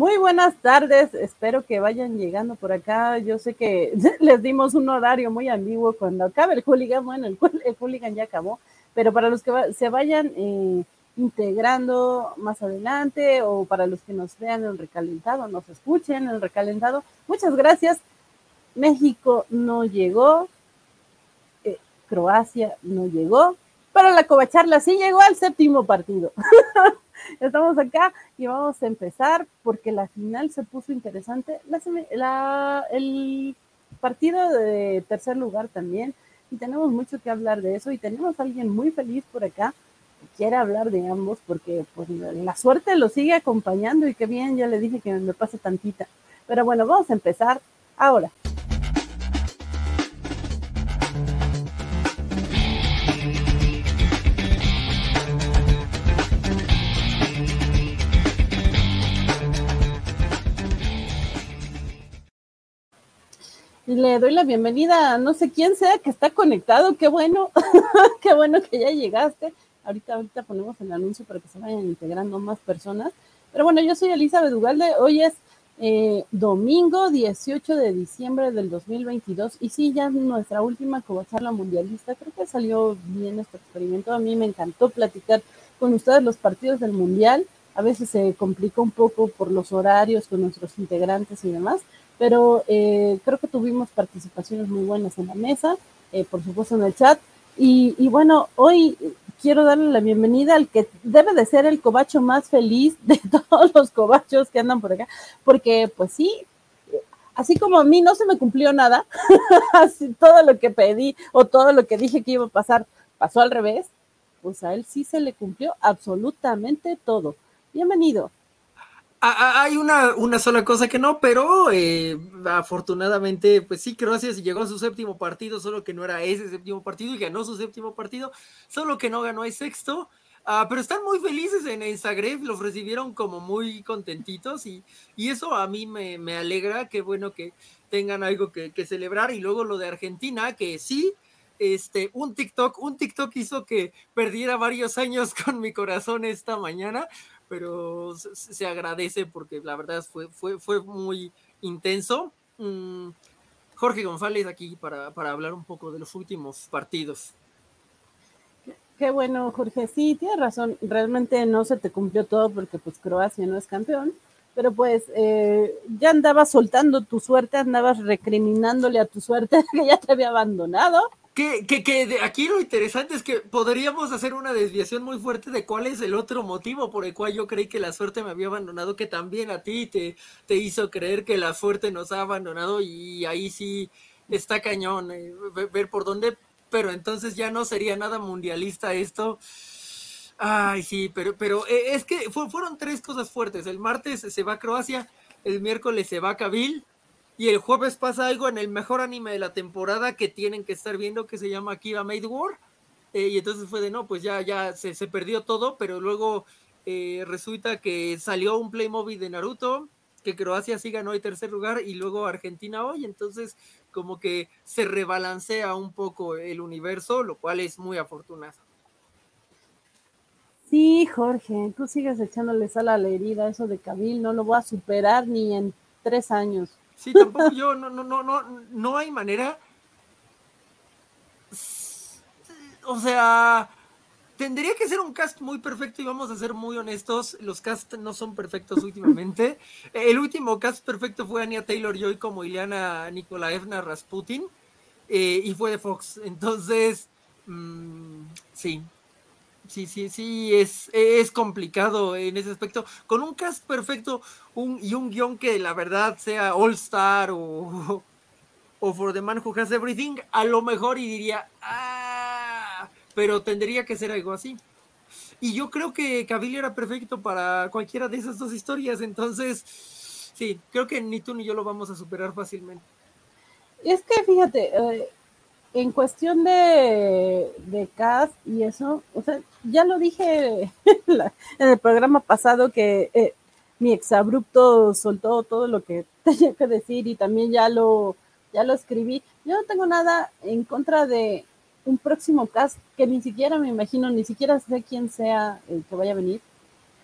Muy buenas tardes, espero que vayan llegando por acá. Yo sé que les dimos un horario muy ambiguo cuando acabe el hooligan. Bueno, el hooligan ya acabó, pero para los que se vayan integrando más adelante o para los que nos vean en el recalentado, nos escuchen en el recalentado, muchas gracias. México no llegó, Croacia no llegó, pero la Covacharla sí llegó al séptimo partido. Estamos acá y vamos a empezar porque la final se puso interesante. El partido de tercer lugar también. Y tenemos mucho que hablar de eso. Y tenemos a alguien muy feliz por acá que quiere hablar de ambos porque pues, la suerte lo sigue acompañando. Y qué bien, ya le dije que me pase tantita. Pero bueno, vamos a empezar ahora. Y le doy la bienvenida a no sé quién sea que está conectado, qué bueno, qué bueno que ya llegaste. Ahorita ponemos el anuncio para que se vayan integrando más personas. Pero bueno, yo soy Elizabeth Ugalde, hoy es domingo 18 de diciembre del 2022 y sí, ya nuestra última Covacharla mundialista. Creo que salió bien este experimento, a mí me encantó platicar con ustedes los partidos del mundial. A veces se complica un poco por los horarios con nuestros integrantes y demás, pero creo que tuvimos participaciones muy buenas en la mesa, por supuesto en el chat, y bueno, hoy quiero darle la bienvenida al que debe de ser el covacho más feliz de todos los covachos que andan por acá, porque pues sí, así como a mí no se me cumplió nada, así todo lo que pedí o todo lo que dije que iba a pasar pasó al revés, pues a él sí se le cumplió absolutamente todo. Bienvenido. Hay una sola cosa que no, pero afortunadamente, pues sí, Croacia llegó a su séptimo partido, solo que no era ese séptimo partido y ganó su séptimo partido, solo que no ganó el sexto. Pero están muy felices en Zagreb, los recibieron como muy contentitos y eso a mí me alegra, qué bueno que tengan algo que celebrar. Y luego lo de Argentina, que sí, un TikTok hizo que perdiera varios años con mi corazón esta mañana, pero se agradece porque la verdad fue muy intenso. Jorge González aquí para hablar un poco de los últimos partidos. Qué bueno, Jorge. Sí, tienes razón. Realmente no se te cumplió todo porque pues Croacia no es campeón, pero pues ya andabas soltando tu suerte, andabas recriminándole a tu suerte que ya te había abandonado. Aquí lo interesante es que podríamos hacer una desviación muy fuerte de cuál es el otro motivo por el cual yo creí que la suerte me había abandonado, que también a ti te hizo creer que la suerte nos ha abandonado, y ahí sí está cañón ver por dónde, pero entonces ya no sería nada mundialista esto. Ay, sí, pero es que fueron tres cosas fuertes. El martes se va a Croacia, el miércoles se va a Kabil, y el jueves pasa algo en el mejor anime de la temporada que tienen que estar viendo, que se llama Akira Made War. Y entonces fue de no, pues ya se perdió todo, pero luego resulta que salió un Playmobil de Naruto, que Croacia sí ganó el tercer lugar y luego Argentina hoy. Entonces como que se rebalancea un poco el universo, lo cual es muy afortunado. Sí, Jorge, tú sigues echándole sal a la herida, eso de Kabil, no lo voy a superar ni en 3 años. Sí, tampoco yo, no hay manera. O sea, tendría que ser un cast muy perfecto y vamos a ser muy honestos, los casts no son perfectos últimamente. El último cast perfecto fue Anya Taylor-Joy como Ileana Nikolaevna Rasputin, y fue de Fox. Entonces, sí, sí, es complicado en ese aspecto. Con un cast perfecto y un guión que la verdad sea All Star o For the Man Who Has Everything, a lo mejor y diría, pero tendría que ser algo así. Y yo creo que Cavill era perfecto para cualquiera de esas dos historias, entonces, sí, creo que ni tú ni yo lo vamos a superar fácilmente. Es que fíjate, en cuestión de cast y eso, o sea, ya lo dije en el programa pasado que mi exabrupto soltó todo lo que tenía que decir y también ya lo escribí. Yo no tengo nada en contra de un próximo cast que ni siquiera me imagino, ni siquiera sé quién sea el que vaya a venir.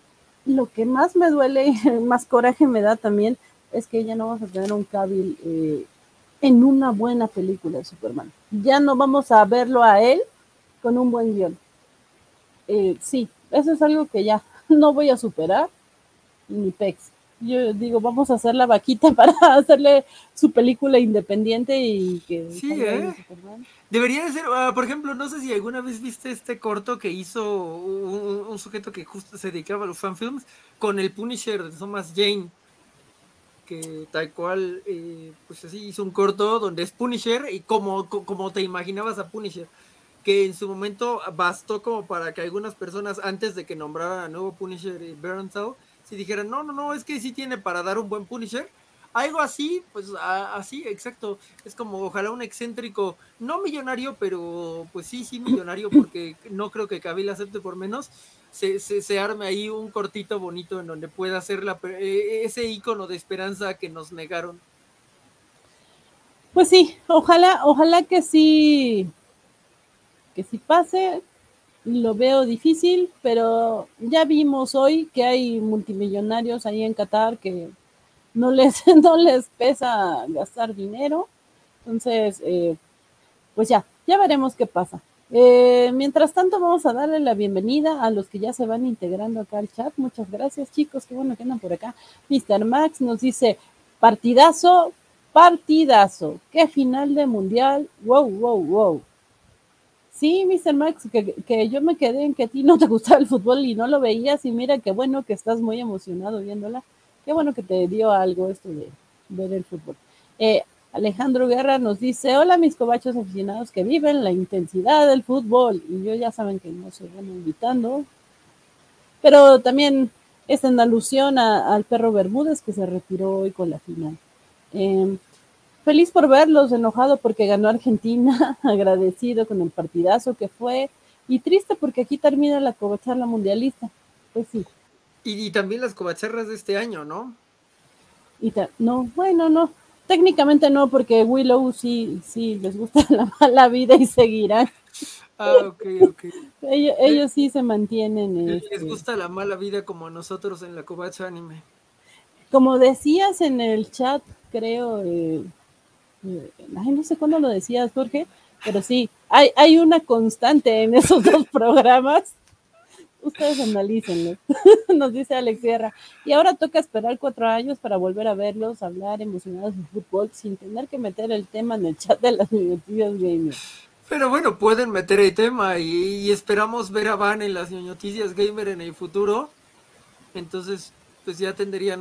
lo que más me duele, más coraje me da también, es que ya no vamos a tener un Cavill en una buena película de Superman. Ya no vamos a verlo a él con un buen guión. Sí, eso es algo que ya no voy a superar, ni pex. Yo digo, vamos a hacer la vaquita para hacerle su película independiente y que Sí, salga ahí de Superman. Debería de ser, por ejemplo, no sé si alguna vez viste este corto que hizo un sujeto que justo se dedicaba a los fanfilms con el Punisher de Thomas Jane, que tal cual, pues así hizo un corto donde es Punisher y como te imaginabas a Punisher, que en su momento bastó como para que algunas personas antes de que nombraran a nuevo Punisher Bernthal, si dijeran, no, no, no, es que sí tiene para dar un buen Punisher. Algo así, pues así, exacto. Es como ojalá un excéntrico, no millonario, pero pues sí, sí millonario, porque no creo que Cavill acepte por menos. Se arme ahí un cortito bonito en donde pueda ser ese icono de esperanza que nos negaron. Pues sí, ojalá que sí pase. Lo veo difícil, pero ya vimos hoy que hay multimillonarios ahí en Qatar que no les, no les pesa gastar dinero. Entonces, pues ya veremos qué pasa. Mientras tanto, vamos a darle la bienvenida a los que ya se van integrando acá al chat. Muchas gracias, chicos. Qué bueno que andan por acá. Mr. Max nos dice: partidazo, partidazo. Qué final de mundial. Wow, wow, wow. Sí, Mr. Max, que yo me quedé en que a ti no te gustaba el fútbol y no lo veías. Y mira, qué bueno que estás muy emocionado viéndola. Qué bueno que te dio algo esto de ver el fútbol. Alejandro Guerra nos dice: hola mis cobachos aficionados que viven la intensidad del fútbol. Y yo ya saben que no soy bueno invitando, pero también es en alusión al perro Bermúdez que se retiró hoy con la final. Feliz por verlos, enojado porque ganó Argentina, agradecido con el partidazo que fue y triste porque aquí termina la cobacharla mundialista. Pues sí. Y también las covacharras de este año, ¿no? No, bueno, no. Técnicamente no, porque Willow sí les gusta la mala vida y seguirán. Ok, ok. Ellos sí se mantienen. Les gusta la mala vida como a nosotros en la Covacha Anime. Como decías en el chat, creo, ay, no sé cuándo lo decías, Jorge, pero sí, hay una constante en esos dos programas. Ustedes analícenlo, nos dice Alex Sierra. Y ahora toca esperar 4 años para volver a verlos, hablar emocionados de fútbol sin tener que meter el tema en el chat de las divertidas gamers. Pero bueno, pueden meter el tema y esperamos ver a Van en las noticias gamer en el futuro. Entonces, pues ya tendrían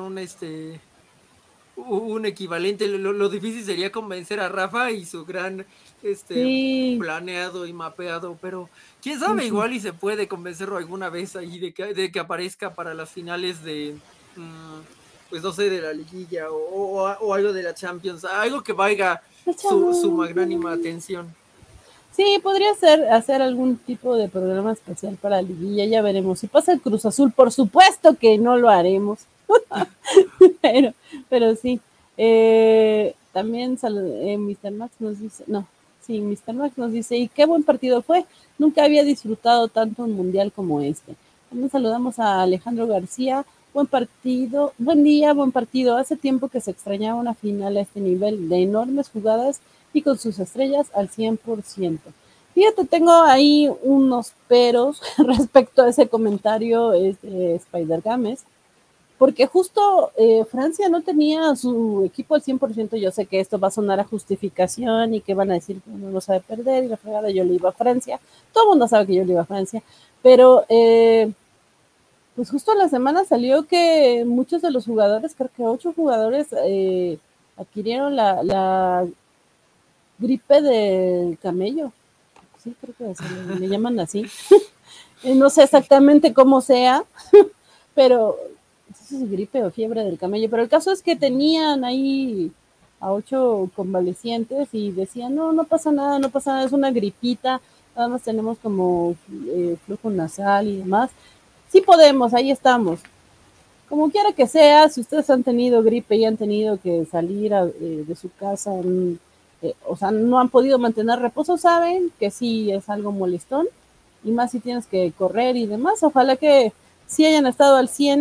un equivalente. Lo difícil sería convencer a Rafa y su gran Sí, planeado y mapeado, pero quién sí, sabe, sí. igual y se puede convencerlo alguna vez ahí de que aparezca para las finales de, pues no sé, de la liguilla o algo de la Champions, algo que valga su magnánima atención. Sí, podría ser hacer algún tipo de programa especial para la liguilla, ya veremos. Si pasa el Cruz Azul, por supuesto que no lo haremos. pero, pero sí. También Mr. Max nos dice, no, sí, Mr. Max nos dice, y qué buen partido fue. Nunca había disfrutado tanto un mundial como este. También saludamos a Alejandro García. Buen partido, buen día, buen partido. Hace tiempo que se extrañaba una final a este nivel de enormes jugadas y con sus estrellas al 100%. Fíjate, tengo ahí unos peros respecto a ese comentario Spider Games, porque justo Francia no tenía su equipo al 100%. Yo sé que esto va a sonar a justificación y que van a decir que uno no sabe perder y la fregada, yo le iba a Francia. Todo el mundo sabe que yo le iba a Francia, pero pues justo la semana salió que muchos de los jugadores, creo que 8 jugadores, adquirieron la gripe del camello. Sí, creo que le llaman así. No sé exactamente cómo sea, pero no sé si es gripe o fiebre del camello, pero el caso es que tenían ahí a 8 convalecientes y decían, no, no pasa nada, no pasa nada, es una gripita, nada más tenemos como flujo nasal y demás. Sí podemos, ahí estamos. Como quiera que sea, si ustedes han tenido gripe y han tenido que salir de su casa, o sea, no han podido mantener reposo, saben que sí es algo molestón, y más si tienes que correr y demás. Ojalá que sí hayan estado al 100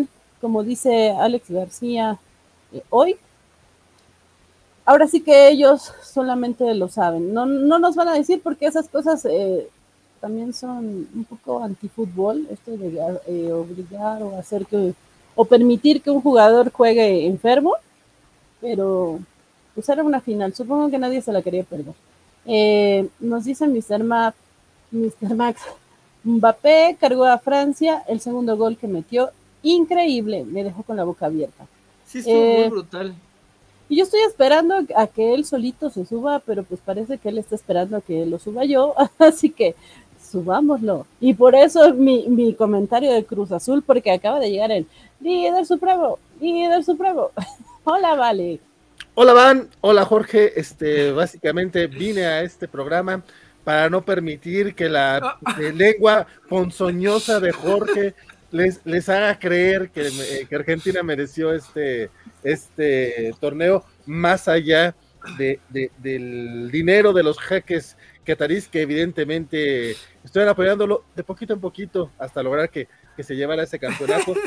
como dice Alex García, hoy, ahora sí que ellos solamente lo saben. No, no nos van a decir porque esas cosas también son un poco antifútbol, esto de obligar o hacer que, o permitir que un jugador juegue enfermo, pero pues era una final, supongo que nadie se la quería perder. Nos dice Mr. Max, Mbappé cargó a Francia, el segundo gol que metió, increíble, me dejó con la boca abierta. Sí, estuvo muy brutal. Y yo estoy esperando a que él solito se suba, pero pues parece que él está esperando a que lo suba yo, así que subámoslo. Y por eso mi comentario de Cruz Azul, porque acaba de llegar el líder supremo, líder supremo. Hola, Vale. Hola, Van. Hola, Jorge. Básicamente vine a este programa para no permitir que la lengua ponzoñosa de Jorge les haga creer que Argentina mereció este torneo más allá del dinero de los jeques catarís, que evidentemente estuvieron apoyándolo de poquito en poquito hasta lograr que se llevara ese campeonato.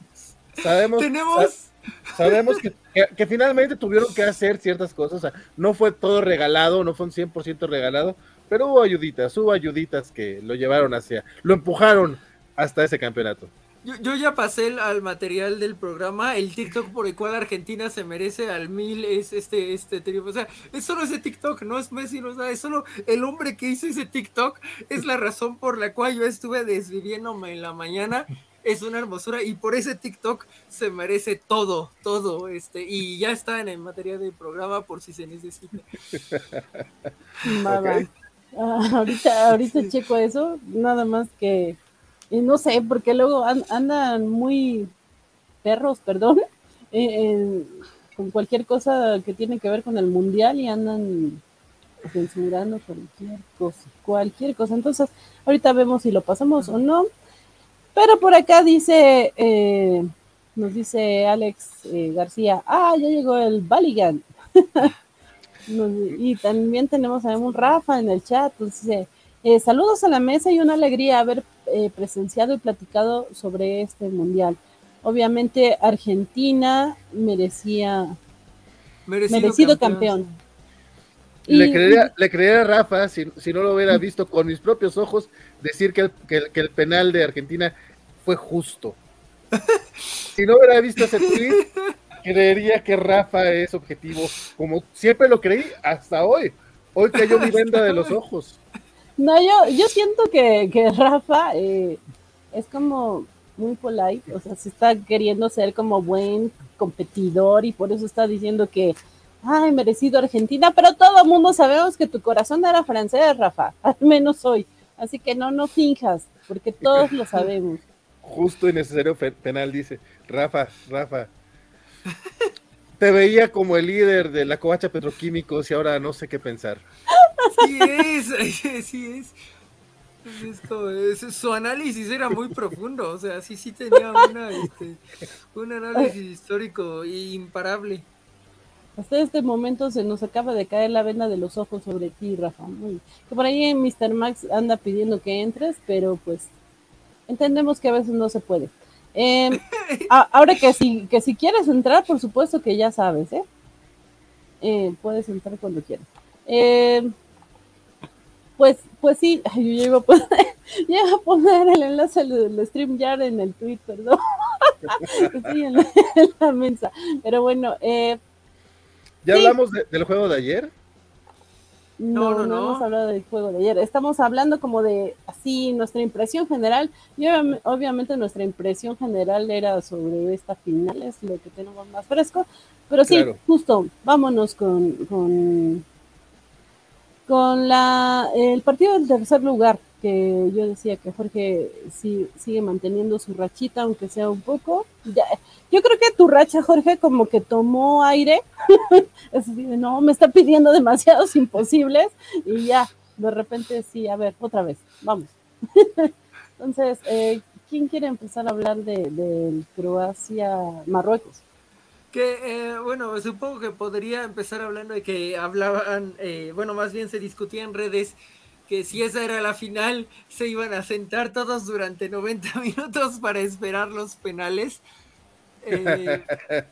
Sabemos que finalmente tuvieron que hacer ciertas cosas, o sea, no fue todo regalado, no fue un 100% regalado, pero hubo ayuditas que lo llevaron lo empujaron hasta ese campeonato. Yo ya pasé al material del programa, el TikTok por el cual Argentina se merece al 1000 es o sea, es solo ese TikTok, no es Messi, no, es solo el hombre que hizo ese TikTok, es la razón por la cual yo estuve desviviéndome en la mañana. Es una hermosura y por ese TikTok se merece todo, y ya está en el material del programa por si se necesita. Okay. Ahorita checo eso, nada más que, no sé, porque luego andan muy perros, perdón, con cualquier cosa que tiene que ver con el mundial y andan censurando cualquier cosa. Entonces, ahorita vemos si lo pasamos o no. Pero por acá nos dice Alex García, ya llegó el Baligan. Y también tenemos a un Rafa en el chat, pues dice, saludos a la mesa y una alegría haber presenciado y platicado sobre este mundial. Obviamente Argentina merecido campeón. Le creería a Rafa, si no lo hubiera visto con mis propios ojos, decir que el penal de Argentina fue justo. Si no hubiera visto ese tweet, creería que Rafa es objetivo, como siempre lo creí hasta hoy. Hoy cayó mi venda de los ojos. No, yo siento que Rafa es como muy polite, o sea, se está queriendo ser como buen competidor y por eso está diciendo que merecido Argentina, pero todo el mundo sabemos que tu corazón era francés, Rafa, al menos hoy. Así que no finjas, porque todos lo sabemos. Justo y necesario penal, dice Rafa. Te veía como el líder de la covacha Petroquímicos y ahora no sé qué pensar. Sí es. Su análisis era muy profundo, o sea, sí tenía un análisis histórico imparable. Hasta este momento se nos acaba de caer la venda de los ojos sobre ti, Rafa. Que por ahí Mr. Max anda pidiendo que entres, pero pues entendemos que a veces no se puede. Ahora que si quieres entrar, por supuesto que ya sabes, puedes entrar cuando quieras. Pues sí, yo iba a poner el enlace del StreamYard en el tweet, perdón. Estoy en la mensa. Pero bueno, ¿ya hablamos del juego de ayer? No hemos hablado del juego de ayer. Estamos hablando como de así nuestra impresión general. Y obviamente nuestra impresión general era sobre esta final, es lo que tenemos más fresco. Pero sí, claro. Justo, vámonos con el partido del tercer lugar, que yo decía que Jorge sigue manteniendo su rachita, aunque sea un poco. Yo creo que tu racha, Jorge, como que tomó aire. Es decir, no, me está pidiendo demasiados imposibles. Y ya, de repente sí, a ver, otra vez, vamos. Entonces, ¿quién quiere empezar a hablar de Croacia-Marruecos? Bueno, supongo que podría empezar hablando de que hablaban, más bien se discutía en redes que si esa era la final, se iban a sentar todos durante 90 minutos para esperar los penales. Eh,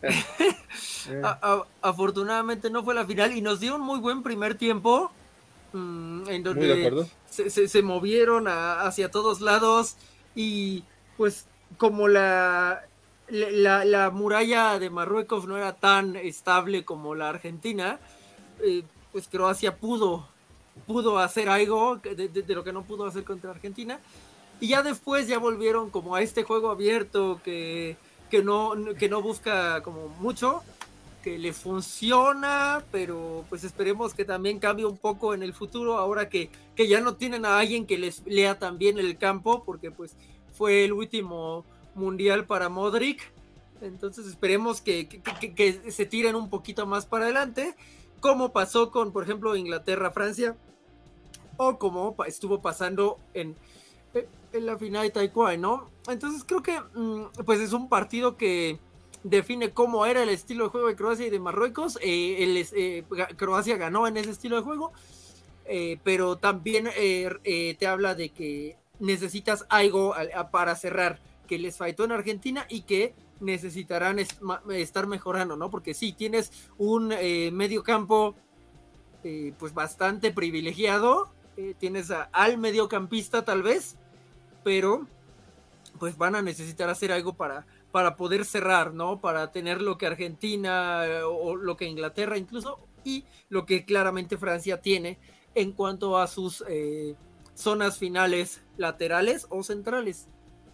afortunadamente no fue la final y nos dio un muy buen primer tiempo, en donde se movieron hacia todos lados y pues como la muralla de Marruecos no era tan estable como la Argentina, pues Croacia pudo hacer algo de lo que no pudo hacer contra Argentina, y ya después ya volvieron como a este juego abierto que no busca como mucho, que le funciona, pero pues esperemos que también cambie un poco en el futuro, ahora que ya no tienen a alguien que les lea también el campo, porque pues fue el último mundial para Modric. Entonces esperemos que se tiren un poquito más para adelante, como pasó con, por ejemplo, Inglaterra-Francia, o como estuvo pasando en la final de Taekwondo, ¿no? Entonces creo que pues es un partido que define cómo era el estilo de juego de Croacia y de Marruecos. Croacia ganó en ese estilo de juego, pero también te habla de que necesitas algo para cerrar, que les faltó en Argentina y que necesitarán estar mejorando, ¿no? Porque sí, tienes un medio campo pues bastante privilegiado, tienes al mediocampista tal vez, pero pues van a necesitar hacer algo para poder cerrar, ¿no? Para tener lo que Argentina o lo que Inglaterra incluso, y lo que claramente Francia tiene en cuanto a sus zonas finales laterales o centrales.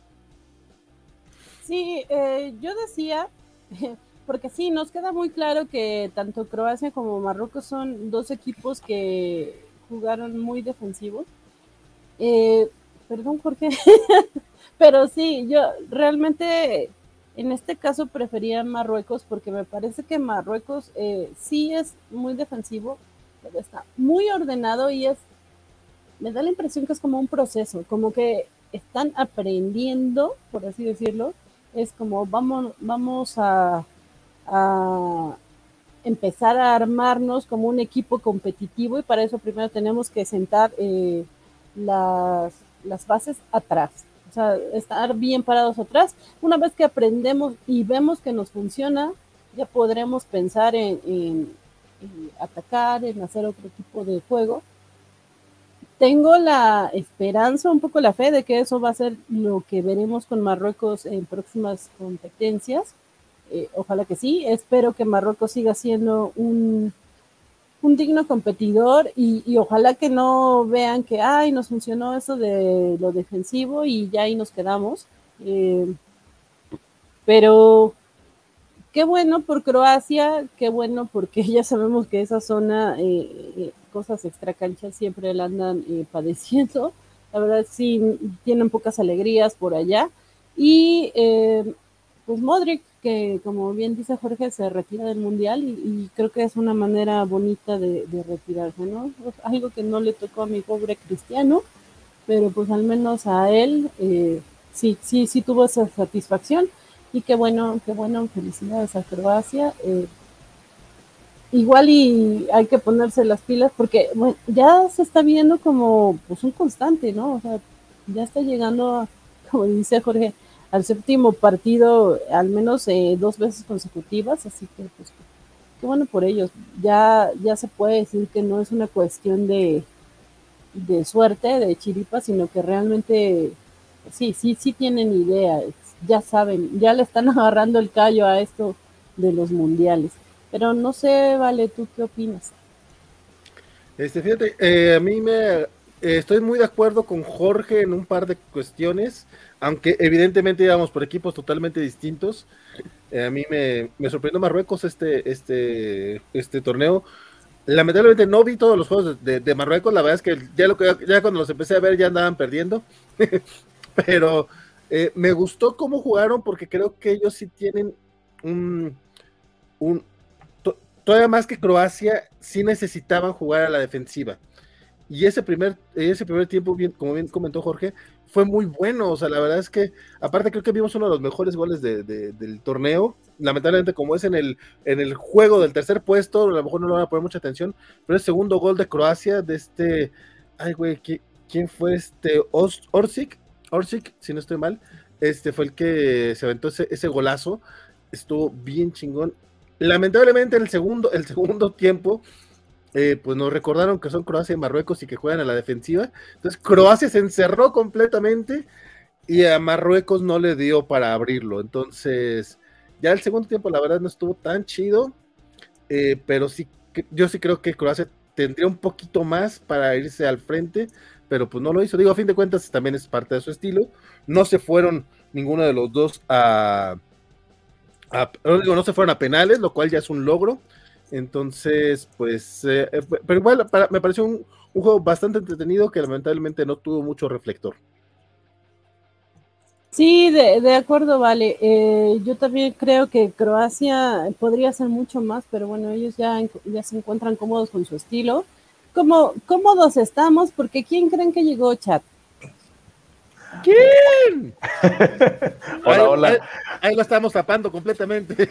Sí, yo decía, porque sí, nos queda muy claro que tanto Croacia como Marruecos son dos equipos que jugaron muy defensivos. Perdón, Jorge, pero sí, yo realmente en este caso prefería Marruecos porque me parece que Marruecos sí es muy defensivo, pero está muy ordenado y me da la impresión que es como un proceso, como que están aprendiendo, por así decirlo. Es como vamos a empezar a armarnos como un equipo competitivo, y para eso primero tenemos que sentar las bases atrás, o sea, estar bien parados atrás. Una vez que aprendemos y vemos que nos funciona, ya podremos pensar en atacar, en hacer otro tipo de juego. Tengo la esperanza, un poco la fe de que eso va a ser lo que veremos con Marruecos en próximas competencias. Ojalá que sí. Espero que Marruecos siga siendo un digno competidor, y ojalá que no vean que nos funcionó eso de lo defensivo y ya ahí nos quedamos. Pero qué bueno por Croacia, qué bueno porque ya sabemos que esa zona, cosas extracanchas siempre la andan padeciendo. La verdad sí, tienen pocas alegrías por allá. Y pues Modric, que como bien dice Jorge, se retira del Mundial, y creo que es una manera bonita de retirarse, ¿no? Pues algo que no le tocó a mi pobre Cristiano, pero pues al menos a él sí tuvo esa satisfacción. Y qué bueno, felicidades a Croacia. Igual y hay que ponerse las pilas porque bueno, ya se está viendo como pues un constante, ¿no? O sea, ya está llegando, como dice Jorge, al séptimo partido, al menos 2 veces consecutivas, así que pues qué bueno por ellos. Ya se puede decir que no es una cuestión de suerte, de chiripa, sino que realmente sí tienen idea, ya saben, ya le están agarrando el callo a esto de los mundiales. Pero no sé, Vale, ¿tú qué opinas? Fíjate, a mí estoy muy de acuerdo con Jorge en un par de cuestiones, aunque evidentemente íbamos por equipos totalmente distintos. A mí me sorprendió Marruecos este torneo. Lamentablemente no vi todos los juegos de Marruecos, la verdad es que ya cuando los empecé a ver ya andaban perdiendo, pero me gustó cómo jugaron porque creo que ellos sí tienen un todavía más que Croacia, sí necesitaban jugar a la defensiva. Y ese primer tiempo, como bien comentó Jorge, fue muy bueno. O sea, la verdad es que, aparte, creo que vimos uno de los mejores goles del torneo. Lamentablemente, como es en el juego del tercer puesto, a lo mejor no le van a poner mucha atención, pero el segundo gol de Croacia, de ¿quién fue Orsic, si no estoy mal, fue el que se aventó ese golazo. estuvo bien chingón. Lamentablemente el segundo tiempo, pues nos recordaron que son Croacia y Marruecos y que juegan a la defensiva. Entonces Croacia se encerró completamente y a Marruecos no le dio para abrirlo. Entonces ya el segundo tiempo la verdad no estuvo tan chido, pero sí, yo sí creo que Croacia tendría un poquito más para irse al frente, pero pues no lo hizo. Digo, a fin de cuentas también es parte de su estilo. No se fueron ninguno de los dos no se fueron a penales, lo cual ya es un logro. Entonces, pues, pero igual me pareció un juego bastante entretenido que lamentablemente no tuvo mucho reflector. Sí, de acuerdo, vale. Yo también creo que Croacia podría hacer mucho más, pero bueno, ellos ya se encuentran cómodos con su estilo. ¿Cómo cómodos estamos? Porque ¿quién creen que llegó, chat? ¿Quién? Hola, hola. Ahí lo estamos tapando completamente.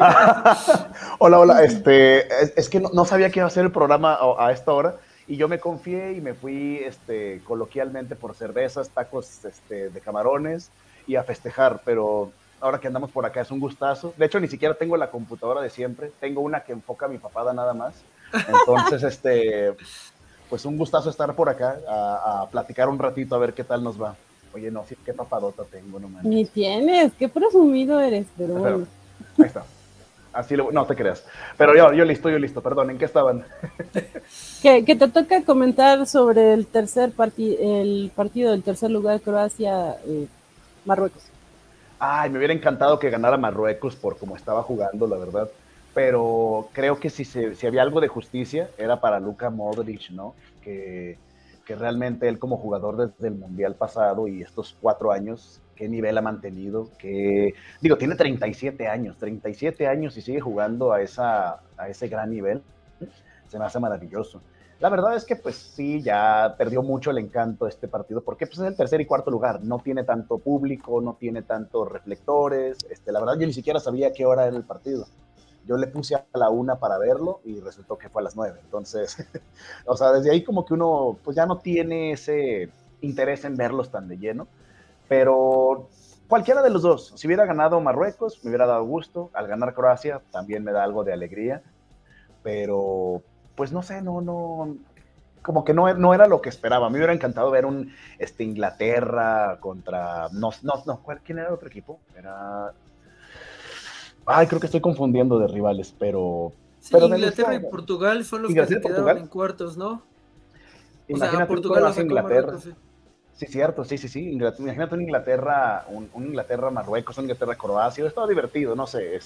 Hola. Es que no sabía que iba a ser el programa a esta hora y yo me confié y me fui coloquialmente por cervezas, tacos de camarones y a festejar, pero ahora que andamos por acá es un gustazo. De hecho, ni siquiera tengo la computadora de siempre, tengo una que enfoca a mi papada nada más. Entonces, pues un gustazo estar por acá a platicar un ratito a ver qué tal nos va. Oye, no, sí, qué papadota tengo, no manches. Ni tienes, qué presumido eres, pero bueno. Ahí está. Así no te creas. Pero yo listo, perdón, ¿en qué estaban? Que te toca comentar sobre el partido del tercer lugar, Croacia, Marruecos. Ay, me hubiera encantado que ganara Marruecos por cómo estaba jugando, la verdad. Pero creo que si había algo de justicia, era para Luka Modric, ¿no? Que realmente él como jugador desde el Mundial pasado y estos 4 años, qué nivel ha mantenido, tiene 37 años y sigue jugando a ese gran nivel, se me hace maravilloso. La verdad es que pues sí, ya perdió mucho el encanto de este partido, porque pues es el tercer y cuarto lugar, no tiene tanto público, no tiene tantos reflectores, la verdad yo ni siquiera sabía a qué hora era el partido. Yo le puse a la 1 para verlo y resultó que fue a las 9. Entonces, o sea, desde ahí como que uno pues ya no tiene ese interés en verlos tan de lleno. Pero cualquiera de los dos, si hubiera ganado Marruecos, me hubiera dado gusto. Al ganar Croacia también me da algo de alegría. Pero, pues no sé, como que no era lo que esperaba. Me hubiera encantado ver un Inglaterra contra... ¿Quién era el otro equipo? Creo que estoy confundiendo de rivales, pero... Sí, pero Inglaterra y Portugal son los que se quedaron en cuartos, ¿no? Imagínate Portugal lo sacó Inglaterra. Marruecos, sí. Sí, cierto, sí. Imagínate un Inglaterra, un Inglaterra-Marruecos, un Inglaterra-Croacia. Estaba divertido, no sé,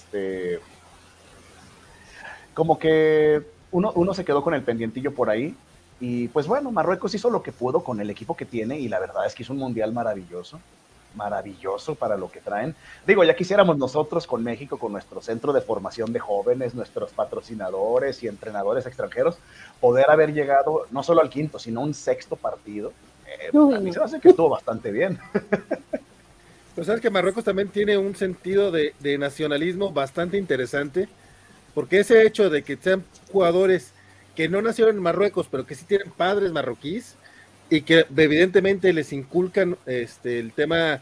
como que uno se quedó con el pendientillo por ahí. Y pues bueno, Marruecos hizo lo que pudo con el equipo que tiene y la verdad es que hizo un mundial maravilloso para lo que traen. Digo, ya quisiéramos nosotros con México, con nuestro centro de formación de jóvenes, nuestros patrocinadores y entrenadores extranjeros, poder haber llegado no solo al quinto, sino a un sexto partido. A mí se me hace que estuvo bastante bien. Pues sabes que Marruecos también tiene un sentido de nacionalismo bastante interesante, porque ese hecho de que sean jugadores que no nacieron en Marruecos, pero que sí tienen padres marroquíes, y que evidentemente les inculcan el tema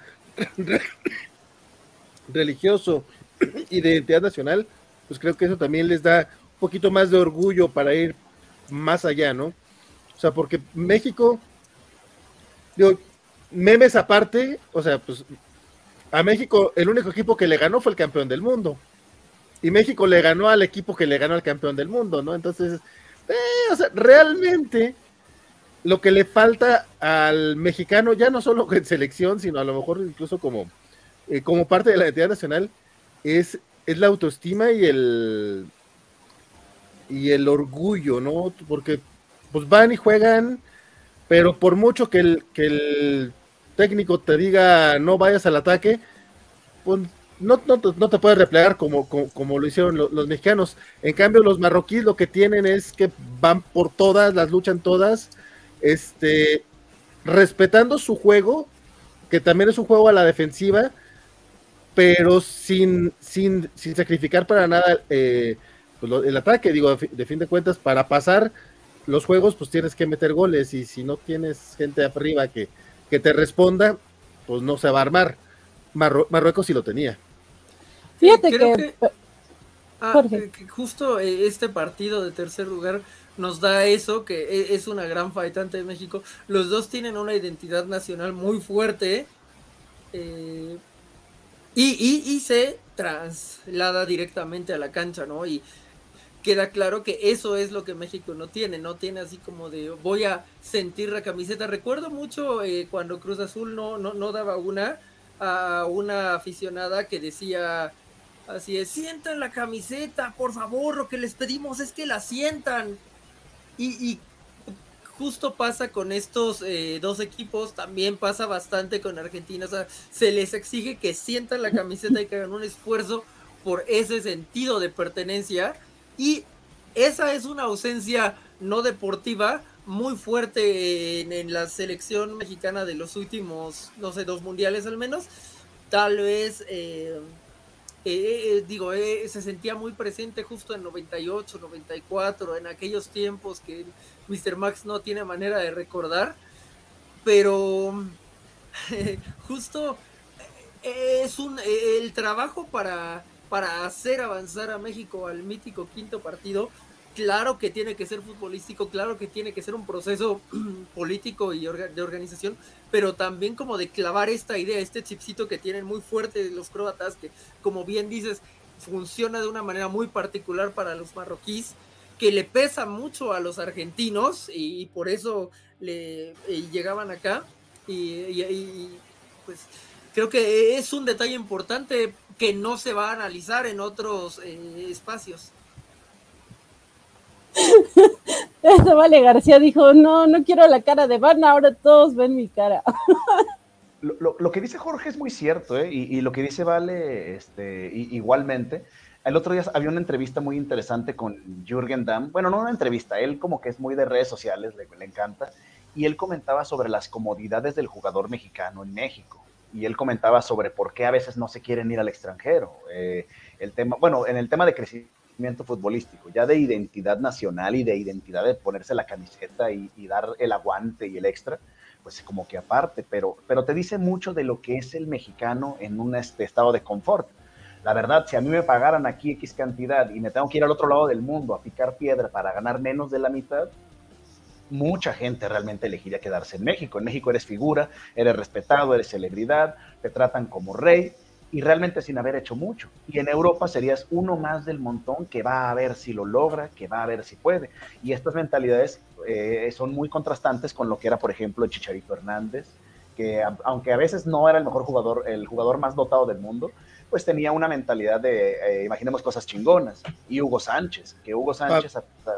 religioso y de identidad nacional, pues creo que eso también les da un poquito más de orgullo para ir más allá, ¿no? O sea, porque México, digo, memes aparte, o sea, pues a México el único equipo que le ganó fue el campeón del mundo, y México le ganó al equipo que le ganó al campeón del mundo, ¿no? Entonces, o sea, realmente lo que le falta al mexicano, ya no solo en selección, sino a lo mejor incluso como parte de la identidad nacional, es la autoestima y el orgullo, ¿no? Porque pues van y juegan, pero por mucho que el técnico te diga no vayas al ataque, pues no te puedes replegar como lo hicieron los mexicanos. En cambio, los marroquíes lo que tienen es que van por todas, las luchan todas, respetando su juego, que también es un juego a la defensiva, pero sin sacrificar para nada pues el ataque. Digo, de fin de cuentas, para pasar los juegos, pues tienes que meter goles, y si no tienes gente arriba que te responda, pues no se va a armar. Marruecos sí lo tenía. Fíjate creo que Jorge. que justo este partido de tercer lugar nos da eso, que es una gran faltante de México. Los dos tienen una identidad nacional muy fuerte y se traslada directamente a la cancha, ¿no? Y queda claro que eso es lo que México no tiene así como de voy a sentir la camiseta. Recuerdo mucho cuando Cruz Azul no daba una a una aficionada que decía así es, sientan la camiseta, por favor, lo que les pedimos es que la sientan. Y justo pasa con estos dos equipos, también pasa bastante con Argentina, o sea, se les exige que sientan la camiseta y que hagan un esfuerzo por ese sentido de pertenencia, y esa es una ausencia no deportiva muy fuerte en la selección mexicana de los últimos, no sé, 2 mundiales al menos, tal vez... se sentía muy presente justo en 98, 94, en aquellos tiempos que Mr. Max no tiene manera de recordar, pero justo es el trabajo para hacer avanzar a México al mítico quinto partido. Claro que tiene que ser futbolístico, claro que tiene que ser un proceso político y de organización, pero también como de clavar esta idea, este chipcito que tienen muy fuerte los croatas, que como bien dices, funciona de una manera muy particular para los marroquíes, que le pesa mucho a los argentinos y por eso llegaban acá y pues creo que es un detalle importante que no se va a analizar en otros espacios. Eso Vale García dijo, no quiero la cara de Vanna, ahora todos ven mi cara. Lo que dice Jorge es muy cierto, ¿eh? Y lo que dice Vale, igualmente. El otro día había una entrevista muy interesante con Jürgen Damm. Bueno, no una entrevista, él como que es muy de redes sociales, le encanta. Y él comentaba sobre las comodidades del jugador mexicano en México. Y él comentaba sobre por qué a veces no se quieren ir al extranjero. El tema, bueno, en el tema de crecimiento futbolístico, ya de identidad nacional y de identidad de ponerse la camiseta y dar el aguante y el extra, pues como que aparte, pero te dice mucho de lo que es el mexicano en un estado de confort. La verdad, si a mí me pagaran aquí X cantidad y me tengo que ir al otro lado del mundo a picar piedra para ganar menos de la mitad, mucha gente realmente elegiría quedarse en México. En México eres figura, eres respetado, eres celebridad, te tratan como rey y realmente sin haber hecho mucho. Y en Europa serías uno más del montón que va a ver si lo logra, que va a ver si puede. Y estas mentalidades son muy contrastantes con lo que era, por ejemplo, el Chicharito Hernández, que aunque a veces no era el mejor jugador, el jugador más dotado del mundo, pues tenía una mentalidad de, imaginemos cosas chingonas. Y Hugo Sánchez, que Hugo Sánchez...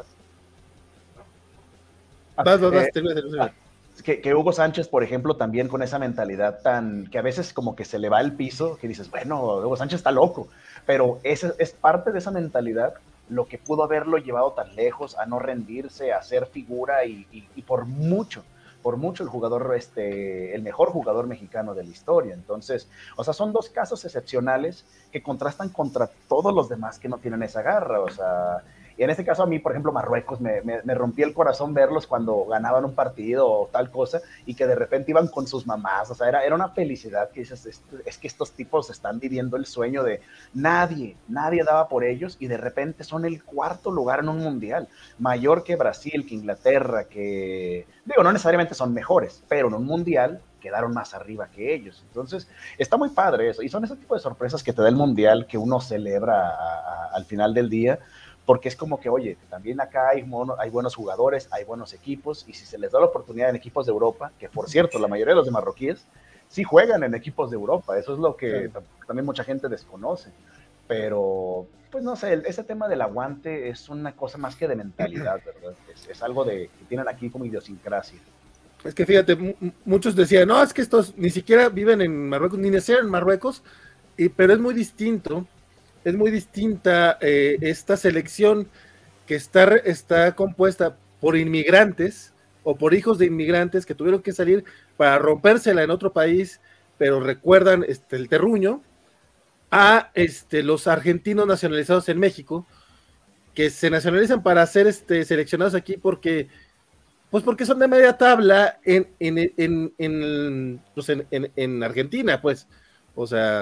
Que Hugo Sánchez, por ejemplo, también con esa mentalidad tan que a veces como que se le va el piso, que dices, bueno, Hugo Sánchez está loco, pero es parte de esa mentalidad lo que pudo haberlo llevado tan lejos, a no rendirse, a ser figura y por mucho el jugador, el mejor jugador mexicano de la historia. Entonces, o sea, son dos casos excepcionales que contrastan contra todos los demás que no tienen esa garra, o sea... Y en este caso a mí, por ejemplo, Marruecos, me rompía el corazón verlos cuando ganaban un partido o tal cosa y que de repente iban con sus mamás. O sea, era una felicidad que dices, es que estos tipos están viviendo el sueño de nadie daba por ellos y de repente son el 4º lugar en un mundial. Mayor que Brasil, que Inglaterra, que... Digo, no necesariamente son mejores, pero en un mundial quedaron más arriba que ellos. Entonces, está muy padre eso. Y son ese tipo de sorpresas que te da el mundial que uno celebra al final del día, porque es como que, oye, también acá hay buenos jugadores, hay buenos equipos, y si se les da la oportunidad en equipos de Europa, que por cierto, la mayoría de los de marroquíes sí juegan en equipos de Europa, eso es lo que también mucha gente desconoce, pero, pues no sé, ese tema del aguante es una cosa más que de mentalidad, ¿verdad? Es algo que tienen aquí como idiosincrasia. Es que fíjate, muchos decían, no, es que estos ni siquiera viven en Marruecos, ni nacieron en Marruecos, pero es muy distinto. Es muy distinta esta selección que está compuesta por inmigrantes o por hijos de inmigrantes que tuvieron que salir para rompérsela en otro país, pero recuerdan el terruño, a los argentinos nacionalizados en México, que se nacionalizan para ser seleccionados aquí porque son de media tabla en Argentina, pues, o sea,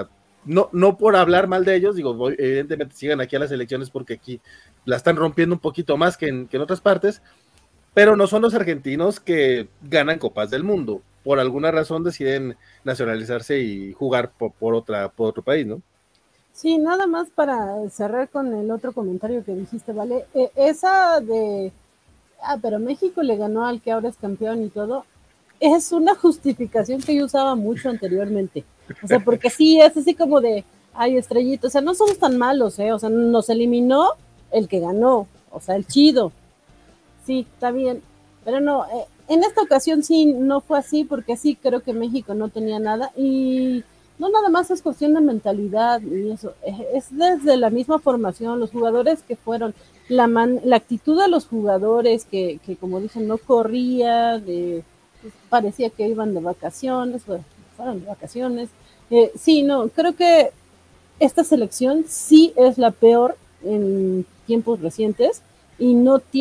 no por hablar mal de ellos, digo, evidentemente sigan aquí a las elecciones porque aquí la están rompiendo un poquito más que en otras partes, pero no son los argentinos que ganan Copas del Mundo. Por alguna razón deciden nacionalizarse y jugar por otro país, ¿no? Sí, nada más para cerrar con el otro comentario que dijiste, ¿vale? Esa de, pero México le ganó al que ahora es campeón y todo, es una justificación que yo usaba mucho anteriormente. O sea, porque sí, es así como de, ay, estrellito, o sea, no somos tan malos, ¿eh? O sea, nos eliminó el que ganó, o sea, el chido. Sí, está bien. Pero no, en esta ocasión sí no fue así, porque sí creo que México no tenía nada. Y no nada más es cuestión de mentalidad y eso. Es desde la misma formación, los jugadores que fueron, la actitud de los jugadores que como dicen, no corría, parecía que iban de vacaciones, bueno, fueron de vacaciones. Sí, no, creo que esta selección sí es la peor en tiempos recientes y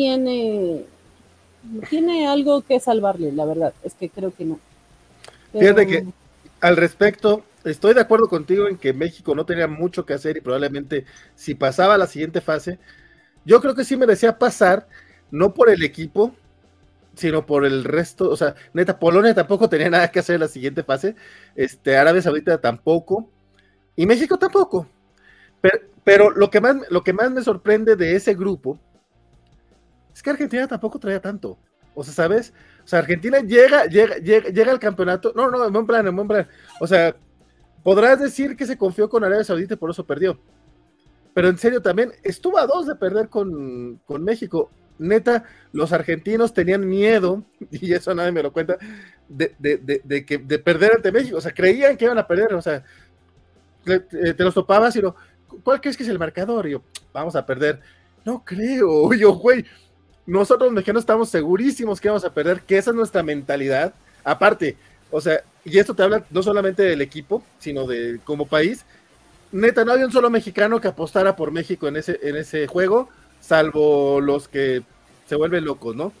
no tiene algo que salvarle, la verdad, es que creo que no. Pero, Fíjate que al respecto, estoy de acuerdo contigo en que México no tenía mucho que hacer y probablemente si pasaba a la siguiente fase, yo creo que sí merecía pasar, no por el equipo, sino por el resto, o sea, neta, Polonia tampoco tenía nada que hacer en la siguiente fase, Arabia Saudita tampoco, y México tampoco. Pero lo que más me sorprende de ese grupo es que Argentina tampoco traía tanto. O sea, ¿sabes? O sea, Argentina llega al campeonato. No, en buen plan. O sea, podrás decir que se confió con Arabia Saudita y por eso perdió. Pero en serio, también estuvo a 2 de perder con México. Neta, los argentinos tenían miedo, y eso nadie me lo cuenta, de perder ante México. O sea, creían que iban a perder. O sea, te los topabas y ¿cuál crees que es el marcador? Y yo, vamos a perder. No creo. Yo, güey, nosotros los mexicanos estamos segurísimos que vamos a perder, que esa es nuestra mentalidad. Aparte, o sea, y esto te habla no solamente del equipo, sino de como país. Neta, no había un solo mexicano que apostara por México en ese juego, salvo los que se vuelven locos, ¿no?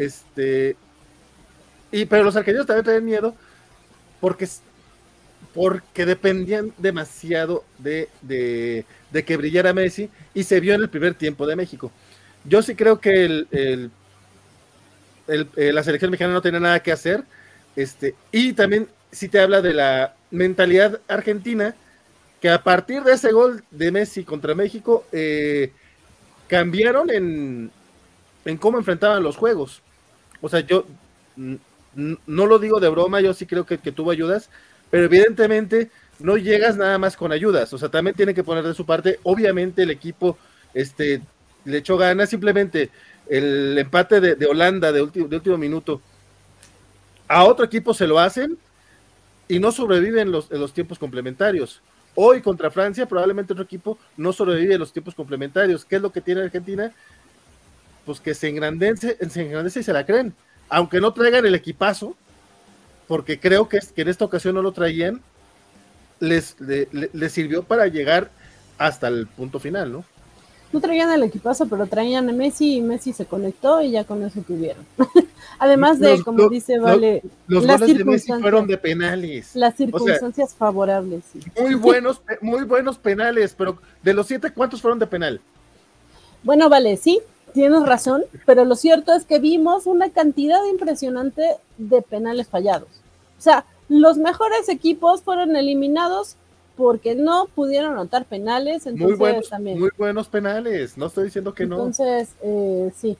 Pero los argentinos también tenían miedo porque dependían demasiado de que brillara Messi y se vio en el primer tiempo de México. Yo sí creo que la selección mexicana no tenía nada que hacer, y también sí te habla de la mentalidad argentina, que a partir de ese gol de Messi contra México, cambiaron en cómo enfrentaban los juegos. O sea, yo no lo digo de broma, yo sí creo que tuvo ayudas, pero evidentemente no llegas nada más con ayudas, o sea, también tiene que poner de su parte. Obviamente el equipo le echó ganas, simplemente el empate de Holanda de último minuto a otro equipo se lo hacen y no sobreviven en los tiempos complementarios. Hoy contra Francia probablemente otro equipo no sobrevive en los tiempos complementarios. ¿Qué es lo que tiene Argentina? Pues que se engrandece y se la creen, aunque no traigan el equipazo, porque creo que en esta ocasión no lo traían, les sirvió para llegar hasta el punto final, ¿no? No traían el equipazo, pero traían a Messi y Messi se conectó y ya con eso tuvieron. Además de, como dice Vale, los goles de Messi fueron de penales. Las circunstancias favorables. Sí. Muy buenos penales, pero de los 7, ¿cuántos fueron de penal? Bueno, Vale, sí, tienes razón, pero lo cierto es que vimos una cantidad impresionante de penales fallados. O sea, los mejores equipos fueron eliminados porque no pudieron anotar penales. Entonces, muy buenos penales, no estoy diciendo que no. Entonces, sí.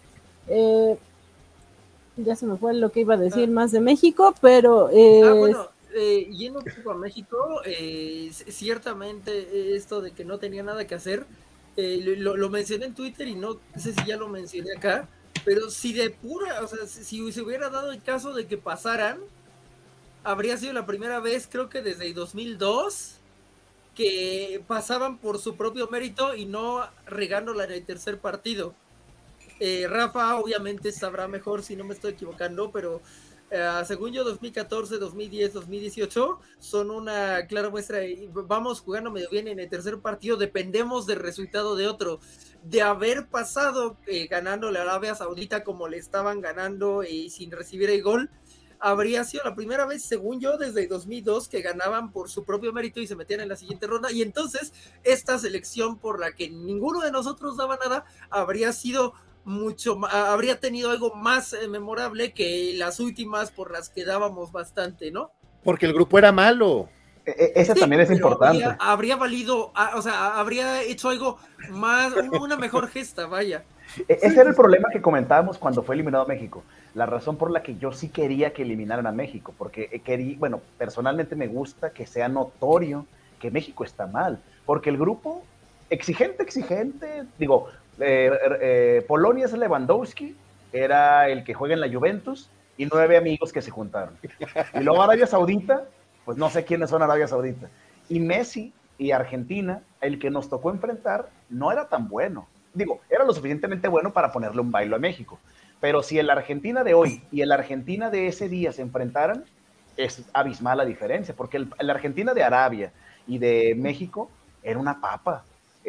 Ya se me fue lo que iba a decir más de México, pero... bueno, yendo un poco a México, ciertamente esto de que no tenía nada que hacer, lo mencioné en Twitter y no sé si ya lo mencioné acá, pero si de pura, o sea, si se hubiera dado el caso de que pasaran, habría sido la primera vez, creo que desde el 2002, que pasaban por su propio mérito y no regándola en el tercer partido. Rafa obviamente sabrá mejor si no me estoy equivocando, pero según yo 2014, 2010, 2018 son una clara muestra de vamos jugando medio bien en el tercer partido, dependemos del resultado de otro. De haber pasado ganándole a Arabia Saudita como le estaban ganando y sin recibir el gol, habría sido la primera vez, según yo, desde 2002 que ganaban por su propio mérito y se metían en la siguiente ronda, y entonces esta selección por la que ninguno de nosotros daba nada habría sido habría tenido algo más memorable que las últimas por las que dábamos bastante, ¿no? Porque el grupo era malo. Ese Sí, también es importante. habría valido, o sea, habría hecho algo más, una mejor gesta, vaya. Ese era el problema que comentábamos cuando fue eliminado México. La razón por la que yo sí quería que eliminaran a México, porque bueno, personalmente me gusta que sea notorio que México está mal, porque el grupo exigente, digo, Polonia es Lewandowski, era el que juega en la Juventus, y 9 amigos que se juntaron. Y luego Arabia Saudita, pues no sé quiénes son Arabia Saudita. Y Messi y Argentina, el que nos tocó enfrentar, no era tan bueno. Digo, era lo suficientemente bueno para ponerle un bailo a México. Pero si el Argentina de hoy y el Argentina de ese día se enfrentaran, es abismal la diferencia, porque el Argentina de Arabia y de México era una papa.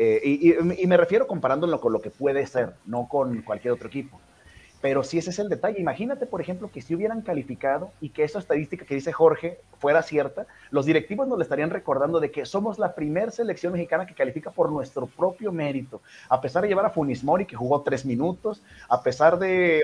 Y me refiero comparándolo con lo que puede ser, no con cualquier otro equipo. Pero sí, ese es el detalle. Imagínate, por ejemplo, que si hubieran calificado y que esa estadística que dice Jorge fuera cierta, los directivos nos le estarían recordando de que somos la primer selección mexicana que califica por nuestro propio mérito. A pesar de llevar a Funes Mori, que jugó 3 minutos, a pesar de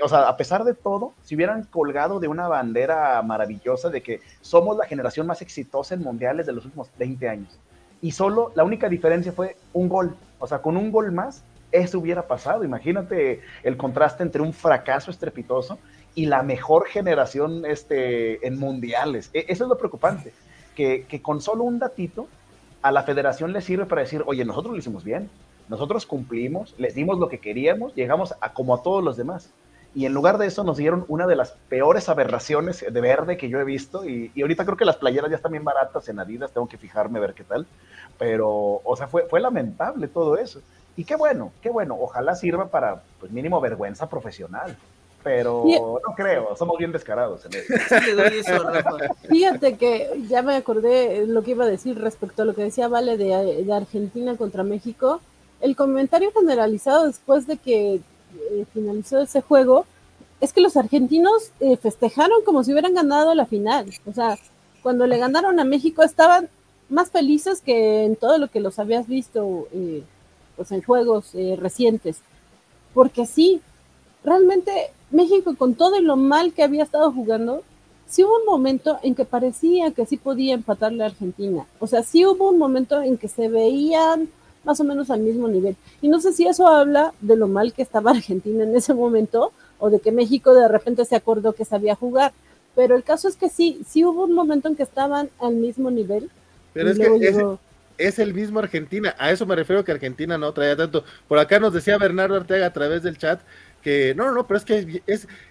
todo, si hubieran colgado de una bandera maravillosa de que somos la generación más exitosa en mundiales de los últimos 20 años. Y solo la única diferencia fue un gol. O sea, con un gol más, eso hubiera pasado. Imagínate el contraste entre un fracaso estrepitoso y la mejor generación en mundiales. Eso es lo preocupante, que con solo un datito a la federación le sirve para decir, oye, nosotros lo hicimos bien, nosotros cumplimos, les dimos lo que queríamos, llegamos como a todos los demás. Y en lugar de eso nos dieron una de las peores aberraciones de verde que yo he visto, y ahorita creo que las playeras ya están bien baratas en Adidas, tengo que fijarme a ver qué tal, pero, o sea, fue lamentable todo eso. Y qué bueno, ojalá sirva para, pues mínimo, vergüenza profesional, pero no creo, somos bien descarados en eso. Sí, le doy eso a Rafa. Fíjate que ya me acordé lo que iba a decir respecto a lo que decía Vale de Argentina contra México. El comentario generalizado después de que finalizó ese juego es que los argentinos festejaron como si hubieran ganado la final. O sea, cuando le ganaron a México estaban más felices que en todo lo que los habías visto pues en juegos recientes, porque sí, realmente México, con todo y lo mal que había estado jugando, sí hubo un momento en que parecía que sí podía empatarle a Argentina. O sea, sí hubo un momento en que se veían más o menos al mismo nivel. Y no sé si eso habla de lo mal que estaba Argentina en ese momento o de que México de repente se acordó que sabía jugar. Pero el caso es que sí hubo un momento en que estaban al mismo nivel. Pero es que es el mismo Argentina, a eso me refiero, que Argentina no traía tanto. Por acá nos decía Bernardo Arteaga a través del chat que no, pero es que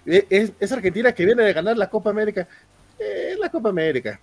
es Argentina que viene de ganar la Copa América. La Copa América.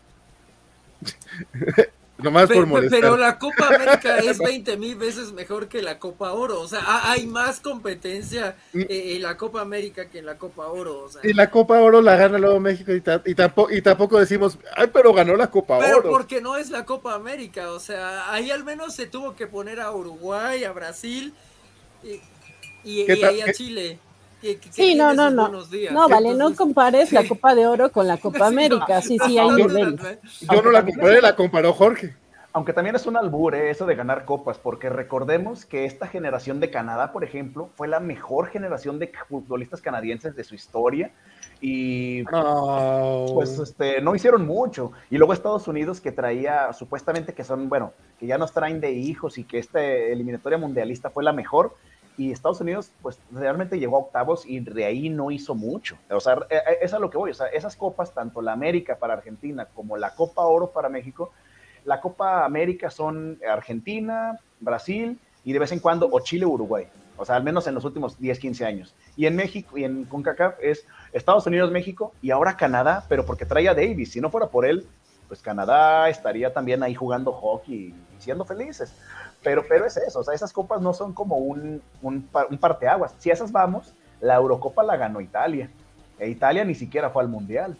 Nomás por molestar. Pero la Copa América es 20,000 veces mejor que la Copa Oro. O sea, hay más competencia en la Copa América que en la Copa Oro. O sea. Y la Copa Oro la gana luego México y tampoco decimos, ay, pero ganó la Copa Oro. Pero porque no es la Copa América. O sea, ahí al menos se tuvo que poner a Uruguay, a Brasil y ahí a Chile. Sí, no. No, vale, no compares la Copa de Oro con la Copa América. Sí, hay niveles. Yo no la comparé, la comparó Jorge. Aunque también es un albur eso de ganar copas, porque recordemos que esta generación de Canadá, por ejemplo, fue la mejor generación de futbolistas canadienses de su historia y pues no hicieron mucho. Y luego Estados Unidos, que traía supuestamente que son, bueno, que ya nos traen de hijos y que esta eliminatoria mundialista fue la mejor. Y Estados Unidos, pues, realmente llegó a octavos y de ahí no hizo mucho. O sea, es a lo que voy. O sea, esas copas, tanto la América para Argentina como la Copa Oro para México, la Copa América son Argentina, Brasil y de vez en cuando o Chile o Uruguay. O sea, al menos en los últimos 10, 15 años. Y en México, y en CONCACAF es Estados Unidos, México y ahora Canadá, pero porque trae a Davis. Si no fuera por él, pues Canadá estaría también ahí jugando hockey y siendo felices. Pero es eso, o sea, esas copas no son como un parteaguas. Si a esas vamos, la Eurocopa la ganó Italia. E Italia ni siquiera fue al Mundial.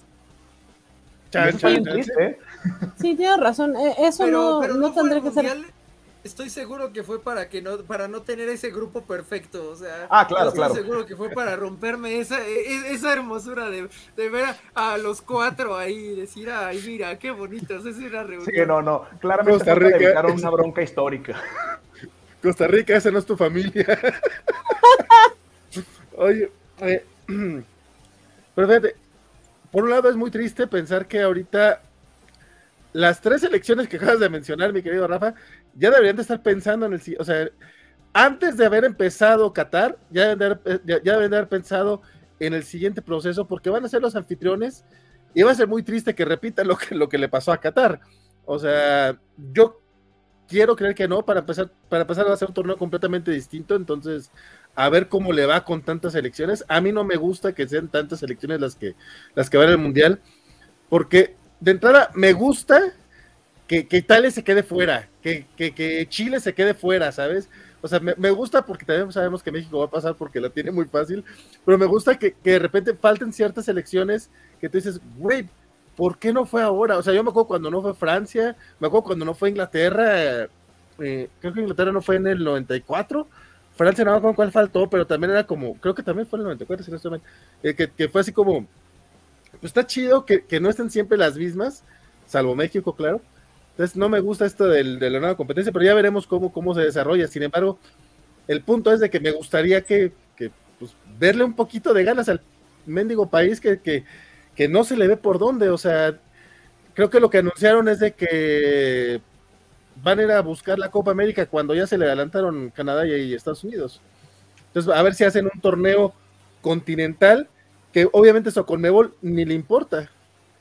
Sí, tienes razón. Eso no tendría que ser. Estoy seguro que fue para no tener ese grupo perfecto, o sea, Claro, estoy seguro que fue para romperme esa hermosura de ver a los cuatro ahí y decir, ay, mira, qué bonitos, es una Sí, reunión. no, claramente Costa fue para Rica, evitar una bronca histórica. Costa Rica, esa no es tu familia. Oye, pero fíjate, por un lado es muy triste pensar que ahorita las tres elecciones que acabas de mencionar, mi querido Rafa, ya deberían de estar pensando en o sea, antes de haber empezado Qatar, ya deben de haber pensado en el siguiente proceso, porque van a ser los anfitriones y va a ser muy triste que repitan lo que le pasó a Qatar. O sea, yo quiero creer que no, para empezar va a ser un torneo completamente distinto, entonces a ver cómo le va con tantas elecciones. A mí no me gusta que sean tantas elecciones las que van al Mundial, porque de entrada me gusta que Italia se quede fuera, que Chile se quede fuera, ¿sabes? O sea, me gusta porque también sabemos que México va a pasar porque la tiene muy fácil, pero me gusta que de repente falten ciertas elecciones que tú dices, güey, ¿por qué no fue ahora? O sea, yo me acuerdo cuando no fue Francia, me acuerdo cuando no fue Inglaterra, creo que Inglaterra no fue en el 94, Francia no me acuerdo cuál faltó, pero también era como, creo que también fue en el 94, si no estoy mal, que fue así como, pues está chido que no estén siempre las mismas, salvo México, claro. Entonces no me gusta esto de la nueva competencia, pero ya veremos cómo se desarrolla. Sin embargo, el punto es de que me gustaría que pues, verle un poquito de ganas al mendigo país que no se le ve por dónde. O sea, creo que lo que anunciaron es de que van a ir a buscar la Copa América cuando ya se le adelantaron Canadá y Estados Unidos. Entonces, a ver si hacen un torneo continental, que obviamente eso con Conmebol ni le importa.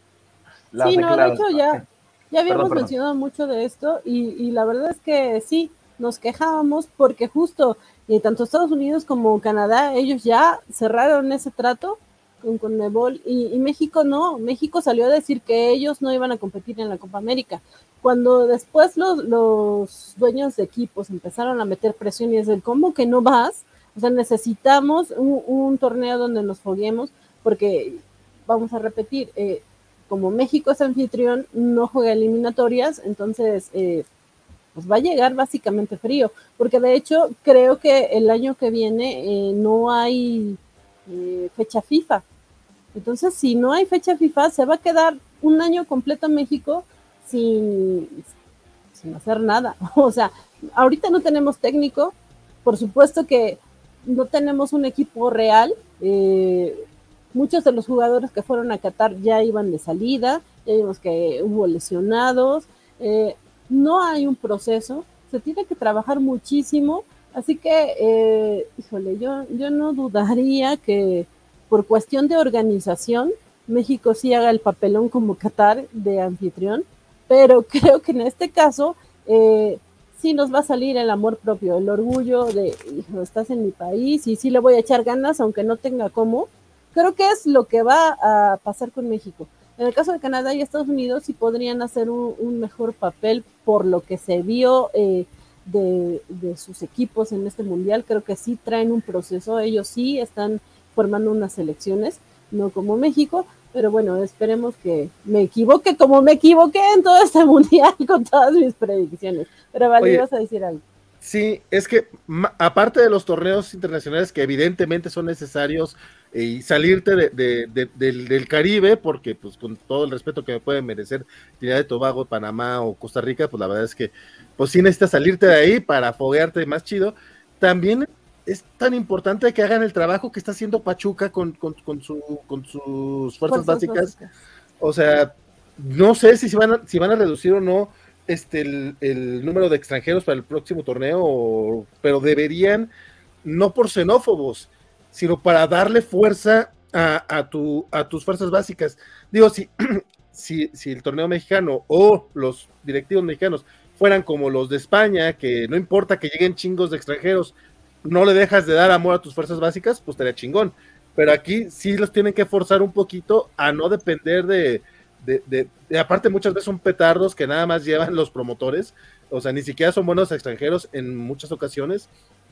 Sí, no, de hecho ya habíamos mencionado mucho de esto y la verdad es que sí, nos quejábamos porque justo tanto Estados Unidos como Canadá, ellos ya cerraron ese trato con Conmebol y México no, México salió a decir que ellos no iban a competir en la Copa América. Cuando después los dueños de equipos empezaron a meter presión y decir, ¿cómo que no vas? O sea, necesitamos un torneo donde nos foguemos porque, vamos a repetir, como México es anfitrión, no juega eliminatorias, entonces pues va a llegar básicamente frío, porque de hecho creo que el año que viene no hay fecha FIFA. Entonces, si no hay fecha FIFA, se va a quedar un año completo México sin hacer nada. O sea, ahorita no tenemos técnico, por supuesto que no tenemos un equipo real. Muchos de los jugadores que fueron a Qatar ya iban de salida, ya vimos que hubo lesionados, no hay un proceso, se tiene que trabajar muchísimo, así que, híjole, yo no dudaría que por cuestión de organización, México sí haga el papelón como Qatar de anfitrión, pero creo que en este caso sí nos va a salir el amor propio, el orgullo de, hijo, estás en mi país y sí le voy a echar ganas, aunque no tenga cómo. Creo que es lo que va a pasar con México. En el caso de Canadá y Estados Unidos sí podrían hacer un mejor papel por lo que se vio de sus equipos en este mundial. Creo que sí traen un proceso, ellos sí están formando unas selecciones, no como México, pero bueno, esperemos que me equivoque como me equivoqué en todo este mundial con todas mis predicciones. Pero vale, ibas a decir algo. Sí, es que aparte de los torneos internacionales que evidentemente son necesarios y salirte del Caribe, porque pues con todo el respeto que me pueden merecer Trinidad y Tobago, Panamá o Costa Rica, pues la verdad es que pues sí necesitas salirte de ahí para foguearte más chido. También es tan importante que hagan el trabajo que está haciendo Pachuca con sus fuerzas básicas. O sea, no sé si van a reducir o no el número de extranjeros para el próximo torneo, pero deberían, no por xenófobos, sino para darle fuerza a tus fuerzas básicas. Digo, si el torneo mexicano o los directivos mexicanos fueran como los de España, que no importa que lleguen chingos de extranjeros, no le dejas de dar amor a tus fuerzas básicas, pues estaría chingón. Pero aquí sí los tienen que forzar un poquito a no depender de aparte muchas veces son petardos que nada más llevan los promotores, o sea, ni siquiera son buenos extranjeros en muchas ocasiones,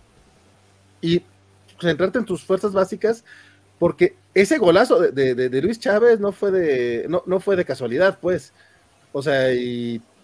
y centrarte en tus fuerzas básicas, porque ese golazo de Luis Chávez no fue de casualidad, pues, o sea, y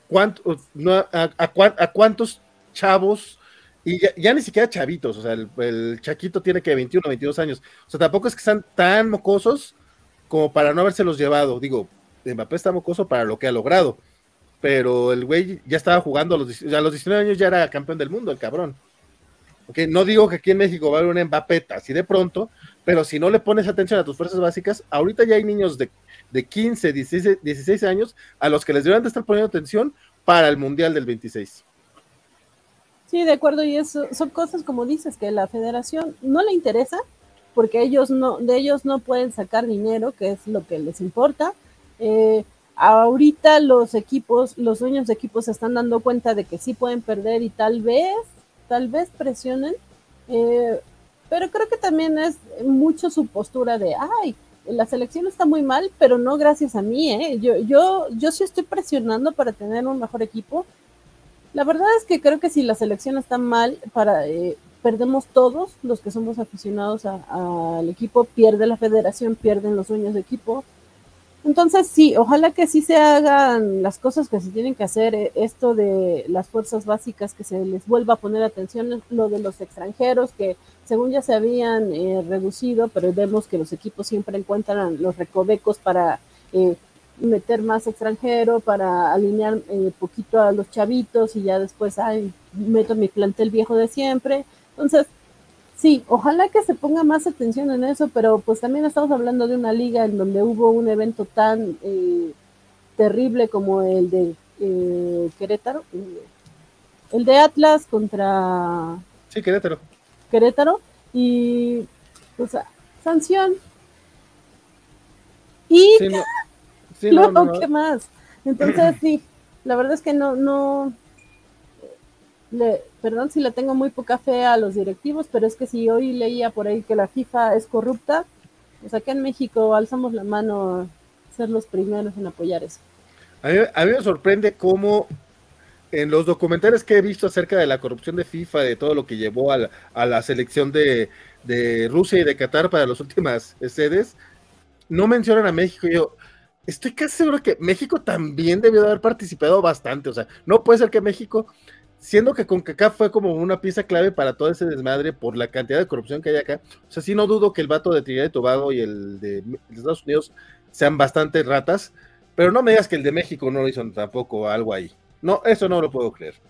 a cuántos chavos, y ya ni siquiera chavitos, o sea, el Chaquito tiene que 21, 22 años, o sea, tampoco es que sean tan mocosos como para no habérselos llevado. Digo, Mbappé está mocoso para lo que ha logrado, pero el güey ya estaba jugando a los 19 años, ya era campeón del mundo, el cabrón. Okay, no digo que aquí en México va a haber un Mbappé así de pronto, pero si no le pones atención a tus fuerzas básicas, ahorita ya hay niños de 15, 16 años a los que les deberán de estar poniendo atención para el Mundial del 26. Sí, de acuerdo, y eso son cosas como dices, que la federación no le interesa, porque de ellos no pueden sacar dinero, que es lo que les importa. Ahorita los dueños de equipos se están dando cuenta de que sí pueden perder y tal vez presionen, pero creo que también es mucho su postura de, ay, la selección está muy mal, pero no gracias a mí, yo sí estoy presionando para tener un mejor equipo. La verdad es que creo que si la selección está mal, perdemos todos los que somos aficionados al equipo, pierde la federación, pierden los dueños de equipo. Entonces sí, ojalá que sí se hagan las cosas que se tienen que hacer, esto de las fuerzas básicas, que se les vuelva a poner atención, lo de los extranjeros, que según ya se habían reducido, pero vemos que los equipos siempre encuentran los recovecos para meter más extranjero, para alinear poquito a los chavitos y ya después meto mi plantel viejo de siempre. Entonces, sí, ojalá que se ponga más atención en eso, pero pues también estamos hablando de una liga en donde hubo un evento tan terrible como el de Querétaro, el de Atlas contra... Sí, Querétaro. Y pues sanción. Y sí, no. ¿Qué más? Entonces sí, la verdad es que perdón si le tengo muy poca fe a los directivos, pero es que si hoy leía por ahí que la FIFA es corrupta, pues acá en México alzamos la mano a ser los primeros en apoyar eso. A mí me sorprende cómo en los documentales que he visto acerca de la corrupción de FIFA, de todo lo que llevó a la selección de Rusia y de Qatar para las últimas sedes, no mencionan a México. Yo estoy casi seguro que México también debió de haber participado bastante. O sea, no puede ser que México, siendo que CONCACAF fue como una pieza clave para todo ese desmadre por la cantidad de corrupción que hay acá. O sea, sí, no dudo que el vato de Trinidad y Tobago y el de Estados Unidos sean bastante ratas, pero no me digas que el de México no lo hizo tampoco algo ahí. No, eso no lo puedo creer.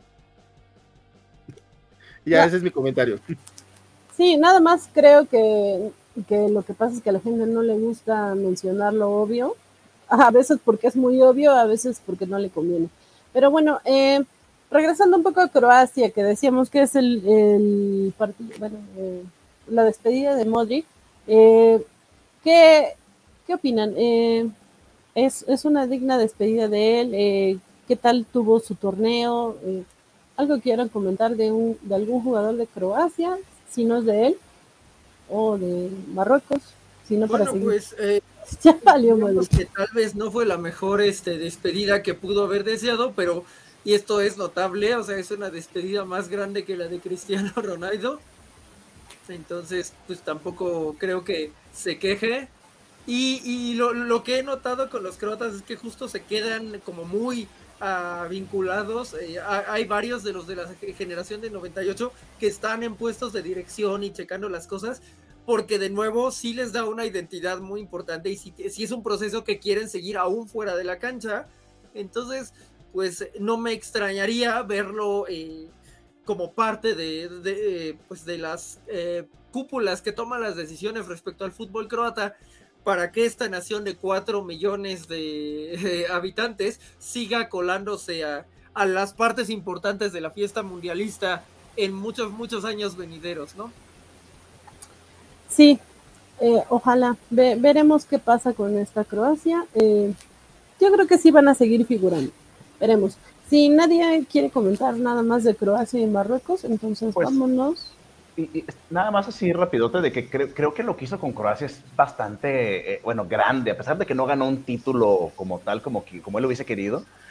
Ya, ese es mi comentario. Sí, nada más creo que lo que pasa es que a la gente no le gusta mencionar lo obvio, a veces porque es muy obvio, a veces porque no le conviene. Pero bueno, regresando un poco a Croacia, que decíamos que es el partido, bueno, la despedida de Modric, ¿qué opinan? ¿Es una digna despedida de él? ¿Qué tal tuvo su torneo? ¿Algo quieran comentar de algún jugador de Croacia, si no es de él? O de Marruecos, si no para seguir. Pues ya valió Modric. Que tal vez no fue la mejor despedida que pudo haber deseado, pero, y esto es notable, o sea, es una despedida más grande que la de Cristiano Ronaldo, entonces pues tampoco creo que se queje. Y lo que he notado con los croatas es que justo se quedan como muy vinculados. Hay varios de los de la generación de 98 que están en puestos de dirección y checando las cosas, porque de nuevo sí les da una identidad muy importante y si es un proceso que quieren seguir aún fuera de la cancha. Entonces pues no me extrañaría verlo como parte de las cúpulas que toman las decisiones respecto al fútbol croata, para que esta nación de 4 millones de habitantes siga colándose a las partes importantes de la fiesta mundialista en muchos años venideros, ¿no? Sí, ojalá. Veremos qué pasa con esta Croacia. Yo creo que sí van a seguir figurando. Veremos. Si nadie quiere comentar nada más de Croacia y Marruecos, entonces pues, vámonos. Y nada más así rapidote de que creo que lo que hizo con Croacia es bastante, grande, a pesar de que no ganó un título como tal, como él lo hubiese querido,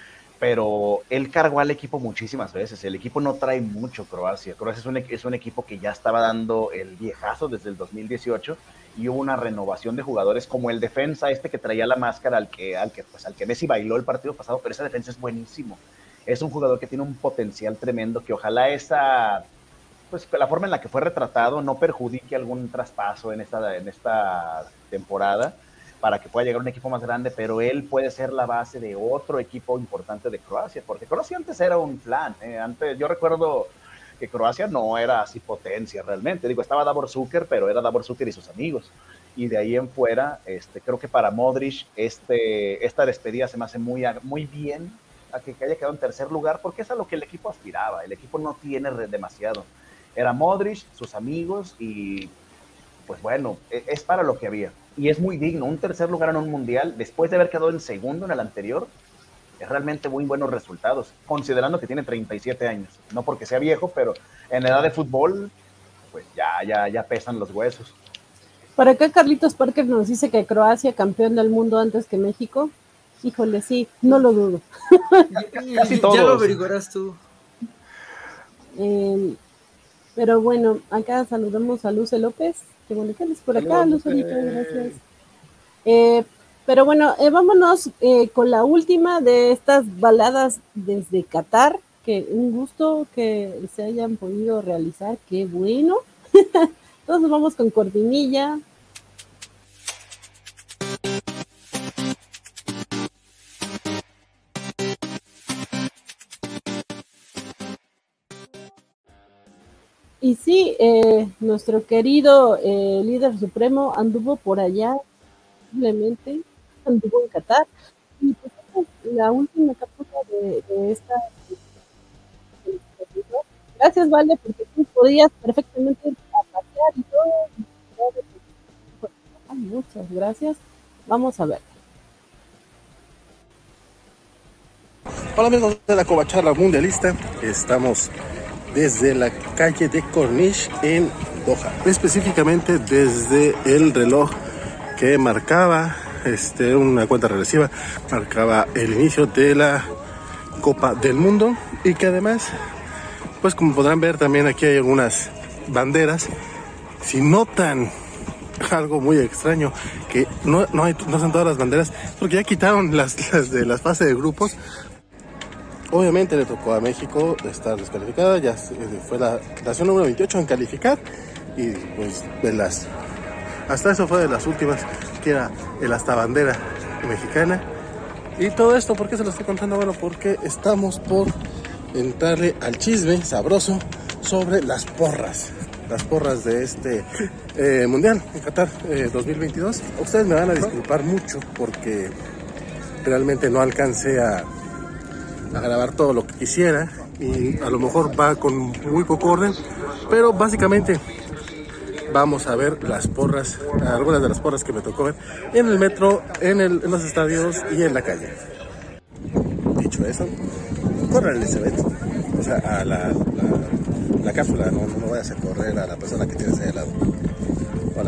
pero él cargó al equipo muchísimas veces. El equipo no trae mucho Croacia. Croacia es un equipo que ya estaba dando el viejazo desde el 2018 y hubo una renovación de jugadores como el defensa que traía la máscara al que Messi bailó el partido pasado, pero ese defensa es buenísimo. Es un jugador que tiene un potencial tremendo, que ojalá la forma en la que fue retratado no perjudique algún traspaso en esta temporada, para que pueda llegar a un equipo más grande, pero él puede ser la base de otro equipo importante de Croacia, porque Croacia antes era un plan. Antes, yo recuerdo que Croacia no era así potencia realmente. Digo, estaba Davor Šuker, pero era Davor Šuker y sus amigos. Y de ahí en fuera, creo que para Modric esta despedida se me hace muy bien a que haya quedado en tercer lugar, porque es a lo que el equipo aspiraba. El equipo no tiene demasiado. Era Modric, sus amigos y pues bueno, es para lo que había. Y es muy digno. Un tercer lugar en un mundial, después de haber quedado en segundo en el anterior, es realmente muy buenos resultados, considerando que tiene 37 años. No porque sea viejo, pero en edad de fútbol, pues ya pesan los huesos. Por acá Carlitos Parker nos dice que Croacia campeón del mundo antes que México. Híjole, sí, no lo dudo. Casi todos. Ya lo averiguarás tú. Pero bueno, acá saludamos a Luce López. Qué bueno que eres por acá, Lucerito, gracias. Pero bueno, vámonos con la última de estas baladas desde Qatar, que un gusto que se hayan podido realizar, qué bueno. Entonces nos vamos con cortinilla. Y sí, nuestro querido líder supremo anduvo por allá, simplemente anduvo en Qatar. Y pues esta es la última cápsula de esta. Gracias, Vale, porque tú podías perfectamente pasear y todo. Ay, muchas gracias. Vamos a ver. Hola amigos de la Covacharla Mundialista, estamos desde la calle de Corniche en Doha, específicamente desde el reloj que marcaba una cuenta regresiva, marcaba el inicio de la Copa del Mundo y que además, pues como podrán ver también aquí hay algunas banderas. Si notan algo muy extraño, que no son todas las banderas, porque ya quitaron las de las fases de grupos. Obviamente le tocó a México estar descalificada, ya fue la nación número 28 en calificar y pues hasta eso fue de las últimas, que era el hasta bandera mexicana. Y todo esto, ¿por qué se lo estoy contando? Bueno, porque estamos por entrarle al chisme sabroso sobre las porras de este Mundial en Qatar 2022. Ustedes me van a disculpar mucho porque realmente no alcancé a grabar todo lo que quisiera y a lo mejor va con muy poco orden, pero básicamente vamos a ver las porras, algunas de las porras que me tocó ver en el metro, en los estadios y en la calle. Dicho eso, corre Elizabeth, o sea, a la cápsula, no vayas a correr a la persona que tienes ahí al lado. Hola.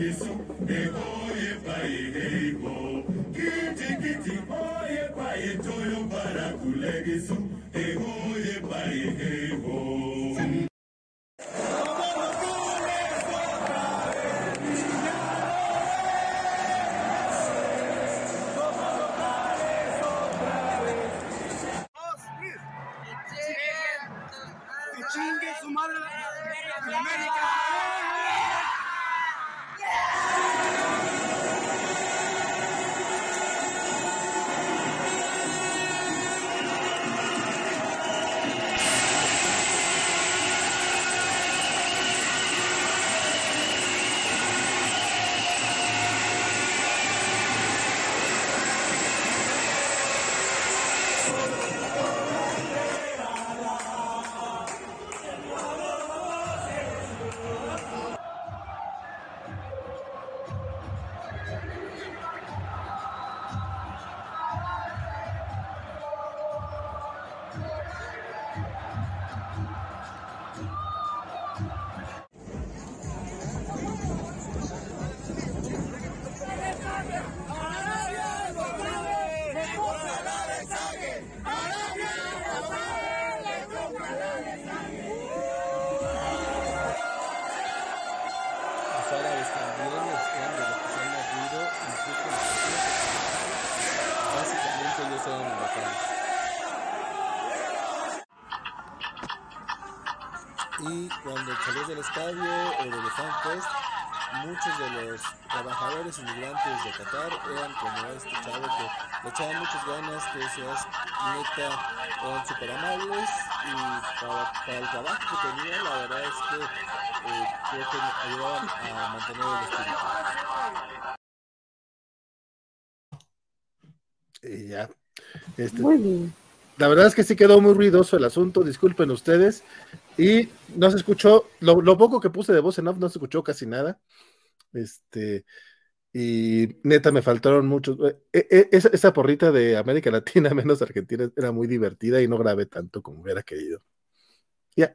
Los árabes también están de lo que se han movido, incluso básicamente ellos son locales. Y cuando salí del estadio o del FanFest, muchos de los trabajadores inmigrantes de Qatar eran como este chavo que le echaban muchas ganas, que decías, neta, eran súper amables y para el trabajo que tenían, la verdad es que creo que ayudaban a mantener el espíritu. Y ya. Muy bien. La verdad es que sí quedó muy ruidoso el asunto, disculpen ustedes. Y no se escuchó, lo poco que puse de voz en off no se escuchó casi nada. Y neta me faltaron muchos. Esa porrita de América Latina menos Argentina era muy divertida y no grabé tanto como hubiera querido. Ya.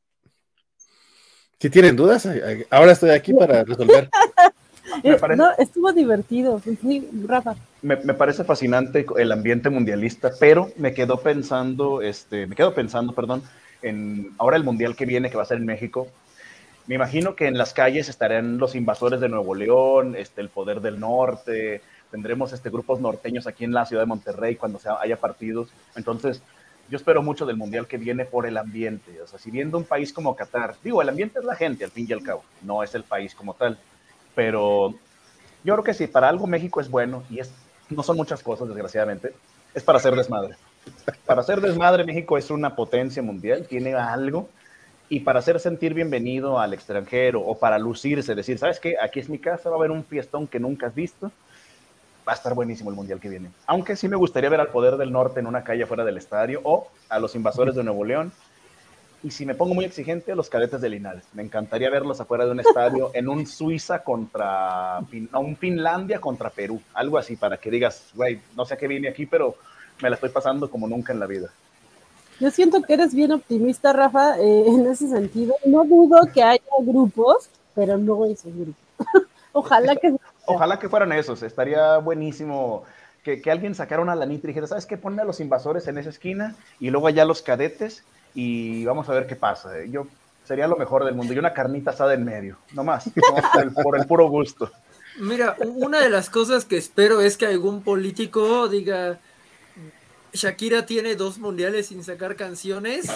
Si tienen dudas, ahora estoy aquí para resolver. No, estuvo divertido, sí, Rafa. Me parece fascinante el ambiente mundialista, pero me quedo pensando, perdón, en ahora el mundial que viene, que va a ser en México. Me imagino que en las calles estarán los invasores de Nuevo León, el Poder del Norte, tendremos grupos norteños aquí en la ciudad de Monterrey cuando haya partidos. Entonces, yo espero mucho del mundial que viene por el ambiente. O sea, si viendo un país como Qatar, digo, el ambiente es la gente, al fin y al cabo, no es el país como tal. Pero yo creo que sí, para algo México es bueno, y no son muchas cosas, desgraciadamente, es para hacer desmadre. Para hacer desmadre, México es una potencia mundial, tiene algo, y para hacer sentir bienvenido al extranjero, o para lucirse, decir, ¿sabes qué? Aquí es mi casa, va a haber un fiestón que nunca has visto, va a estar buenísimo el mundial que viene. Aunque sí me gustaría ver al Poder del Norte en una calle fuera del estadio, o a los invasores de Nuevo León, y si me pongo muy exigente, a los Cadetes de Linares. Me encantaría verlos afuera de un estadio, en un Suiza un Finlandia contra Perú, algo así, para que digas, güey, no sé a qué vine aquí, pero me la estoy pasando como nunca en la vida. Yo siento que eres bien optimista, Rafa, en ese sentido. No dudo que haya grupos, pero no esos grupos. Ojalá que fueran esos, estaría buenísimo que alguien sacara una lanita y dijera, ¿sabes qué? Ponme a los invasores en esa esquina y luego allá los cadetes y vamos a ver qué pasa. Sería lo mejor del mundo, y una carnita asada en medio, nomás, por el puro gusto. Mira, una de las cosas que espero es que algún político diga, Shakira tiene 2 mundiales sin sacar canciones,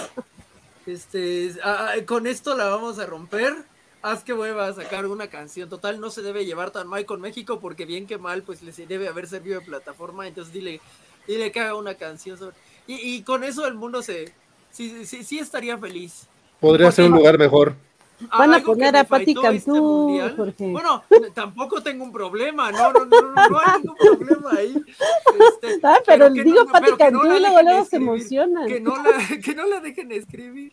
con esto la vamos a romper, haz que vuelva a sacar una canción, total no se debe llevar tan mal con México, porque bien que mal, pues les debe haber servido de plataforma, entonces dile que haga una canción y con eso el mundo sí estaría feliz. Podría ser un lugar mejor. Van a poner a Pati Cantú, Jorge. Bueno, tampoco tengo un problema, no hay ningún problema ahí. pero digo Pati Cantú y luego se emocionan. Que no la dejen escribir.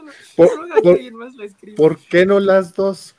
¿Por qué no las dos?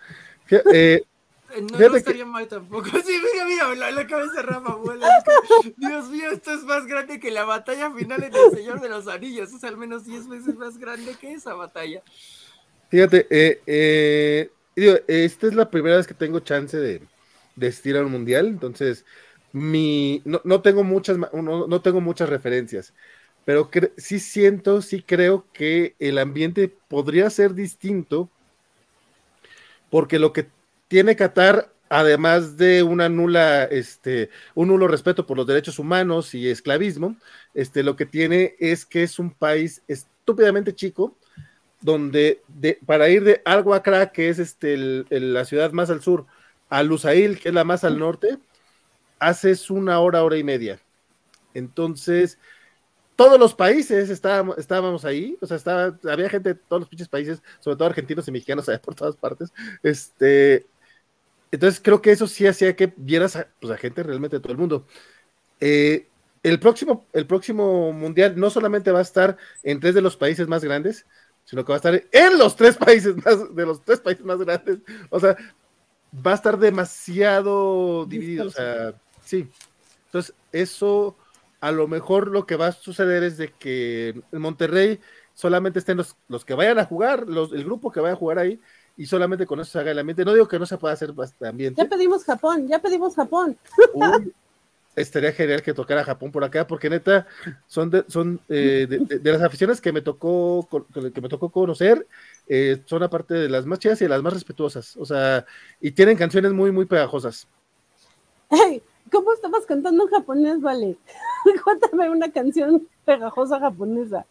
No estaría mal tampoco. Sí, mira, la cabeza de Rafa vuela. Dios mío, esto es más grande que la batalla final en El Señor de los Anillos. Es al menos 10 veces más grande que esa batalla. Fíjate, esta es la primera vez que tengo chance de asistir a un mundial, entonces no tengo muchas referencias, pero sí creo que el ambiente podría ser distinto, porque lo que tiene Qatar, además de un nulo respeto por los derechos humanos y esclavismo, lo que tiene es que es un país estúpidamente chico, donde para ir de Al-Wakra, que es la ciudad más al sur, a Lusail, que es la más al norte, haces una hora y media. Entonces, todos los países estábamos ahí, o sea, había gente de todos los pinches países, sobre todo argentinos y mexicanos, allá por todas partes. Entonces creo que eso sí hacía que vieras a gente realmente de todo el mundo. El próximo mundial no solamente va a estar en 3 de los países más grandes, sino que va a estar en los 3 países más grandes. O sea, va a estar demasiado dividido. O sea, sí. Entonces, eso a lo mejor lo que va a suceder es de que en Monterrey solamente estén los que vayan a jugar, el grupo que vaya a jugar ahí, y solamente con eso se haga el ambiente. No digo que no se pueda hacer ambiente. Ya pedimos Japón. Uy, estaría genial que tocara Japón por acá, porque neta son de las aficiones que me tocó conocer, son aparte de las más chidas y de las más respetuosas, o sea, y tienen canciones muy, muy pegajosas. Hey, ¿cómo estabas cantando en japonés, Vale? Cuéntame una canción pegajosa japonesa.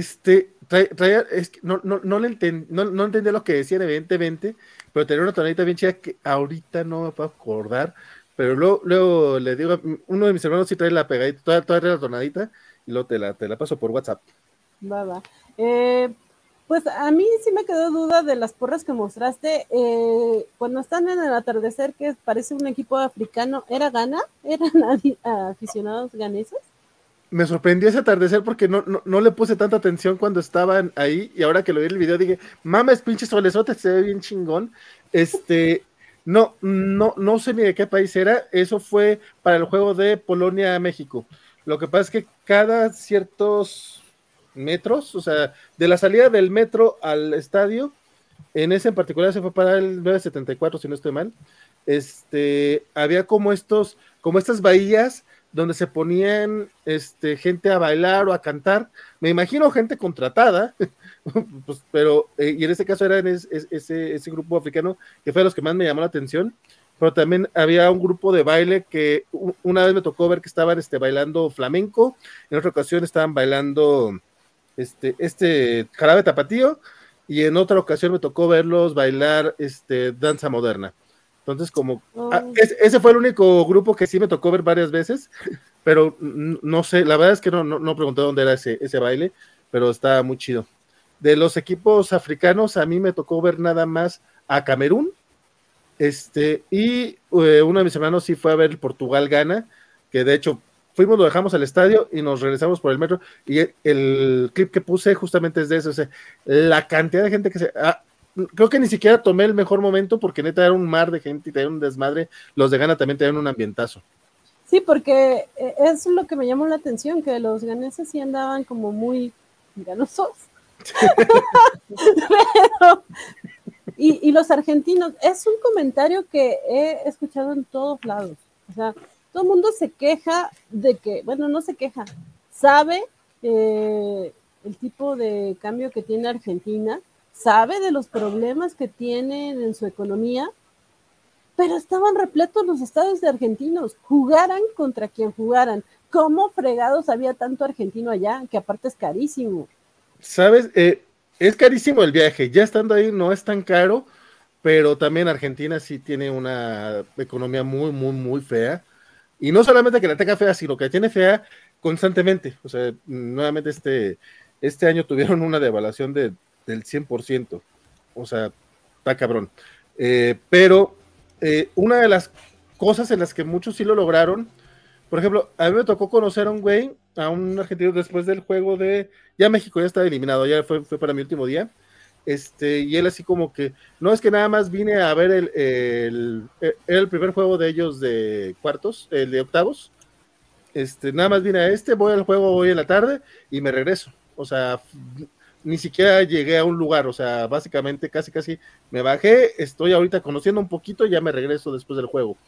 No entendí lo que decían, evidentemente, pero tenía una tonadita bien chida que ahorita no me puedo acordar, pero luego le digo, uno de mis hermanos sí trae la pegadita, toda la tonadita, y luego te la paso por WhatsApp. Va. Pues a mí sí me quedó duda de las porras que mostraste. Cuando están en el atardecer, que parece un equipo africano, ¿era Ghana? ¿Eran aficionados ganeses? Me sorprendió ese atardecer porque no le puse tanta atención cuando estaban ahí, y ahora que lo vi en el video dije, mames, pinche solezote, se ve bien chingón. No sé ni de qué país era. Eso fue para el juego de Polonia-México. Lo que pasa es que cada ciertos metros, o sea, de la salida del metro al estadio, en ese en particular se fue para el 974, si no estoy mal, había como estas bahías donde se ponían gente a bailar o a cantar, me imagino gente contratada, pues, pero, y en este caso era ese grupo africano, que fue de los que más me llamó la atención, pero también había un grupo de baile que una vez me tocó ver que estaban bailando flamenco, en otra ocasión estaban bailando jarabe tapatío, y en otra ocasión me tocó verlos bailar danza moderna. Entonces, ese fue el único grupo que sí me tocó ver varias veces, pero no sé, la verdad es que no pregunté dónde era ese baile, pero estaba muy chido. De los equipos africanos, a mí me tocó ver nada más a Camerún, y uno de mis hermanos sí fue a ver Portugal-Ghana, que de hecho lo dejamos al estadio y nos regresamos por el metro, y el clip que puse justamente es de eso, o sea, la cantidad de gente que creo que ni siquiera tomé el mejor momento porque neta era un mar de gente y era un desmadre. Los de Ghana también tenían un ambientazo. Sí, porque es lo que me llamó la atención, que los ganeses sí andaban como muy ganosos. Pero, y los argentinos, es un comentario que he escuchado en todos lados. O sea, todo el mundo se queja de que, bueno, no se queja, sabe el tipo de cambio que tiene Argentina, sabe de los problemas que tienen en su economía, pero estaban repletos los estadios de argentinos, jugaran contra quien jugaran. ¿Cómo fregados había tanto argentino allá? Que aparte es carísimo. ¿Sabes? Es carísimo el viaje, ya estando ahí no es tan caro, pero también Argentina sí tiene una economía muy, muy, muy fea, y no solamente que la tenga fea, sino que la tiene fea constantemente. O sea, nuevamente este año tuvieron una devaluación del 100%, o sea, está cabrón. Pero una de las cosas en las que muchos sí lo lograron, por ejemplo, a mí me tocó conocer a un argentino después del juego ya México ya estaba eliminado, ya fue para mi último día, y él así como que, no, es que nada más vine a ver era el primer juego de ellos de cuartos, el de octavos, nada más vine a voy al juego hoy en la tarde y me regreso. O sea, ni siquiera llegué a un lugar, o sea, básicamente casi me bajé, estoy ahorita conociendo un poquito y ya me regreso después del juego.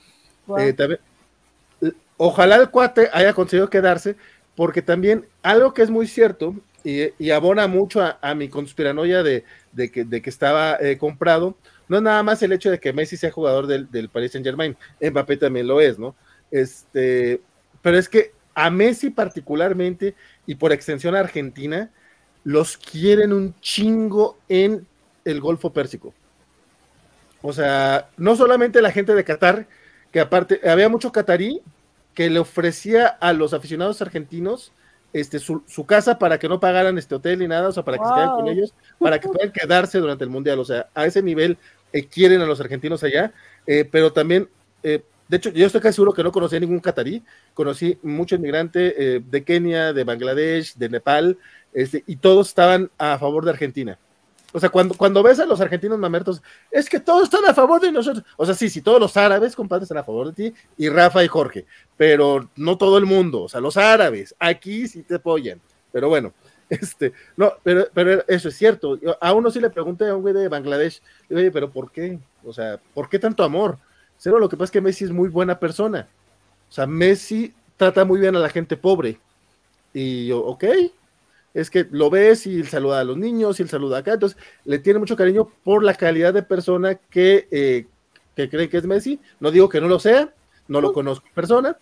Wow. También, ojalá el cuate haya conseguido quedarse, porque también algo que es muy cierto y abona mucho a mi conspiranoia de que estaba comprado, no es nada más el hecho de que Messi sea jugador del Paris Saint-Germain, Mbappé también lo es, ¿no? Pero es que a Messi particularmente y por extensión a Argentina, los quieren un chingo en el Golfo Pérsico. O sea, no solamente la gente de Qatar, que aparte había mucho catarí que le ofrecía a los aficionados argentinos su casa para que no pagaran hotel ni nada, o sea, para que se quedaran con ellos, para que puedan quedarse durante el Mundial. O sea, a ese nivel quieren a los argentinos allá, pero también, de hecho, yo estoy casi seguro que no conocí a ningún catarí, conocí mucho inmigrante de Kenia, de Bangladesh, de Nepal, y todos estaban a favor de Argentina. O sea, cuando ves a los argentinos mamertos, es que todos están a favor de nosotros. O sea, sí, todos los árabes, compadre, están a favor de ti, y Rafa y Jorge, pero no todo el mundo. O sea, los árabes, aquí sí te apoyan. Pero bueno, no, pero eso es cierto. A uno sí le pregunté a un güey de Bangladesh, oye, pero ¿por qué? O sea, ¿por qué tanto amor? Cero, lo que pasa es que Messi es muy buena persona. O sea, Messi trata muy bien a la gente pobre. Y yo, ok, es que lo ves y él saluda a los niños y él saluda acá, entonces le tiene mucho cariño por la calidad de persona que cree que es Messi. No digo que no lo sea, no lo conozco en persona,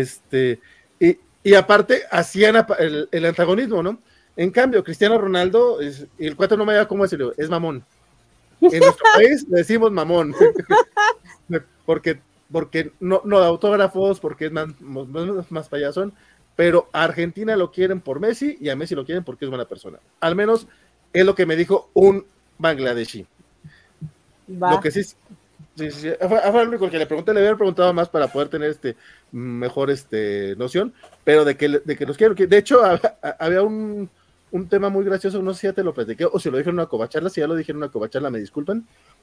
y aparte hacían el antagonismo, ¿no? En cambio, Cristiano Ronaldo, y el cuate no me da cómo decirlo, es mamón. En nuestro país le decimos mamón, porque no da autógrafos, porque es más payasón, pero a Argentina lo quieren por Messi y a Messi lo quieren porque es buena persona. Al menos es lo que me dijo un bangladeshi. Va. Lo que sí, fue el único que le pregunté, le había preguntado más para poder tener mejor noción, pero de que los quiero. De hecho, había un tema muy gracioso, no sé si ya te lo platiqué o si lo dije en una covacharla, si ya lo dije en una covacharla, me disculpan.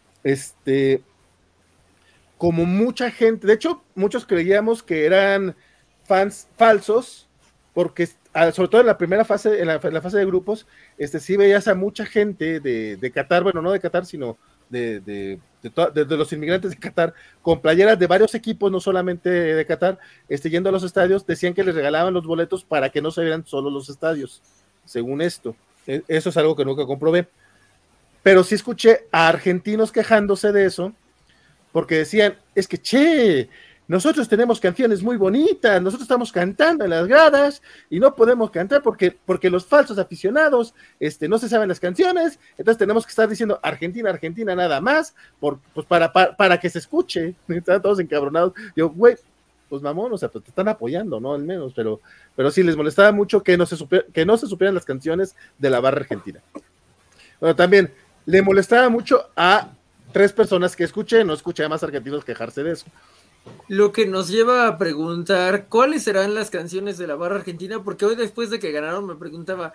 Como mucha gente, de hecho, muchos creíamos que eran fans falsos, porque sobre todo en la primera fase, en la fase de grupos, sí veías a mucha gente de Qatar, bueno, no de Qatar, sino de los inmigrantes de Qatar, con playeras de varios equipos, no solamente de Qatar, yendo a los estadios, decían que les regalaban los boletos para que no se vieran solo los estadios, según esto. Eso es algo que nunca comprobé. Pero sí escuché a argentinos quejándose de eso, porque decían, es que, che, nosotros tenemos canciones muy bonitas, nosotros estamos cantando en las gradas y no podemos cantar porque los falsos aficionados no se saben las canciones, entonces tenemos que estar diciendo Argentina, Argentina nada más, pues para que se escuche. Están todos encabronados. Yo, güey, pues mamón, o sea, pues te están apoyando, ¿no? Al menos, pero sí les molestaba mucho que no se supieran las canciones de la barra argentina. Bueno, también le molestaba mucho a 3 personas que escuché, no escuché a más argentinos quejarse de eso. Lo que nos lleva a preguntar cuáles serán las canciones de la barra argentina, porque hoy después de que ganaron me preguntaba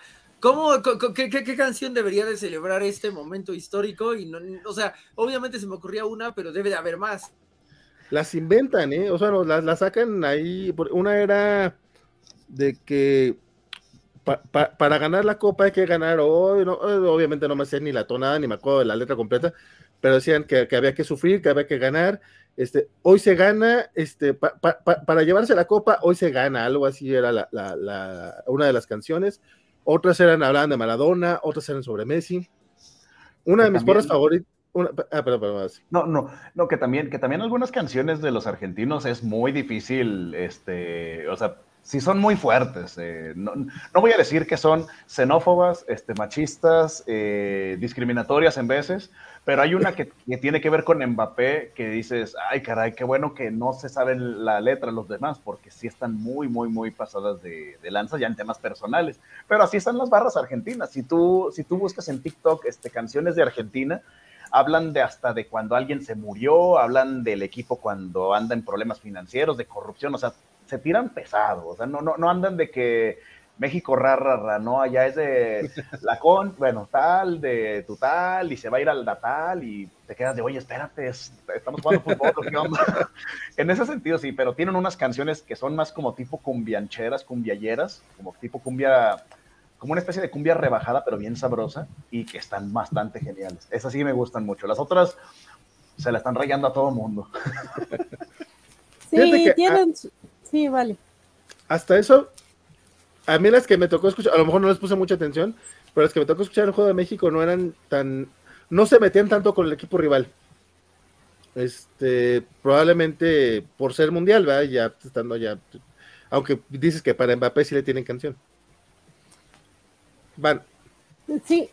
qué canción debería de celebrar este momento histórico, y no, o sea, obviamente se me ocurría una, pero debe de haber más. Las inventan, o sea, las sacan ahí. Una era de que para ganar la copa hay que ganar hoy, ¿no? Obviamente no me sé ni la tonada ni me acuerdo de la letra completa, pero decían que había que sufrir, que había que ganar. Hoy se gana, para llevarse la copa, hoy se gana, algo así era una de las canciones. Otras hablaban de Maradona, otras eran sobre Messi. Una de mis porras favoritas. Perdón. No, que también algunas canciones de los argentinos es muy difícil, o sea, sí son muy fuertes. No voy a decir que son xenófobas, machistas, discriminatorias en veces, pero hay una que tiene que ver con Mbappé, que dices, ay caray, qué bueno que no se saben la letra los demás, porque sí están muy, muy, muy pasadas de lanza ya en temas personales. Pero así están las barras argentinas. Si tú buscas en TikTok canciones de Argentina, hablan hasta de cuando alguien se murió, hablan del equipo cuando anda en problemas financieros, de corrupción, o sea, se tiran pesado, o sea, no andan de que México rara, no, allá es de tal, de tu tal, y se va a ir al natal, y te quedas de, oye, espérate, estamos jugando fútbol, ¿qué onda? En ese sentido sí, pero tienen unas canciones que son más como tipo cumbiancheras, cumbialleras, como tipo cumbia, como una especie de cumbia rebajada, pero bien sabrosa, y que están bastante geniales. Esas sí me gustan mucho. Las otras se la están rayando a todo mundo. Sí, tienen... Sí, vale. Hasta eso, a mí las que me tocó escuchar, a lo mejor no les puse mucha atención, pero las que me tocó escuchar en el Juego de México no eran tan... No se metían tanto con el equipo rival. Probablemente por ser mundial, ¿verdad? Ya estando ya... Aunque dices que para Mbappé sí le tienen canción. Van. Sí,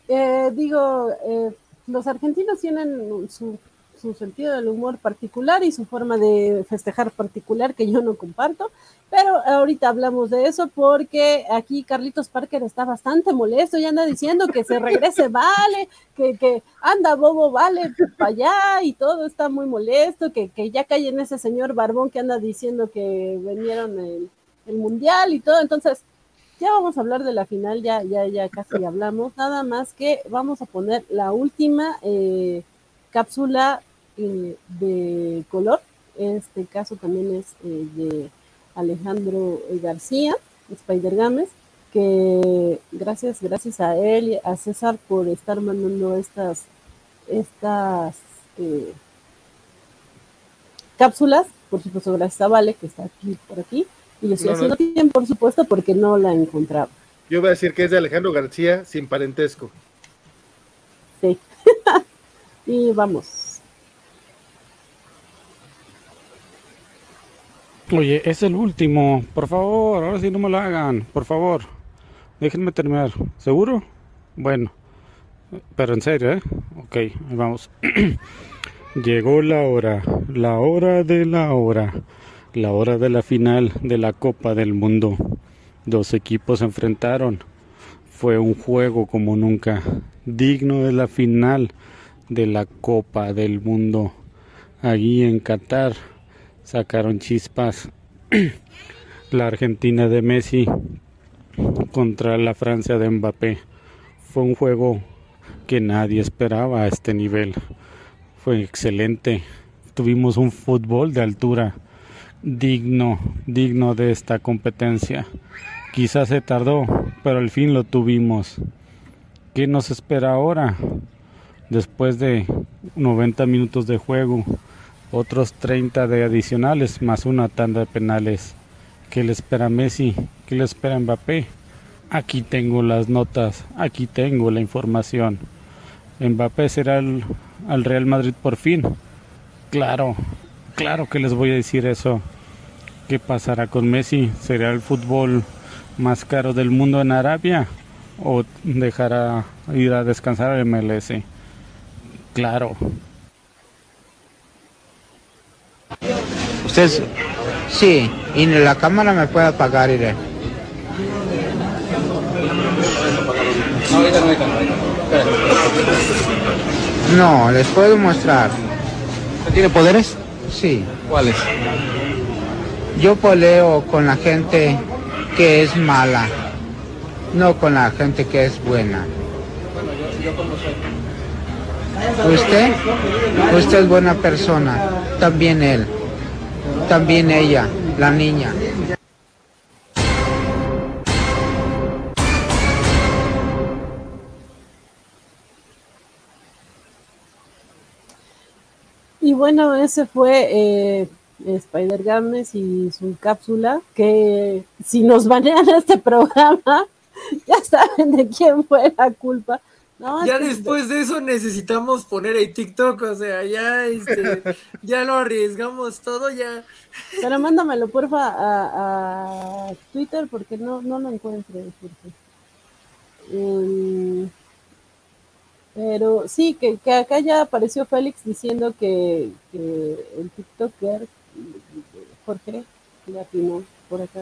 los argentinos tienen su sentido del humor particular y su forma de festejar particular que yo no comparto, pero ahorita hablamos de eso porque aquí Carlitos Parker está bastante molesto y anda diciendo que se regrese Vale, que anda bobo Vale para allá y todo, está muy molesto, que ya callen ese señor barbón que anda diciendo que vinieron el mundial y todo. Entonces ya vamos a hablar de la final, ya casi hablamos, nada más que vamos a poner la última cápsula de color. Este caso también es de Alejandro García, Spider Games, que gracias a él y a César por estar mandando estas cápsulas, por supuesto gracias a Vale que está aquí por aquí. Y le estoy haciendo tiempo, por supuesto, porque no la encontraba. Yo voy a decir que es de Alejandro García sin parentesco. Sí. Y vamos. Oye, es el último. Por favor, ahora sí no me lo hagan. Por favor, déjenme terminar. ¿Seguro? Bueno, pero en serio, ¿eh? Ok, ahí vamos. Llegó la hora de la hora. La hora de la final de la Copa del Mundo. Dos equipos se enfrentaron. Fue un juego como nunca, digno de la final de la Copa del Mundo. Allí en Qatar sacaron chispas. La Argentina de Messi contra la Francia de Mbappé. Fue un juego que nadie esperaba a este nivel. Fue excelente. Tuvimos un fútbol de altura. Digno de esta competencia. Quizás se tardó, pero al fin lo tuvimos. ¿Qué nos espera ahora? Después de 90 minutos de juego, otros 30 de adicionales, más una tanda de penales. ¿Qué le espera a Messi? ¿Qué le espera a Mbappé? Aquí tengo las notas, aquí tengo la información. ¿Mbappé será al Real Madrid por fin? Claro que les voy a decir eso. ¿Qué pasará con Messi? ¿Será el fútbol más caro del mundo en Arabia? ¿O dejará ir a descansar al MLS? Claro. ¿Usted? Sí, y la cámara me puede apagar, iré. No, les puedo mostrar. ¿Usted tiene poderes? Sí. ¿Cuáles? Yo peleo con la gente que es mala, no con la gente que es buena. Bueno, yo como soy. Usted es buena persona, también él, también ella, la niña. Y bueno, ese fue Spider Games y su cápsula, que si nos banean este programa, ya saben de quién fue la culpa. No, ya después de eso necesitamos poner el TikTok, o sea, ya lo arriesgamos todo, ya. Pero mándamelo, porfa, a Twitter, porque no lo encuentro. Pero sí, que acá ya apareció Félix diciendo que el TikToker Jorge Latino por acá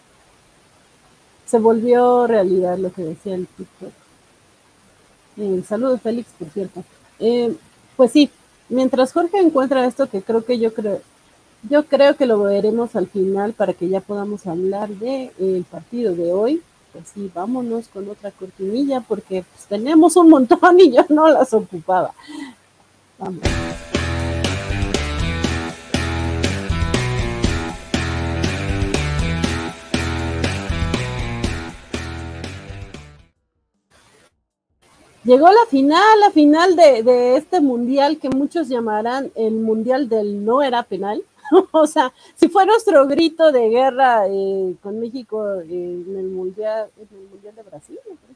se volvió realidad lo que decía el TikTok. Saludos Félix, por cierto. Pues sí, mientras Jorge encuentra esto, que yo creo que lo veremos al final para que ya podamos hablar del partido de hoy. Pues sí, vámonos con otra cortinilla porque pues, tenemos un montón y yo no las ocupaba. Vamos. Llegó la final de este mundial que muchos llamarán el mundial del no era penal. O sea, si fue nuestro grito de guerra con México en el Mundial de Brasil,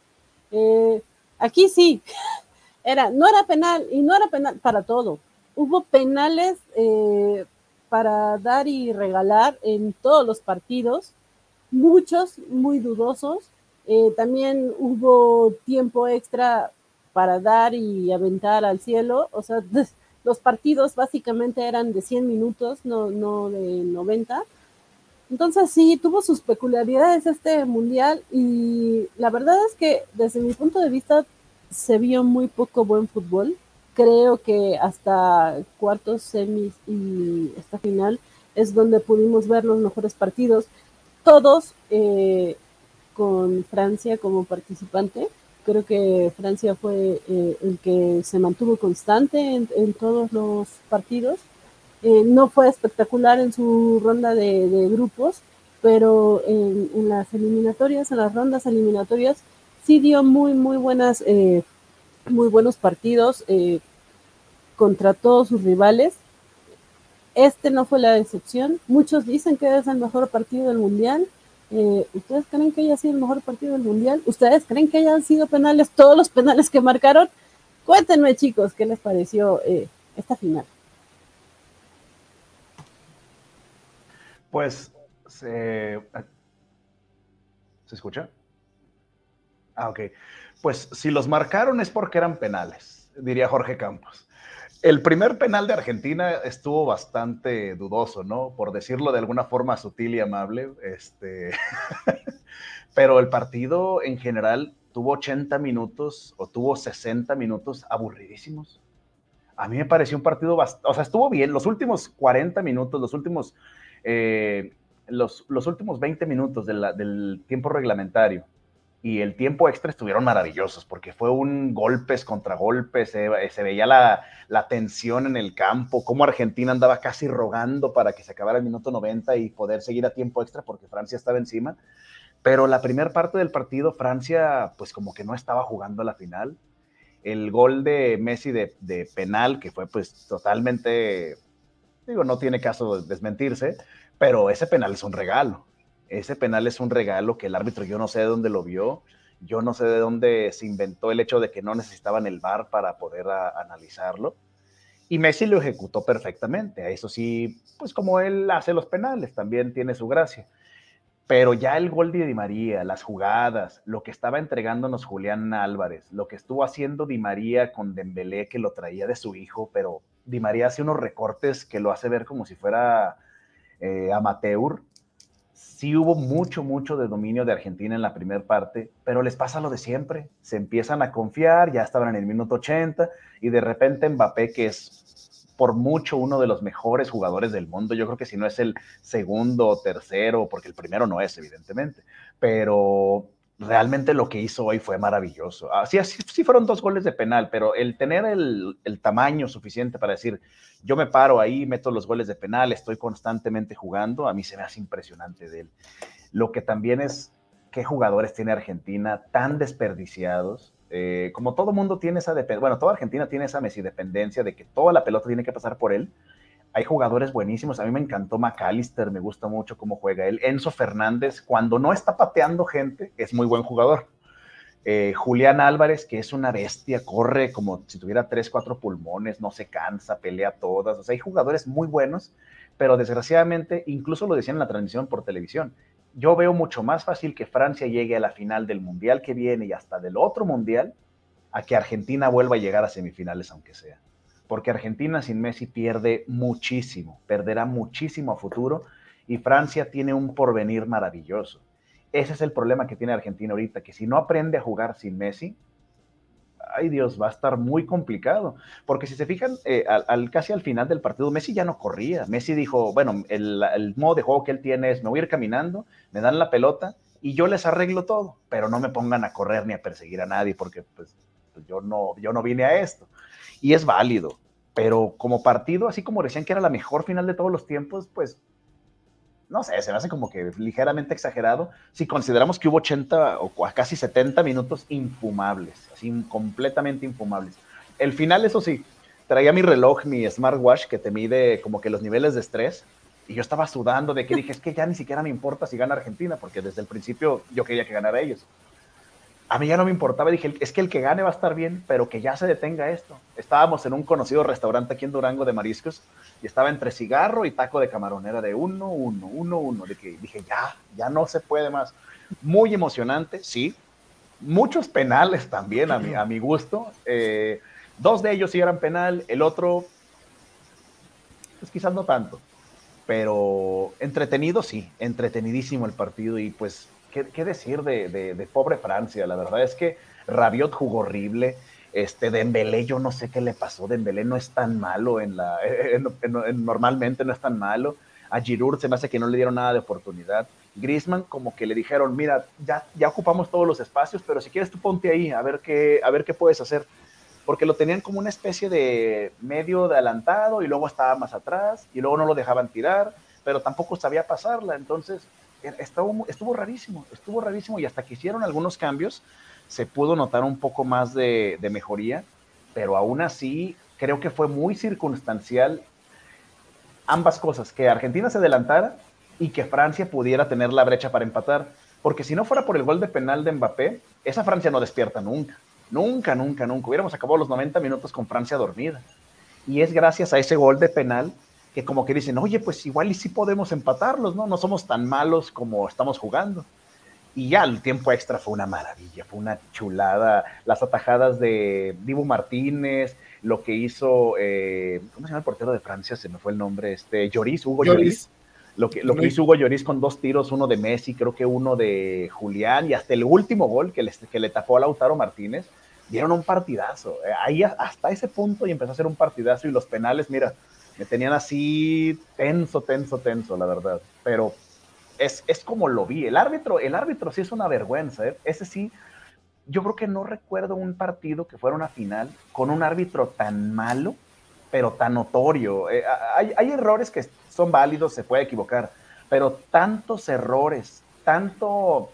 aquí sí, no era penal, y no era penal para todo. Hubo penales para dar y regalar en todos los partidos, muchos muy dudosos. También hubo tiempo extra para dar y aventar al cielo. O sea, los partidos básicamente eran de 100 minutos, no de 90. Entonces sí, tuvo sus peculiaridades este mundial y la verdad es que desde mi punto de vista se vio muy poco buen fútbol. Creo que hasta cuartos, semis y esta final es donde pudimos ver los mejores partidos, todos con Francia como participante. Creo que Francia fue el que se mantuvo constante en todos los partidos. No fue espectacular en su ronda de grupos, pero en las eliminatorias, en las rondas eliminatorias, sí dio muy buenos partidos contra todos sus rivales. Este no fue la excepción. Muchos dicen que es el mejor partido del Mundial. ¿Ustedes creen que haya sido el mejor partido del Mundial? ¿Ustedes creen que hayan sido penales todos los penales que marcaron? Cuéntenme, chicos, ¿qué les pareció esta final? Pues, ¿se escucha? Ok. Pues si los marcaron es porque eran penales, diría Jorge Campos. El primer penal de Argentina estuvo bastante dudoso, ¿no? Por decirlo de alguna forma sutil y amable. Pero el partido en general tuvo 80 minutos o tuvo 60 minutos aburridísimos. A mí me pareció un partido bastante, o sea, estuvo bien. Los últimos 40 minutos, los últimos 20 minutos del tiempo reglamentario y el tiempo extra estuvieron maravillosos, porque fue un golpes contra golpes, se veía la tensión en el campo, cómo Argentina andaba casi rogando para que se acabara el minuto 90 y poder seguir a tiempo extra, porque Francia estaba encima. Pero la primera parte del partido, Francia, pues como que no estaba jugando a la final. El gol de Messi de penal, que fue pues totalmente, digo, no tiene caso desmentirse, pero ese penal es un regalo. Ese penal es un regalo que el árbitro, yo no sé de dónde lo vio, yo no sé de dónde se inventó el hecho de que no necesitaban el VAR para poder analizarlo. Y Messi lo ejecutó perfectamente. Eso sí, pues como él hace los penales, también tiene su gracia. Pero ya el gol de Di María, las jugadas, lo que estaba entregándonos Julián Álvarez, lo que estuvo haciendo Di María con Dembélé, que lo traía de su hijo, pero Di María hace unos recortes que lo hace ver como si fuera amateur. Sí hubo mucho de dominio de Argentina en la primera parte, pero les pasa lo de siempre. Se empiezan a confiar, ya estaban en el minuto 80 y de repente Mbappé, que es por mucho uno de los mejores jugadores del mundo, yo creo que si no es el segundo o tercero, porque el primero no es, evidentemente, pero realmente lo que hizo hoy fue maravilloso. Sí fueron 2 goles de penal, pero el tener el tamaño suficiente para decir, yo me paro ahí, meto los goles de penal, estoy constantemente jugando, a mí se me hace impresionante de él. Lo que también es, ¿qué jugadores tiene Argentina tan desperdiciados? Como todo mundo tiene esa dependencia, bueno, toda Argentina tiene esa Messi dependencia de que toda la pelota tiene que pasar por él. Hay jugadores buenísimos, a mí me encantó McAllister, me gusta mucho cómo juega él. Enzo Fernández, cuando no está pateando gente, es muy buen jugador. Julián Álvarez, que es una bestia, corre como si tuviera 3, 4 pulmones, no se cansa, pelea todas. O sea, hay jugadores muy buenos, pero desgraciadamente, incluso lo decían en la transmisión por televisión, yo veo mucho más fácil que Francia llegue a la final del Mundial que viene y hasta del otro Mundial, a que Argentina vuelva a llegar a semifinales, aunque sea. Porque Argentina sin Messi pierde muchísimo, perderá muchísimo a futuro, y Francia tiene un porvenir maravilloso. Ese es el problema que tiene Argentina ahorita, que si no aprende a jugar sin Messi, ay Dios, va a estar muy complicado. Porque si se fijan, casi al final del partido, Messi ya no corría. Messi dijo, bueno, el modo de juego que él tiene es, me voy a ir caminando, me dan la pelota y yo les arreglo todo, pero no me pongan a correr ni a perseguir a nadie, porque pues yo no vine a esto. Y es válido, pero como partido, así como decían que era la mejor final de todos los tiempos, pues no sé, se me hace como que ligeramente exagerado si consideramos que hubo 80 o casi 70 minutos infumables, así completamente infumables. El final, eso sí, traía mi reloj, mi smartwatch, que te mide como que los niveles de estrés, Y yo estaba sudando de que dije, es que ya ni siquiera me importa si gana Argentina, porque desde el principio yo quería que ganara ellos. A mí ya no me importaba, dije, es que el que gane va a estar bien, pero que ya se detenga esto. Estábamos en un conocido restaurante aquí en Durango de mariscos y estaba entre cigarro y taco de camarón, era de 1-1, de que dije, ya no se puede más. Muy emocionante, sí. Muchos penales también a mi gusto. 2 de ellos sí eran penal, el otro, pues quizás no tanto. Pero entretenido, sí, entretenidísimo el partido y pues, ¿qué decir de pobre Francia? La verdad es que Rabiot jugó horrible, Dembélé, yo no sé qué le pasó, Dembélé no es tan malo normalmente no es tan malo, a Giroud se me hace que no le dieron nada de oportunidad, Griezmann como que le dijeron, mira, ya ocupamos todos los espacios, pero si quieres tú ponte ahí, a ver qué puedes hacer, porque lo tenían como una especie de medio de adelantado y luego estaba más atrás y luego no lo dejaban tirar, pero tampoco sabía pasarla, entonces estuvo rarísimo y hasta que hicieron algunos cambios se pudo notar un poco más de mejoría, pero aún así creo que fue muy circunstancial ambas cosas, que Argentina se adelantara y que Francia pudiera tener la brecha para empatar, porque si no fuera por el gol de penal de Mbappé, esa Francia no despierta nunca. Nunca. Hubiéramos acabado los 90 minutos con Francia dormida. Y es gracias a ese gol de penal que como que dicen, oye, pues igual y sí podemos empatarlos, ¿no? No somos tan malos como estamos jugando. Y ya el tiempo extra fue una maravilla, fue una chulada. Las atajadas de Dibu Martínez, lo que hizo, ¿cómo se llama el portero de Francia? Se me fue el nombre, Hugo Lloris. Lo que hizo Hugo Lloris con 2 tiros, uno de Messi, creo que uno de Julián, y hasta el último gol que le tapó a Lautaro Martínez, dieron un partidazo. Ahí hasta ese punto y empezó a ser un partidazo, y los penales, mira, me tenían así tenso, la verdad. Pero es como lo vi. El árbitro sí es una vergüenza, ¿eh? Ese sí, yo creo que no recuerdo un partido que fuera una final con un árbitro tan malo, pero tan notorio. Hay errores que son válidos, se puede equivocar, pero tantos errores, tantos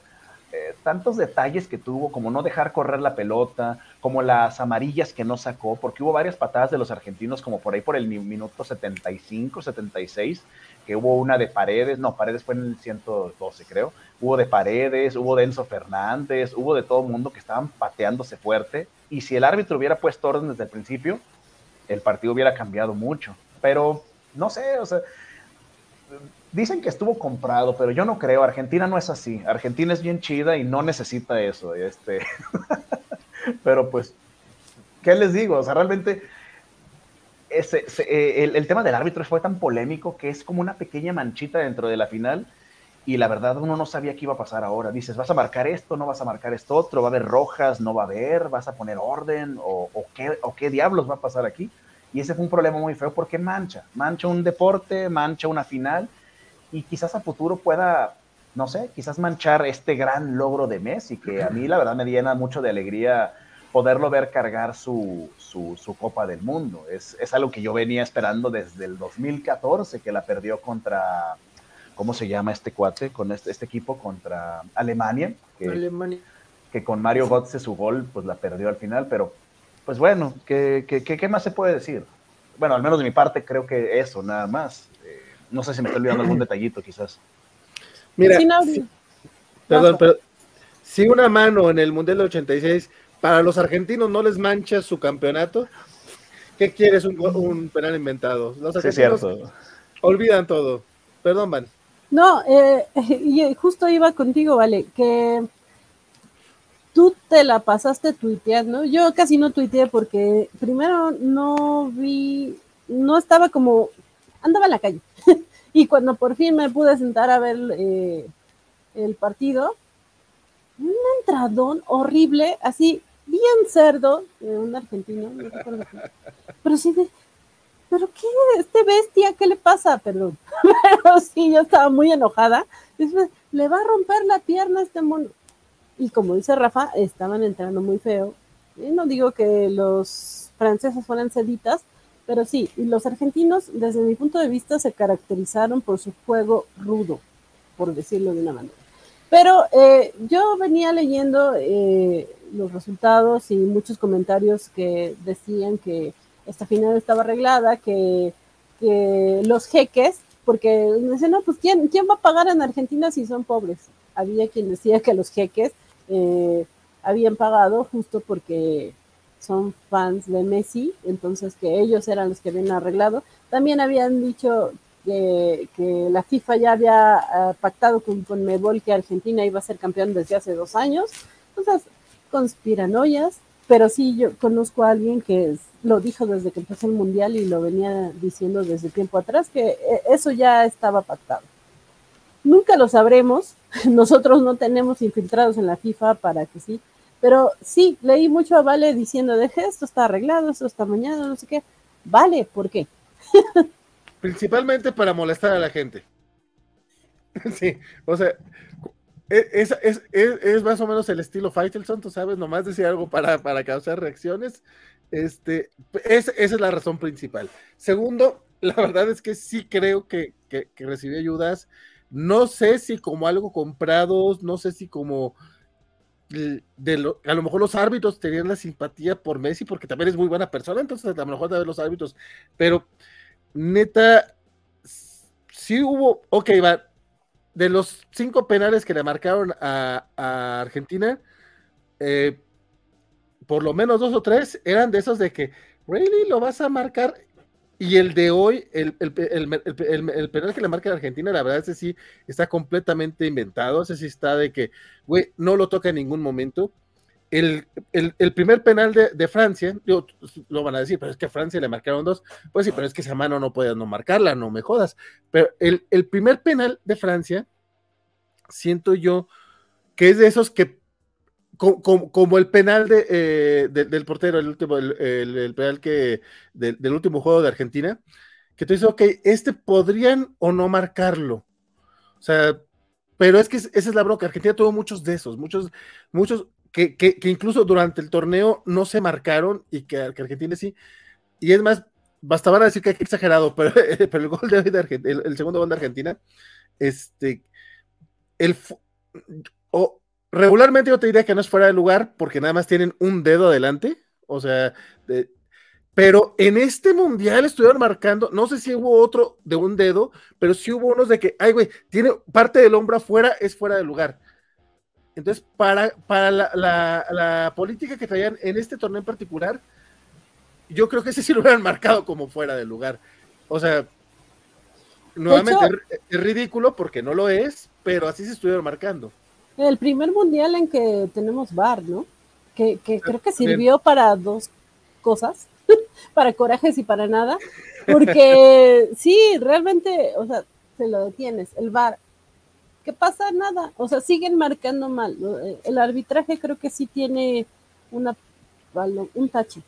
detalles que tuvo, como no dejar correr la pelota, como las amarillas que no sacó, porque hubo varias patadas de los argentinos, como por ahí por el minuto 75, 76, que hubo una de Paredes fue en el 112 creo, hubo de Paredes, hubo de Enzo Fernández, hubo de todo el mundo que estaban pateándose fuerte, y si el árbitro hubiera puesto orden desde el principio, el partido hubiera cambiado mucho, pero no sé, o sea, dicen que estuvo comprado, pero yo no creo. Argentina no es así. Argentina es bien chida y no necesita eso. Pero pues, ¿qué les digo? O sea, realmente el tema del árbitro fue tan polémico que es como una pequeña manchita dentro de la final y la verdad uno no sabía qué iba a pasar ahora. Dices, ¿vas a marcar esto? ¿No vas a marcar esto otro? ¿Va a haber rojas? ¿No va a haber? ¿Vas a poner orden? ¿O qué diablos va a pasar aquí? Y ese fue un problema muy feo porque mancha un deporte, mancha una final y quizás a futuro pueda, no sé, quizás manchar este gran logro de Messi, que a mí la verdad me llena mucho de alegría poderlo ver cargar su Copa del Mundo. Es algo que yo venía esperando desde el 2014, que la perdió contra, ¿cómo se llama este cuate? Con este equipo contra Alemania, que con Mario Götze su gol, pues la perdió al final, pero pues bueno, ¿qué más se puede decir? Bueno, al menos de mi parte creo que eso, nada más. No sé si me estoy olvidando algún detallito, quizás. Mira, Sí, perdón, pero si una mano en el Mundial de 86 para los argentinos no les mancha su campeonato, ¿qué quieres? Un penal inventado. Los argentinos olvidan todo. Perdón, Van. No, y justo iba contigo, Vale, que tú te la pasaste tuiteando. Yo casi no tuiteé porque primero no estaba como, andaba en la calle. Y cuando por fin me pude sentar a ver el partido, un entradón horrible, así, bien cerdo, un argentino, no recuerdo qué. Pero sí ¿pero qué? Bestia, ¿qué le pasa? Perdón. Pero sí, yo estaba muy enojada. Después, le va a romper la pierna a este mono. Y como dice Rafa, estaban entrando muy feo. Y no digo que los franceses fueran ceditas, pero sí, y los argentinos, desde mi punto de vista, se caracterizaron por su juego rudo, por decirlo de una manera. Pero yo venía leyendo los resultados y muchos comentarios que decían que esta final estaba arreglada, que los jeques porque decían, no, pues ¿quién va a pagar en Argentina si son pobres? Había quien decía que los jeques habían pagado justo porque son fans de Messi, entonces que ellos eran los que habían arreglado. También habían dicho que la FIFA ya había pactado con Conmebol que Argentina iba a ser campeón desde hace 2 años. Entonces, conspiranoias, pero sí yo conozco a alguien que lo dijo desde que empezó el Mundial y lo venía diciendo desde tiempo atrás, que eso ya estaba pactado. Nunca lo sabremos, nosotros no tenemos infiltrados en la FIFA para que sí, pero sí, leí mucho a Vale diciendo, deje, esto está arreglado, esto está mañana, no sé qué. Vale, ¿por qué? Principalmente para molestar a la gente. Sí, o sea, es más o menos el estilo Faitelson, tú sabes, nomás decir algo para causar reacciones. Esa es la razón principal. Segundo, la verdad es que sí creo que recibió ayudas. No sé si como algo comprado, no sé si como a lo mejor los árbitros tenían la simpatía por Messi, porque también es muy buena persona, entonces a lo mejor de los árbitros, pero neta, sí hubo, ok, va, de los 5 penales que le marcaron a Argentina, por lo menos 2 o 3 eran de esos de que, ¿really lo vas a marcar? Y el de hoy, el penal que le marca a Argentina, la verdad, ese sí está completamente inventado, ese sí está de que, güey, no lo toca en ningún momento. El primer penal de Francia, lo van a decir, pero es que a Francia le marcaron 2, pues sí, pero es que esa mano no puede no marcarla, no me jodas. Pero el primer penal de Francia, siento yo que es de esos que como el penal del portero, el último, el penal del último juego de Argentina, que tú dices, ok, podrían o no marcarlo. O sea, pero es que esa es la bronca. Argentina tuvo muchos de esos, muchos que incluso durante el torneo no se marcaron y que Argentina sí. Y es más, bastaban a decir que exagerado, pero el gol de hoy de Argentina, el segundo gol de Argentina, regularmente yo te diría que no es fuera de lugar porque nada más tienen un dedo adelante, o sea, pero en este mundial estuvieron marcando, no sé si hubo otro de un dedo, pero sí hubo unos de que, ay güey, tiene parte del hombro afuera, es fuera de lugar. Entonces, para la política que traían en este torneo en particular, yo creo que ese sí lo hubieran marcado como fuera de lugar. O sea, nuevamente es ridículo porque no lo es, pero así se estuvieron marcando. El primer mundial en que tenemos VAR, ¿no? Que creo que sirvió para 2 cosas, para corajes y para nada, porque sí, realmente, o sea, se lo detienes, el VAR, ¿qué pasa? Nada, o sea, siguen marcando mal, ¿no? El arbitraje creo que sí tiene un tache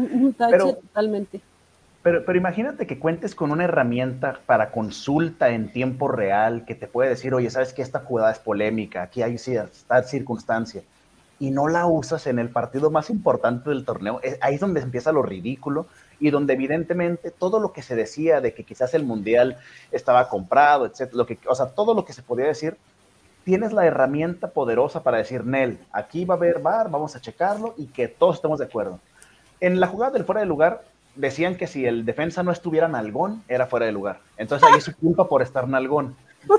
totalmente. Pero imagínate que cuentes con una herramienta para consulta en tiempo real que te puede decir, oye, ¿sabes qué? Esta jugada es polémica, aquí hay esta circunstancia, y no la usas en el partido más importante del torneo. Ahí es donde empieza lo ridículo y donde evidentemente todo lo que se decía de que quizás el Mundial estaba comprado, etcétera, o sea, todo lo que se podía decir, tienes la herramienta poderosa para decir, Nel, aquí va a haber VAR, vamos a checarlo y que todos estemos de acuerdo. En la jugada del fuera de lugar, decían que si el defensa no estuviera nalgón, era fuera de lugar. Entonces ahí es su culpa por estar nalgón.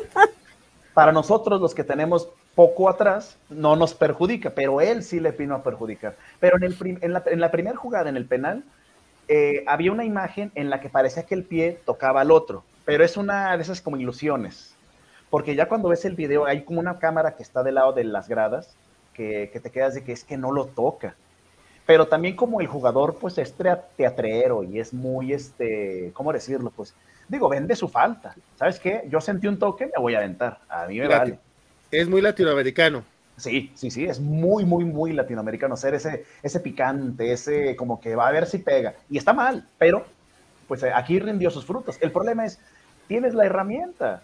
Para nosotros, los que tenemos poco atrás, no nos perjudica, pero él sí le vino a perjudicar. Pero en la primera jugada, en el penal, había una imagen en la que parecía que el pie tocaba al otro, pero es una de esas como ilusiones. Porque ya cuando ves el video, hay como una cámara que está del lado de las gradas, que te quedas de que es que no lo toca. Pero también como el jugador, pues, es teatrero y es muy, ¿cómo decirlo? Pues, digo, vende su falta. ¿Sabes qué? Yo sentí un toque, me voy a aventar. A mí me vale. Es muy latinoamericano. Sí, es muy, muy, muy latinoamericano. Ser ese picante, ese como que va a ver si pega. Y está mal, pero, pues, aquí rindió sus frutos. El problema es, tienes la herramienta,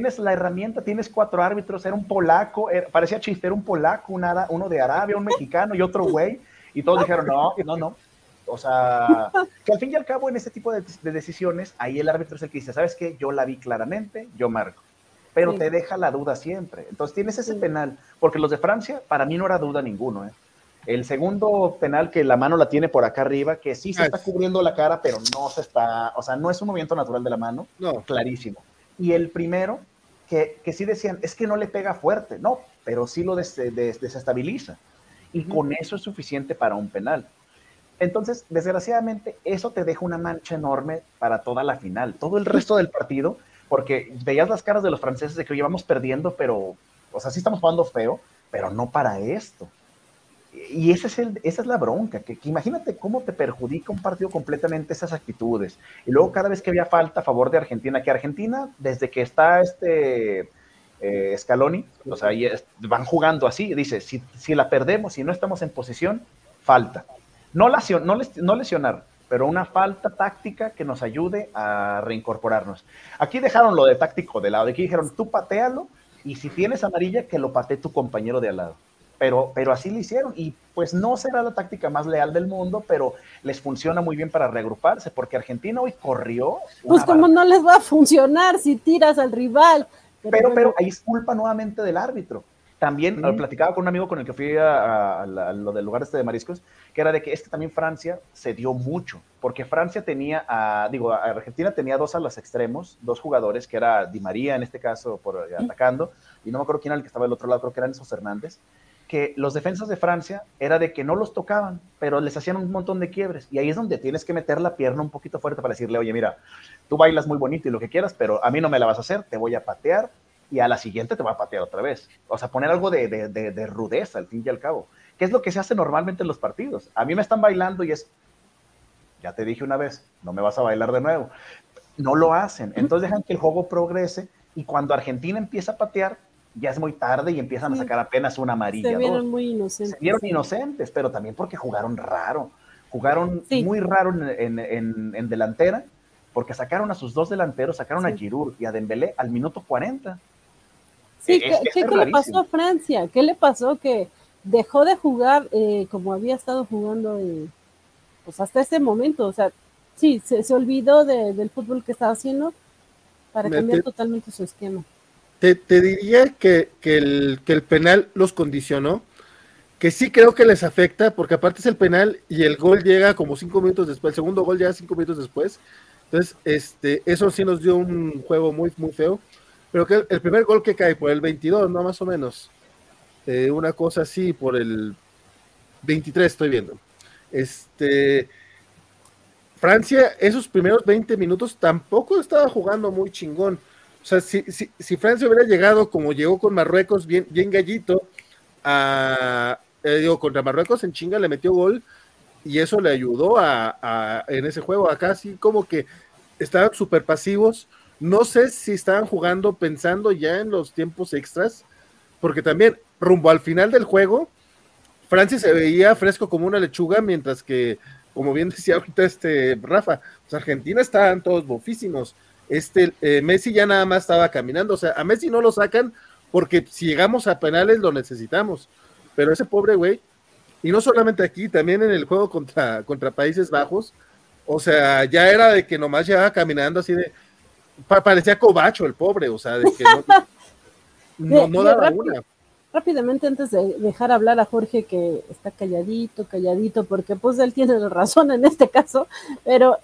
tienes 4 árbitros, era un polaco, parecía chiste, era un polaco, uno de Arabia, un mexicano y otro güey. Y todos dijeron, no. O sea, que al fin y al cabo en este tipo de decisiones, ahí el árbitro es el que dice, ¿sabes qué? Yo la vi claramente, yo marco. Pero sí, te deja la duda siempre. Entonces tienes ese penal, porque los de Francia, para mí no era duda ninguno. El segundo penal que la mano la tiene por acá arriba, que sí se está cubriendo la cara, pero no se está, o sea, no es un movimiento natural de la mano, clarísimo. y el primero, que sí decían, es que no le pega fuerte, no, pero sí lo desestabiliza, y con eso es suficiente para un penal. Entonces, desgraciadamente, eso te deja una mancha enorme para toda la final, todo el resto del partido, porque veías las caras de los franceses de que íbamos perdiendo, pero, o sea, sí estamos jugando feo, pero no para esto. Y esa es la bronca, que imagínate cómo te perjudica un partido completamente esas actitudes. Y luego cada vez que había falta a favor de Argentina, que Argentina, desde que está Scaloni, o sea, van jugando así, dice, si la perdemos, si no estamos en posición, falta. No lesionar, pero una falta táctica que nos ayude a reincorporarnos. Aquí dejaron lo de táctico de lado, aquí dijeron, tú patealo, y si tienes amarilla, que lo patee tu compañero de al lado. Pero así lo hicieron, y pues no será la táctica más leal del mundo, pero les funciona muy bien para reagruparse, porque Argentina hoy corrió. Pues como no les va a funcionar si tiras al rival. Pero ahí es culpa nuevamente del árbitro. También platicaba con un amigo con el que fui a lo del lugar de mariscos, que era de que también Francia se dio mucho, porque Francia tenía, Argentina tenía dos a los extremos, dos jugadores, que era Di María en este caso atacando, y no me acuerdo quién era el que estaba del otro lado, creo que eran esos Hernández, que los defensas de Francia era de que no los tocaban, pero les hacían un montón de quiebres, y ahí es donde tienes que meter la pierna un poquito fuerte para decirle, oye, mira, tú bailas muy bonito y lo que quieras, pero a mí no me la vas a hacer, te voy a patear, y a la siguiente te va a patear otra vez. O sea, poner algo de rudeza al fin y al cabo, que es lo que se hace normalmente en los partidos. A mí me están bailando y ya te dije una vez, no me vas a bailar de nuevo. No lo hacen, entonces dejan que el juego progrese, y cuando Argentina empieza a patear, ya es muy tarde y empiezan a sacar apenas una amarilla. Se vieron muy inocentes. Se vieron inocentes, pero también porque jugaron raro. Jugaron muy raro en delantera, porque sacaron a sus dos delanteros, sacaron a Giroud y a Dembélé al minuto 40. Sí, ¿qué le pasó a Francia? ¿Qué le pasó? Que dejó de jugar como había estado jugando pues hasta ese momento. O sea, sí, se olvidó del fútbol que estaba haciendo para cambiar totalmente su esquema. Te diría que el penal los condicionó, que sí creo que les afecta, porque aparte es el penal y el gol llega como 5 minutos después, el segundo gol llega 5 minutos después, entonces eso sí nos dio un juego muy, muy feo, pero que el primer gol que cae por el 22, ¿no? Más o menos, una cosa así, por el 23 estoy viendo, Francia, esos primeros 20 minutos tampoco estaba jugando muy chingón. O sea, si Francia hubiera llegado como llegó con Marruecos, bien gallito, contra Marruecos en chinga le metió gol, y eso le ayudó en ese juego. Acá sí como que estaban súper pasivos. No sé si estaban jugando pensando ya en los tiempos extras, porque también rumbo al final del juego, Francia se veía fresco como una lechuga, mientras que, como bien decía ahorita Rafa, pues Argentina estaban todos bofísimos. Messi ya nada más estaba caminando, o sea, a Messi no lo sacan porque si llegamos a penales lo necesitamos, pero ese pobre güey, y no solamente aquí, también en el juego contra Países Bajos, o sea, ya era de que nomás llevaba caminando así parecía cobacho el pobre, o sea, de que no daba una. Rápidamente, antes de dejar hablar a Jorge, que está calladito, porque pues él tiene la razón en este caso, pero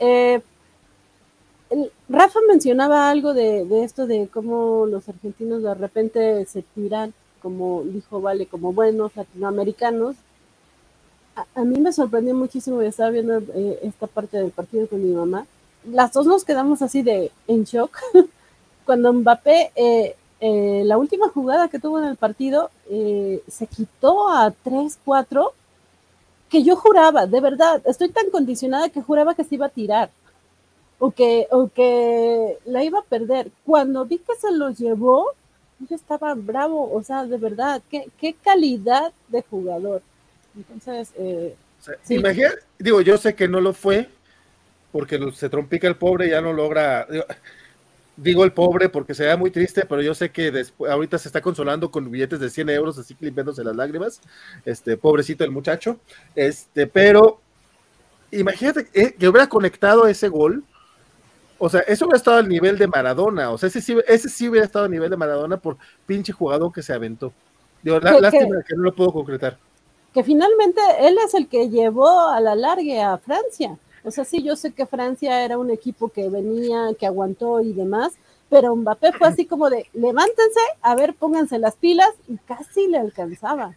Rafa mencionaba algo de esto de cómo los argentinos de repente se tiran, como dijo Vale, como buenos latinoamericanos. A mí me sorprendió muchísimo, estaba viendo esta parte del partido con mi mamá. Las dos nos quedamos así en shock cuando Mbappé, la última jugada que tuvo en el partido, se quitó a 3-4, que yo juraba, de verdad, estoy tan condicionada que juraba que se iba a tirar. O que la iba a perder. Cuando vi que se lo llevó, yo estaba bravo, o sea, de verdad, qué calidad de jugador. Entonces, sí. Imagina, yo sé que no lo fue, porque se trompica el pobre y ya no logra, digo el pobre porque se ve muy triste, pero yo sé que ahorita se está consolando con billetes de 100 euros, así limpiándose las lágrimas, pobrecito el muchacho, pero imagínate que hubiera conectado ese gol. O sea, eso hubiera estado al nivel de Maradona. O sea, ese sí hubiera estado al nivel de Maradona por pinche jugador que se aventó. Lástima que no lo puedo concretar. Que finalmente él es el que llevó a la larga a Francia. O sea, sí, yo sé que Francia era un equipo que venía, que aguantó y demás, pero Mbappé fue así como de, levántense, a ver, pónganse las pilas, y casi le alcanzaba.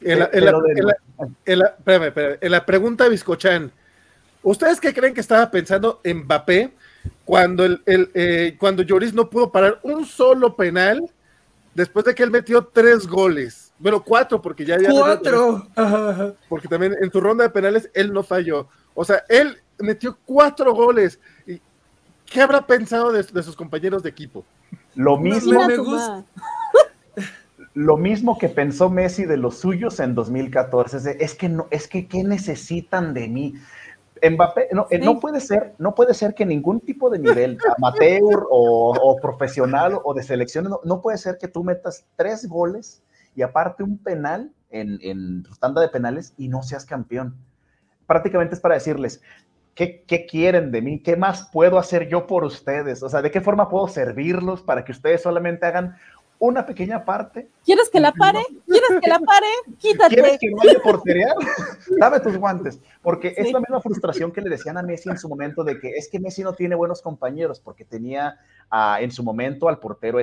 En la pregunta Bizcochán, ¿ustedes qué creen que estaba pensando Mbappé cuando cuando Lloris no pudo parar un solo penal después de que él metió 3 goles? Bueno, 4, porque ya 4. Porque también en su ronda de penales él no falló. O sea, él metió 4 goles. ¿Y qué habrá pensado de sus compañeros de equipo? Lo mismo, me gusta. Lo mismo que pensó Messi de los suyos en 2014. Es que ¿qué necesitan de mí? Mbappé, no puede ser que ningún tipo de nivel, amateur o profesional o de selección, no puede ser que tú metas 3 goles y aparte un penal en tu tanda de penales y no seas campeón. Prácticamente es para decirles, ¿qué quieren de mí? ¿Qué más puedo hacer yo por ustedes? O sea, ¿de qué forma puedo servirlos para que ustedes solamente hagan una pequeña parte? ¿Quieres que la pare? ¿Quieres que la pare? Quítate. ¿Quieres que vaya a porterear? Dame tus guantes. Porque es la misma frustración que le decían a Messi en su momento de que es que Messi no tiene buenos compañeros porque tenía en su momento al portero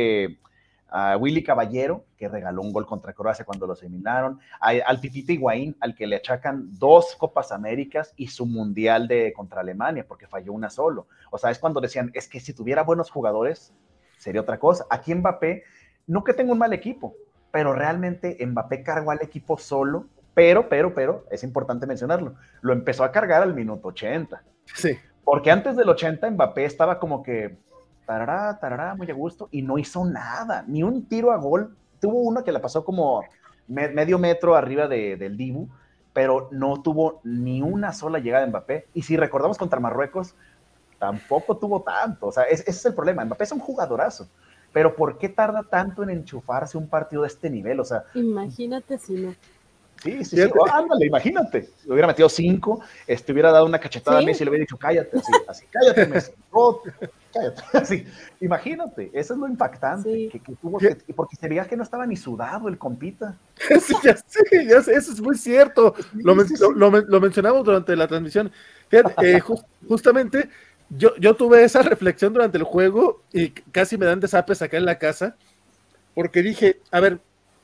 Willy Caballero, que regaló un gol contra Croacia cuando los eliminaron, al Pipita Higuaín, al que le achacan 2 Copas Américas y su Mundial contra Alemania, porque falló una solo. O sea, es cuando decían, es que si tuviera buenos jugadores, sería otra cosa. Aquí Mbappé, no que tenga un mal equipo, pero realmente Mbappé cargó al equipo solo, pero, es importante mencionarlo, lo empezó a cargar al minuto 80. Sí. Porque antes del 80 Mbappé estaba como que tarará, muy a gusto, y no hizo nada, ni un tiro a gol. Tuvo uno que la pasó como medio metro arriba del Dibu, pero no tuvo ni una sola llegada de Mbappé. Y si recordamos contra Marruecos, tampoco tuvo tanto. O sea, ese es el problema. Mbappé es un jugadorazo, pero ¿por qué tarda tanto en enchufarse un partido de este nivel? O sea, imagínate si no. Sí. Ándale, imagínate. Le hubiera metido 5, hubiera dado una cachetada a Messi y le hubiera dicho, cállate, así, cállate, Messi. Cállate, así. Imagínate, eso es lo impactante, que tuvo, porque se veía que no estaba ni sudado el compita. Sí, ya sé, eso es muy cierto. Lo mencionamos durante la transmisión. Fíjate, justamente yo tuve esa reflexión durante el juego y casi me dan desapes acá en la casa, porque dije, a ver,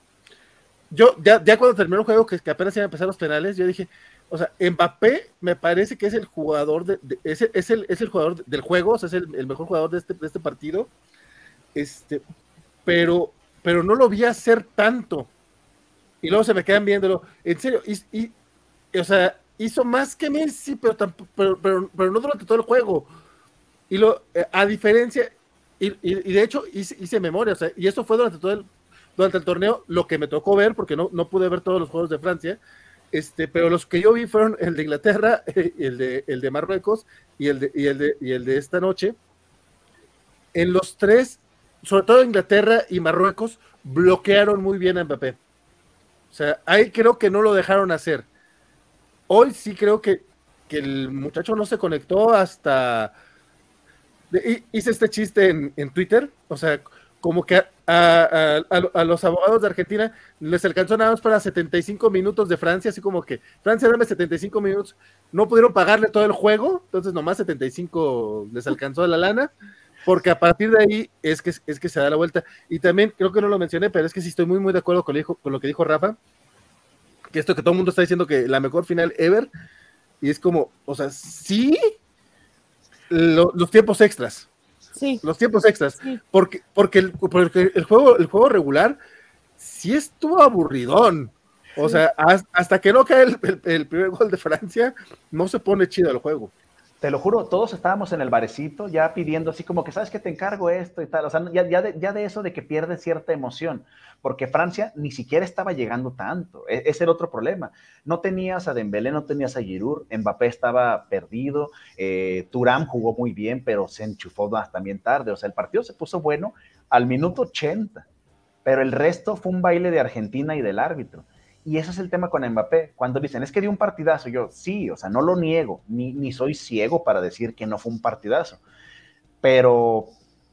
yo ya cuando terminó el juego, que apenas iban a empezar los penales, yo dije, o sea, Mbappé me parece que es el jugador es el jugador del juego, o sea, es el mejor jugador de este partido, pero no lo vi hacer tanto, y luego se me quedan viéndolo, en serio, o sea, hizo más que Messi, pero no durante todo el juego, y a diferencia, y de hecho hice memoria, o sea, y eso fue durante el torneo, lo que me tocó ver, porque no pude ver todos los juegos de Francia, pero los que yo vi fueron el de Inglaterra, el de Marruecos y el de esta noche. En los 3, sobre todo Inglaterra y Marruecos, bloquearon muy bien a Mbappé. O sea, ahí creo que no lo dejaron hacer. Hoy sí creo que el muchacho no se conectó hasta... Hice este chiste en Twitter, o sea, como que a los abogados de Argentina les alcanzó nada más para 75 minutos de Francia, así como que Francia dame 75 minutos, no pudieron pagarle todo el juego, entonces nomás 75 les alcanzó la lana, porque a partir de ahí es que se da la vuelta. Y también creo que no lo mencioné, pero es que sí estoy muy de acuerdo con lo que dijo Rafa, que esto que todo el mundo está diciendo que la mejor final ever, y es como, o sea, sí, los tiempos extras. Sí. Los tiempos extras, sí. porque el juego regular sí estuvo aburridón. O sea, hasta que no cae el primer gol de Francia, no se pone chido el juego. Te lo juro, todos estábamos en el barecito ya pidiendo así como que, ¿sabes qué? Te encargo esto y tal. O sea, ya de eso de que pierde cierta emoción, porque Francia ni siquiera estaba llegando tanto. Es el otro problema. No tenías a Dembélé, no tenías a Giroud, Mbappé estaba perdido, Thuram jugó muy bien, pero se enchufó también tarde. O sea, el partido se puso bueno al minuto 80, pero el resto fue un baile de Argentina y del árbitro. Y ese es el tema con Mbappé. Cuando dicen, es que dio un partidazo, yo sí, o sea, no lo niego, ni soy ciego para decir que no fue un partidazo. Pero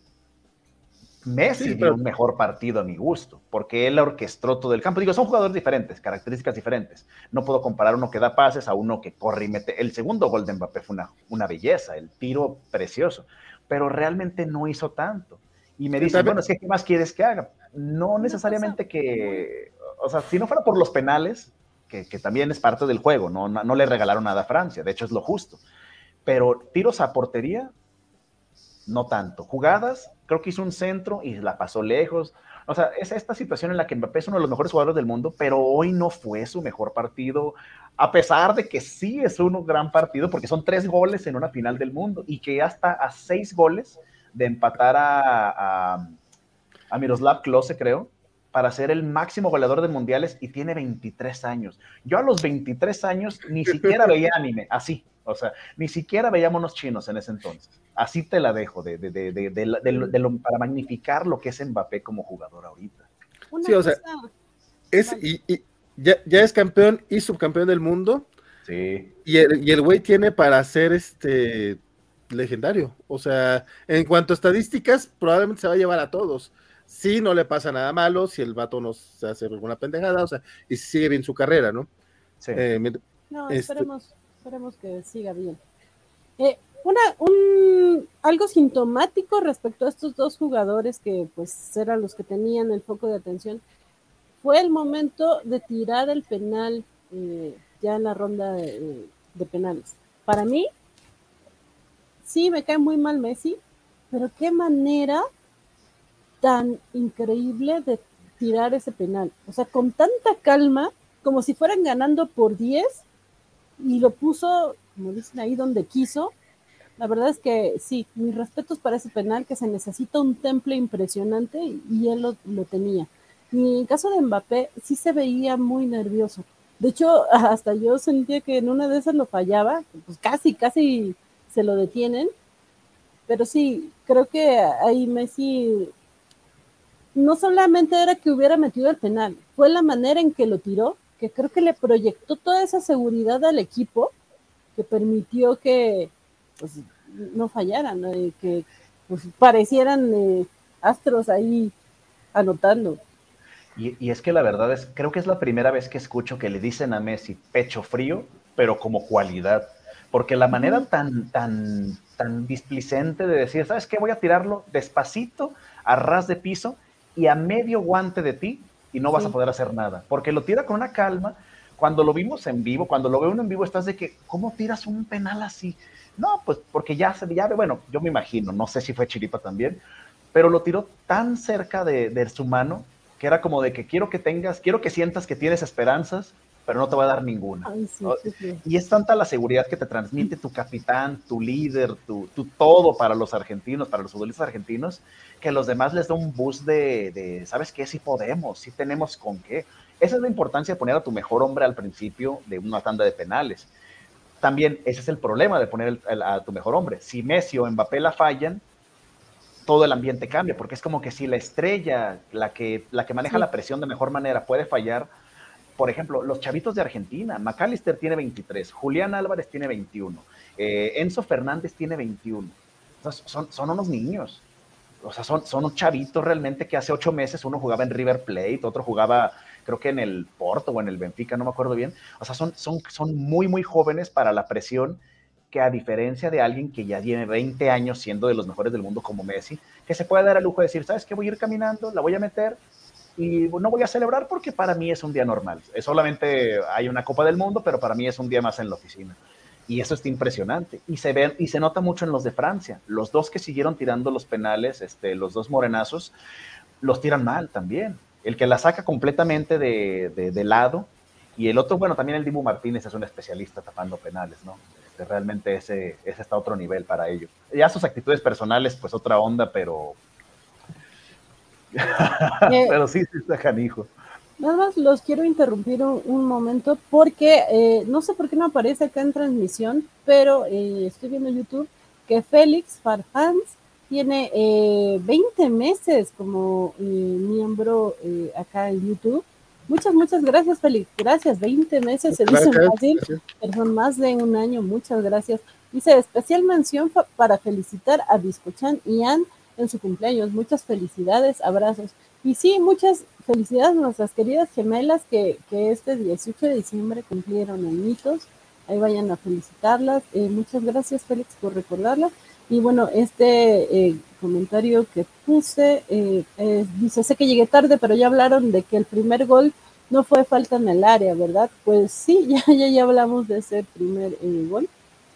Messi dio un mejor partido a mi gusto, porque él orquestó todo el campo. Digo, son jugadores diferentes, características diferentes. No puedo comparar uno que da pases a uno que corre y mete. El segundo gol de Mbappé fue una belleza, el tiro precioso, pero realmente no hizo tanto. Y me dicen, bueno, es que ¿qué más quieres que haga? No necesariamente que, o sea, si no fuera por los penales, que también es parte del juego, no le regalaron nada a Francia, de hecho es lo justo. Pero tiros a portería, no tanto. Jugadas, creo que hizo un centro y la pasó lejos. O sea, es esta situación en la que Mbappé es uno de los mejores jugadores del mundo, pero hoy no fue su mejor partido, a pesar de que sí es un gran partido, porque son 3 goles en una final del mundo y que ya está a 6 goles de empatar a Miroslav Klose, creo, para ser el máximo goleador de mundiales y tiene 23 años. Yo a los 23 años ni siquiera veía anime, así, o sea, ni siquiera veía monos chinos en ese entonces. Así te la dejo, para magnificar lo que es Mbappé como jugador ahorita. Sí, o sea, ya es campeón y subcampeón del mundo. Sí. Y el güey tiene para ser legendario. O sea, en cuanto a estadísticas, probablemente se va a llevar a todos. Si no le pasa nada malo, si el vato no se hace alguna pendejada, o sea, y si sigue bien su carrera, ¿no? Sí. No, esperemos que siga bien. Algo sintomático respecto a estos dos jugadores que pues eran los que tenían el foco de atención fue el momento de tirar el penal ya en la ronda de penales. Para mí, sí, me cae muy mal Messi, pero qué manera tan increíble de tirar ese penal. O sea, con tanta calma, como si fueran ganando por 10, y lo puso, como dicen ahí, donde quiso. La verdad es que sí, mis respetos para ese penal, que se necesita un temple impresionante, y él lo tenía. Y en el caso de Mbappé, sí se veía muy nervioso. De hecho, hasta yo sentía que en una de esas lo fallaba, pues casi se lo detienen. Pero sí, creo que ahí Messi no solamente era que hubiera metido el penal, fue la manera en que lo tiró, que creo que le proyectó toda esa seguridad al equipo, que permitió que pues, no fallaran, ¿no? Que pues, parecieran astros ahí anotando. Y es que la verdad es, creo que es la primera vez que escucho que le dicen a Messi pecho frío, pero como cualidad. Porque la manera tan displicente de decir, ¿sabes qué? Voy a tirarlo despacito, a ras de piso y a medio guante de ti y no vas a poder hacer nada. Porque lo tira con una calma. Cuando lo vimos en vivo, cuando lo ve uno en vivo, estás de que, ¿cómo tiras un penal así? No, pues porque ya bueno, yo me imagino, no sé si fue chiripa también, pero lo tiró tan cerca de su mano que era como de que quiero que sientas que tienes esperanzas, pero no te va a dar ninguna. Ay, sí, sí. Y es tanta la seguridad que te transmite tu capitán, tu líder, tu todo para los argentinos, para los futbolistas argentinos, que a los demás les da un boost de ¿sabes qué? Sí podemos, sí tenemos con qué. Esa es la importancia de poner a tu mejor hombre al principio de una tanda de penales. También ese es el problema de poner a tu mejor hombre. Si Messi o Mbappé la fallan, todo el ambiente cambia, porque es como que si la estrella, la que maneja la presión de mejor manera, puede fallar. Por ejemplo, los chavitos de Argentina, McAllister tiene 23, Julián Álvarez tiene 21, Enzo Fernández tiene 21. Entonces, son unos niños. O sea, son unos chavitos realmente que hace 8 meses uno jugaba en River Plate, otro jugaba, creo que en el Porto o en el Benfica, no me acuerdo bien. O sea, son muy, muy jóvenes para la presión, que a diferencia de alguien que ya tiene 20 años siendo de los mejores del mundo como Messi, que se puede dar el lujo de decir, ¿sabes qué? Voy a ir caminando, la voy a meter y no voy a celebrar porque para mí es un día normal. Solamente hay una Copa del Mundo, pero para mí es un día más en la oficina. Y eso está impresionante. Y se nota mucho en los de Francia. Los dos que siguieron tirando los penales, los dos morenazos, los tiran mal también. El que la saca completamente de lado, y el otro, bueno, también el Dibu Martínez es un especialista tapando penales, ¿no? Realmente ese está a otro nivel para ello. Ya sus actitudes personales, pues otra onda, pero pero sí está canijo. Nada más los quiero interrumpir un momento porque no sé por qué no aparece acá en transmisión, pero estoy viendo en YouTube que Félix Farfans tiene 20 meses como miembro acá en YouTube. Muchas gracias, Félix. Gracias, 20 meses se dice fácil, pero son más de un año. Muchas gracias. Dice, especial mención para felicitar a Biscochan y Ann en su cumpleaños. Muchas felicidades, abrazos. Y sí, muchas felicidades a nuestras queridas gemelas que este 18 de diciembre cumplieron añitos. Ahí vayan a felicitarlas. Muchas gracias, Félix, por recordarlas. Y bueno, este comentario que puse dice, sé que llegué tarde, pero ya hablaron de que el primer gol no fue falta en el área, ¿verdad? Pues sí, ya hablamos de ese primer gol.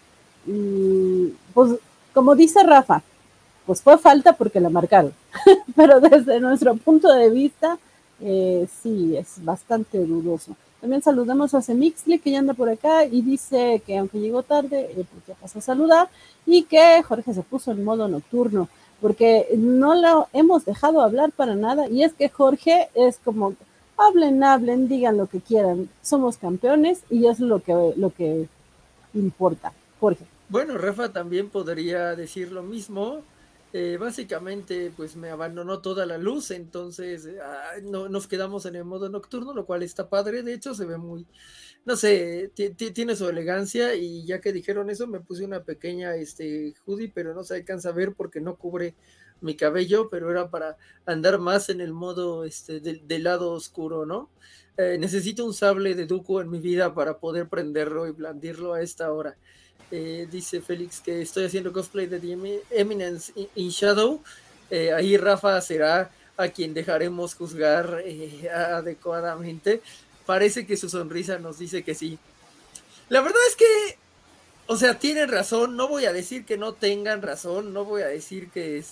Y pues, como dice Rafa, pues fue falta porque la marcaron. Pero desde nuestro punto de vista, sí, es bastante dudoso. También saludamos a Semixli, que ya anda por acá, y dice que aunque llegó tarde, pues ya pasó a saludar, y que Jorge se puso en modo nocturno, porque no lo hemos dejado hablar para nada, y es que Jorge es como, hablen, digan lo que quieran, somos campeones, y es lo que importa. Jorge. Bueno, Rafa también podría decir lo mismo. Básicamente, pues me abandonó toda la luz, entonces no, nos quedamos en el modo nocturno, lo cual está padre. De hecho, se ve muy, no sé, tiene su elegancia. Y ya que dijeron eso, me puse una pequeña hoodie, pero no se alcanza a ver porque no cubre mi cabello, pero era para andar más en el modo del lado oscuro, ¿no? Necesito un sable de Dooku en mi vida para poder prenderlo y blandirlo a esta hora. Dice Félix que estoy haciendo cosplay de The Eminence in Shadow. Ahí Rafa será a quien dejaremos juzgar adecuadamente. Parece que su sonrisa nos dice que sí. La verdad es que, o sea, tienen razón. No voy a decir que no tengan razón. No voy a decir que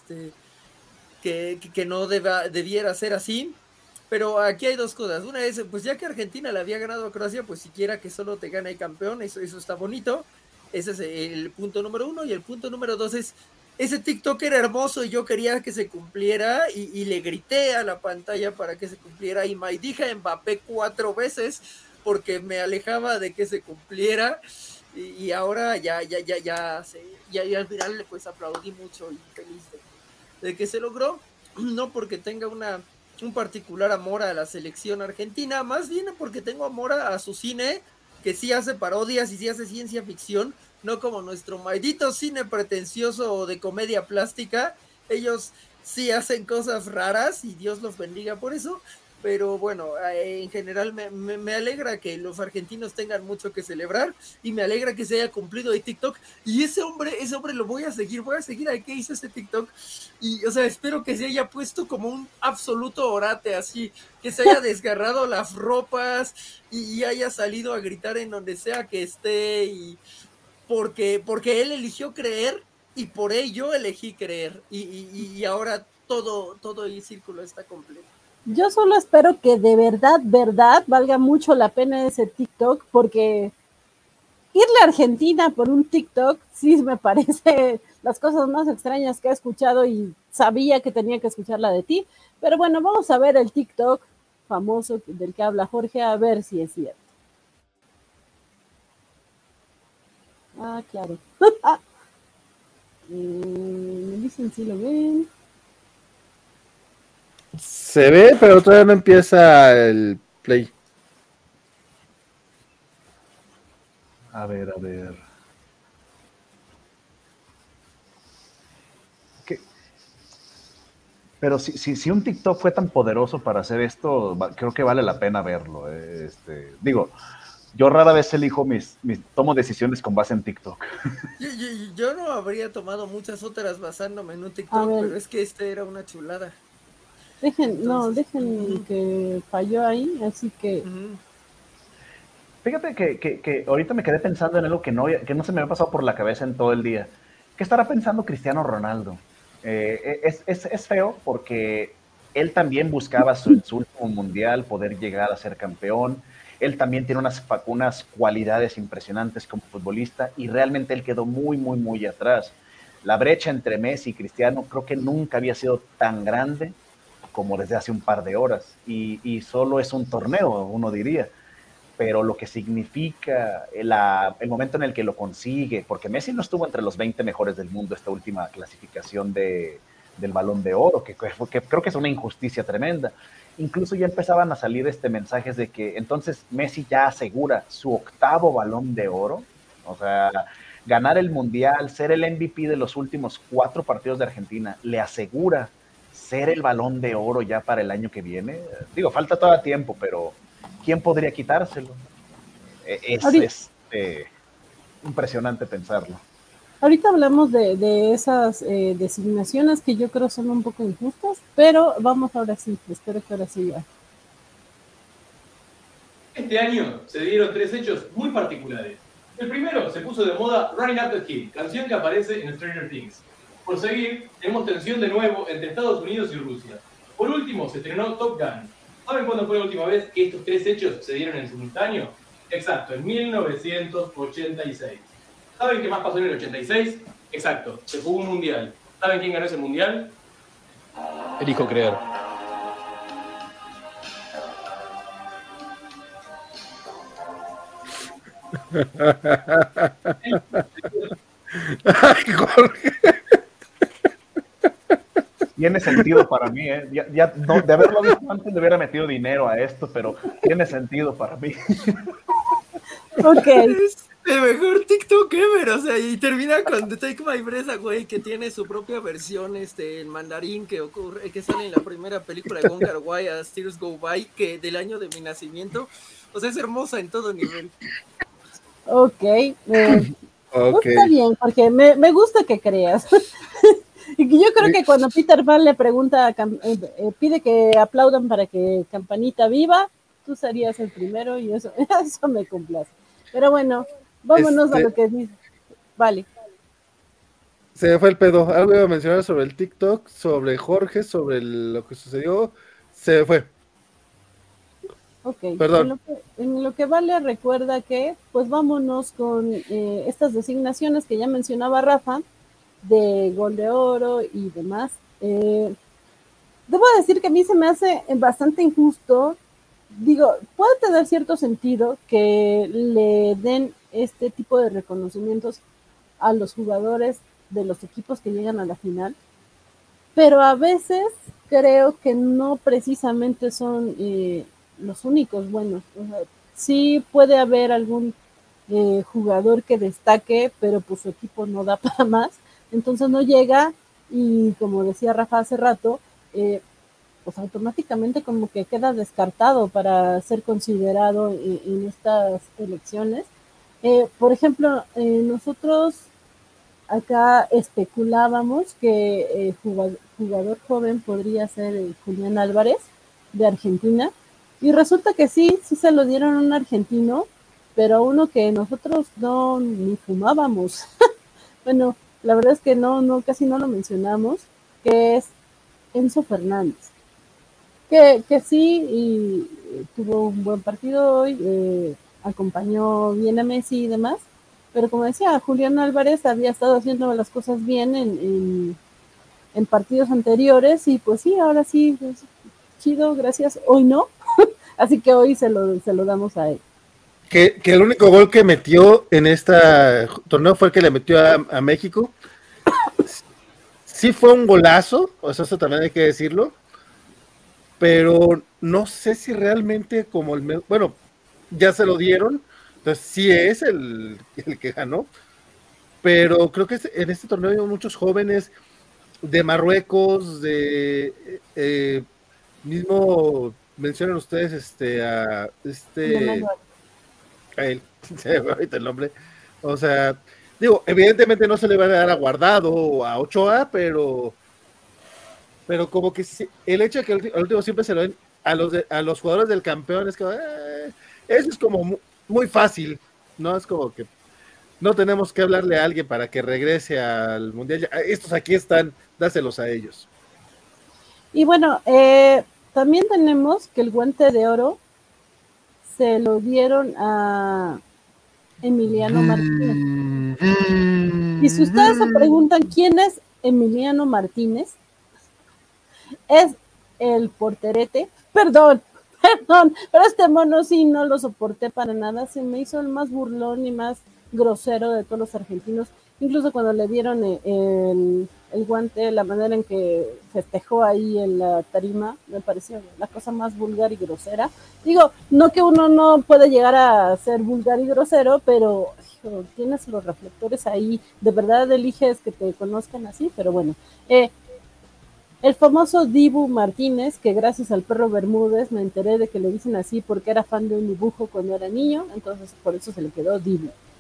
que no debiera ser así. Pero aquí hay dos cosas. Una es, pues ya que Argentina le había ganado a Croacia, pues siquiera que solo te gane el campeón, eso está bonito. Ese es el punto número uno. Y el punto número dos es, ese TikTok era hermoso y yo quería que se cumpliera y le grité a la pantalla para que se cumpliera y dije Mbappé 4 veces porque me alejaba de que se cumpliera y ahora ya al final pues aplaudí mucho y feliz de que se logró, no porque tenga un particular amor a la selección argentina, más bien porque tengo amor a su cine, que sí hace parodias y sí hace ciencia ficción, no como nuestro maldito cine pretencioso de comedia plástica. Ellos sí hacen cosas raras y Dios los bendiga por eso, pero bueno, en general me alegra que los argentinos tengan mucho que celebrar y me alegra que se haya cumplido el TikTok. Y ese hombre lo voy a seguir al que hizo ese TikTok. Y, o sea, espero que se haya puesto como un absoluto orate, así, que se haya desgarrado las ropas y haya salido a gritar en donde sea que esté. Y porque él eligió creer y por ello elegí creer. Y ahora todo el círculo está completo. Yo solo espero que de verdad, valga mucho la pena ese TikTok, porque irle a Argentina por un TikTok sí me parece las cosas más extrañas que he escuchado y sabía que tenía que escucharla de ti. Pero bueno, vamos a ver el TikTok famoso del que habla Jorge, a ver si es cierto. Ah, claro. Me dicen si lo ven. Se ve, pero todavía no empieza el play. A ver. ¿Qué? Pero si un TikTok fue tan poderoso para hacer esto, creo que vale la pena verlo. Digo, yo rara vez elijo tomo decisiones con base en TikTok. Yo no habría tomado muchas otras basándome en un TikTok, pero es que era una chulada. Dejen que falló ahí, así que... Fíjate que ahorita me quedé pensando en algo que no se me había pasado por la cabeza en todo el día. ¿Qué estará pensando Cristiano Ronaldo? Es feo porque él también buscaba en su último mundial poder llegar a ser campeón. Él también tiene unas cualidades impresionantes como futbolista y realmente él quedó muy, muy, muy atrás. La brecha entre Messi y Cristiano creo que nunca había sido tan grande como desde hace un par de horas. Y solo es un torneo, uno diría. Pero lo que significa el momento en el que lo consigue, porque Messi no estuvo entre los 20 mejores del mundo esta última clasificación del Balón de Oro, que creo que es una injusticia tremenda. Incluso ya empezaban a salir mensajes de que entonces Messi ya asegura su 8º Balón de Oro, o sea, ganar el Mundial, ser el MVP de los últimos 4 partidos de Argentina, le asegura ser el Balón de Oro ya para el año que viene. Digo, falta todavía tiempo, pero ¿quién podría quitárselo? Es impresionante pensarlo. Ahorita hablamos de esas designaciones que yo creo son un poco injustas, pero vamos ahora sí, espero que ahora sí ya. Este año se dieron 3 hechos muy particulares. El primero, se puso de moda Running Up the Hill, canción que aparece en Stranger Things. Por seguir, tenemos tensión de nuevo entre Estados Unidos y Rusia. Por último, se estrenó Top Gun. ¿Saben cuándo fue la última vez que estos 3 hechos se dieron en simultáneo? Exacto, en 1986. ¿Saben qué más pasó en el 86? Exacto, se jugó un mundial. ¿Saben quién ganó ese mundial? Elijo creer. Ay, Jorge. Tiene sentido para mí, ¿eh? Ya no, de haberlo visto antes le hubiera metido dinero a esto, pero tiene sentido para mí. Ok. Es el mejor TikTok ever, o sea, y termina con The Take My Breath Away, que tiene su propia versión en mandarín que sale en la primera película de Wong Kar-wai, As Tears Go By, que del año de mi nacimiento, o sea, es hermosa en todo nivel. Ok. Está bien, porque me gusta que creas. Y yo creo que cuando Peter Pan le pregunta, pide que aplaudan para que Campanita viva, tú serías el primero y eso me complace. Pero bueno, vámonos a lo que dice. Vale. Se me fue el pedo. Algo iba a mencionar sobre el TikTok, sobre Jorge, sobre lo que sucedió. Se me fue. Ok. Perdón. En lo que Vale recuerda que, pues vámonos con estas designaciones que ya mencionaba Rafa, de Gol de Oro y demás. Debo decir que a mí se me hace bastante injusto. Digo, puede tener cierto sentido que le den este tipo de reconocimientos a los jugadores de los equipos que llegan a la final, pero a veces creo que no precisamente son los únicos buenos. O sea, sí puede haber algún jugador que destaque, pero pues su equipo no da para más, entonces no llega y como decía Rafa hace rato, pues automáticamente como que queda descartado para ser considerado en estas elecciones. Por ejemplo, nosotros acá especulábamos que jugador joven podría ser Julián Álvarez de Argentina, y resulta que sí se lo dieron a un argentino, pero a uno que nosotros no ni fumábamos. Bueno, la verdad es que no casi no lo mencionamos, que es Enzo Fernández, que sí y tuvo un buen partido hoy, acompañó bien a Messi y demás, pero como decía, Julián Álvarez había estado haciendo las cosas bien en partidos anteriores, y pues sí, ahora sí, pues, chido, gracias, hoy no, así que hoy se lo damos a él. Que el único gol que metió en este torneo fue el que le metió a México. Sí fue un golazo, o sea, eso también hay que decirlo, pero no sé si realmente bueno, ya se lo dieron, entonces sí es el que ganó, pero creo que en este torneo hay muchos jóvenes de Marruecos, mismo mencionan ustedes a él, se me ahorita el nombre, o sea, digo, evidentemente no se le va a dar a Guardado o a Ochoa, pero como que el hecho de que al último siempre se lo den a los jugadores del campeón, es que eso es como muy fácil, ¿no? Es como que no tenemos que hablarle a alguien para que regrese al Mundial. Estos aquí están, dáselos a ellos. Y bueno, también tenemos que el Guante de Oro se lo dieron a Emiliano Martínez. Y si ustedes se preguntan quién es Emiliano Martínez, es el porterete. Perdón, pero este mono sí no lo soporté para nada. Se me hizo el más burlón y más grosero de todos los argentinos. Incluso cuando le dieron el guante, la manera en que festejó ahí en la tarima, me pareció la cosa más vulgar y grosera. Digo, no que uno no puede llegar a ser vulgar y grosero, pero hijo, tienes los reflectores ahí, de verdad eliges que te conozcan así, pero bueno. El famoso Dibu Martínez, que gracias al perro Bermúdez me enteré de que le dicen así porque era fan de un dibujo cuando era niño, entonces por eso se le quedó Dibu.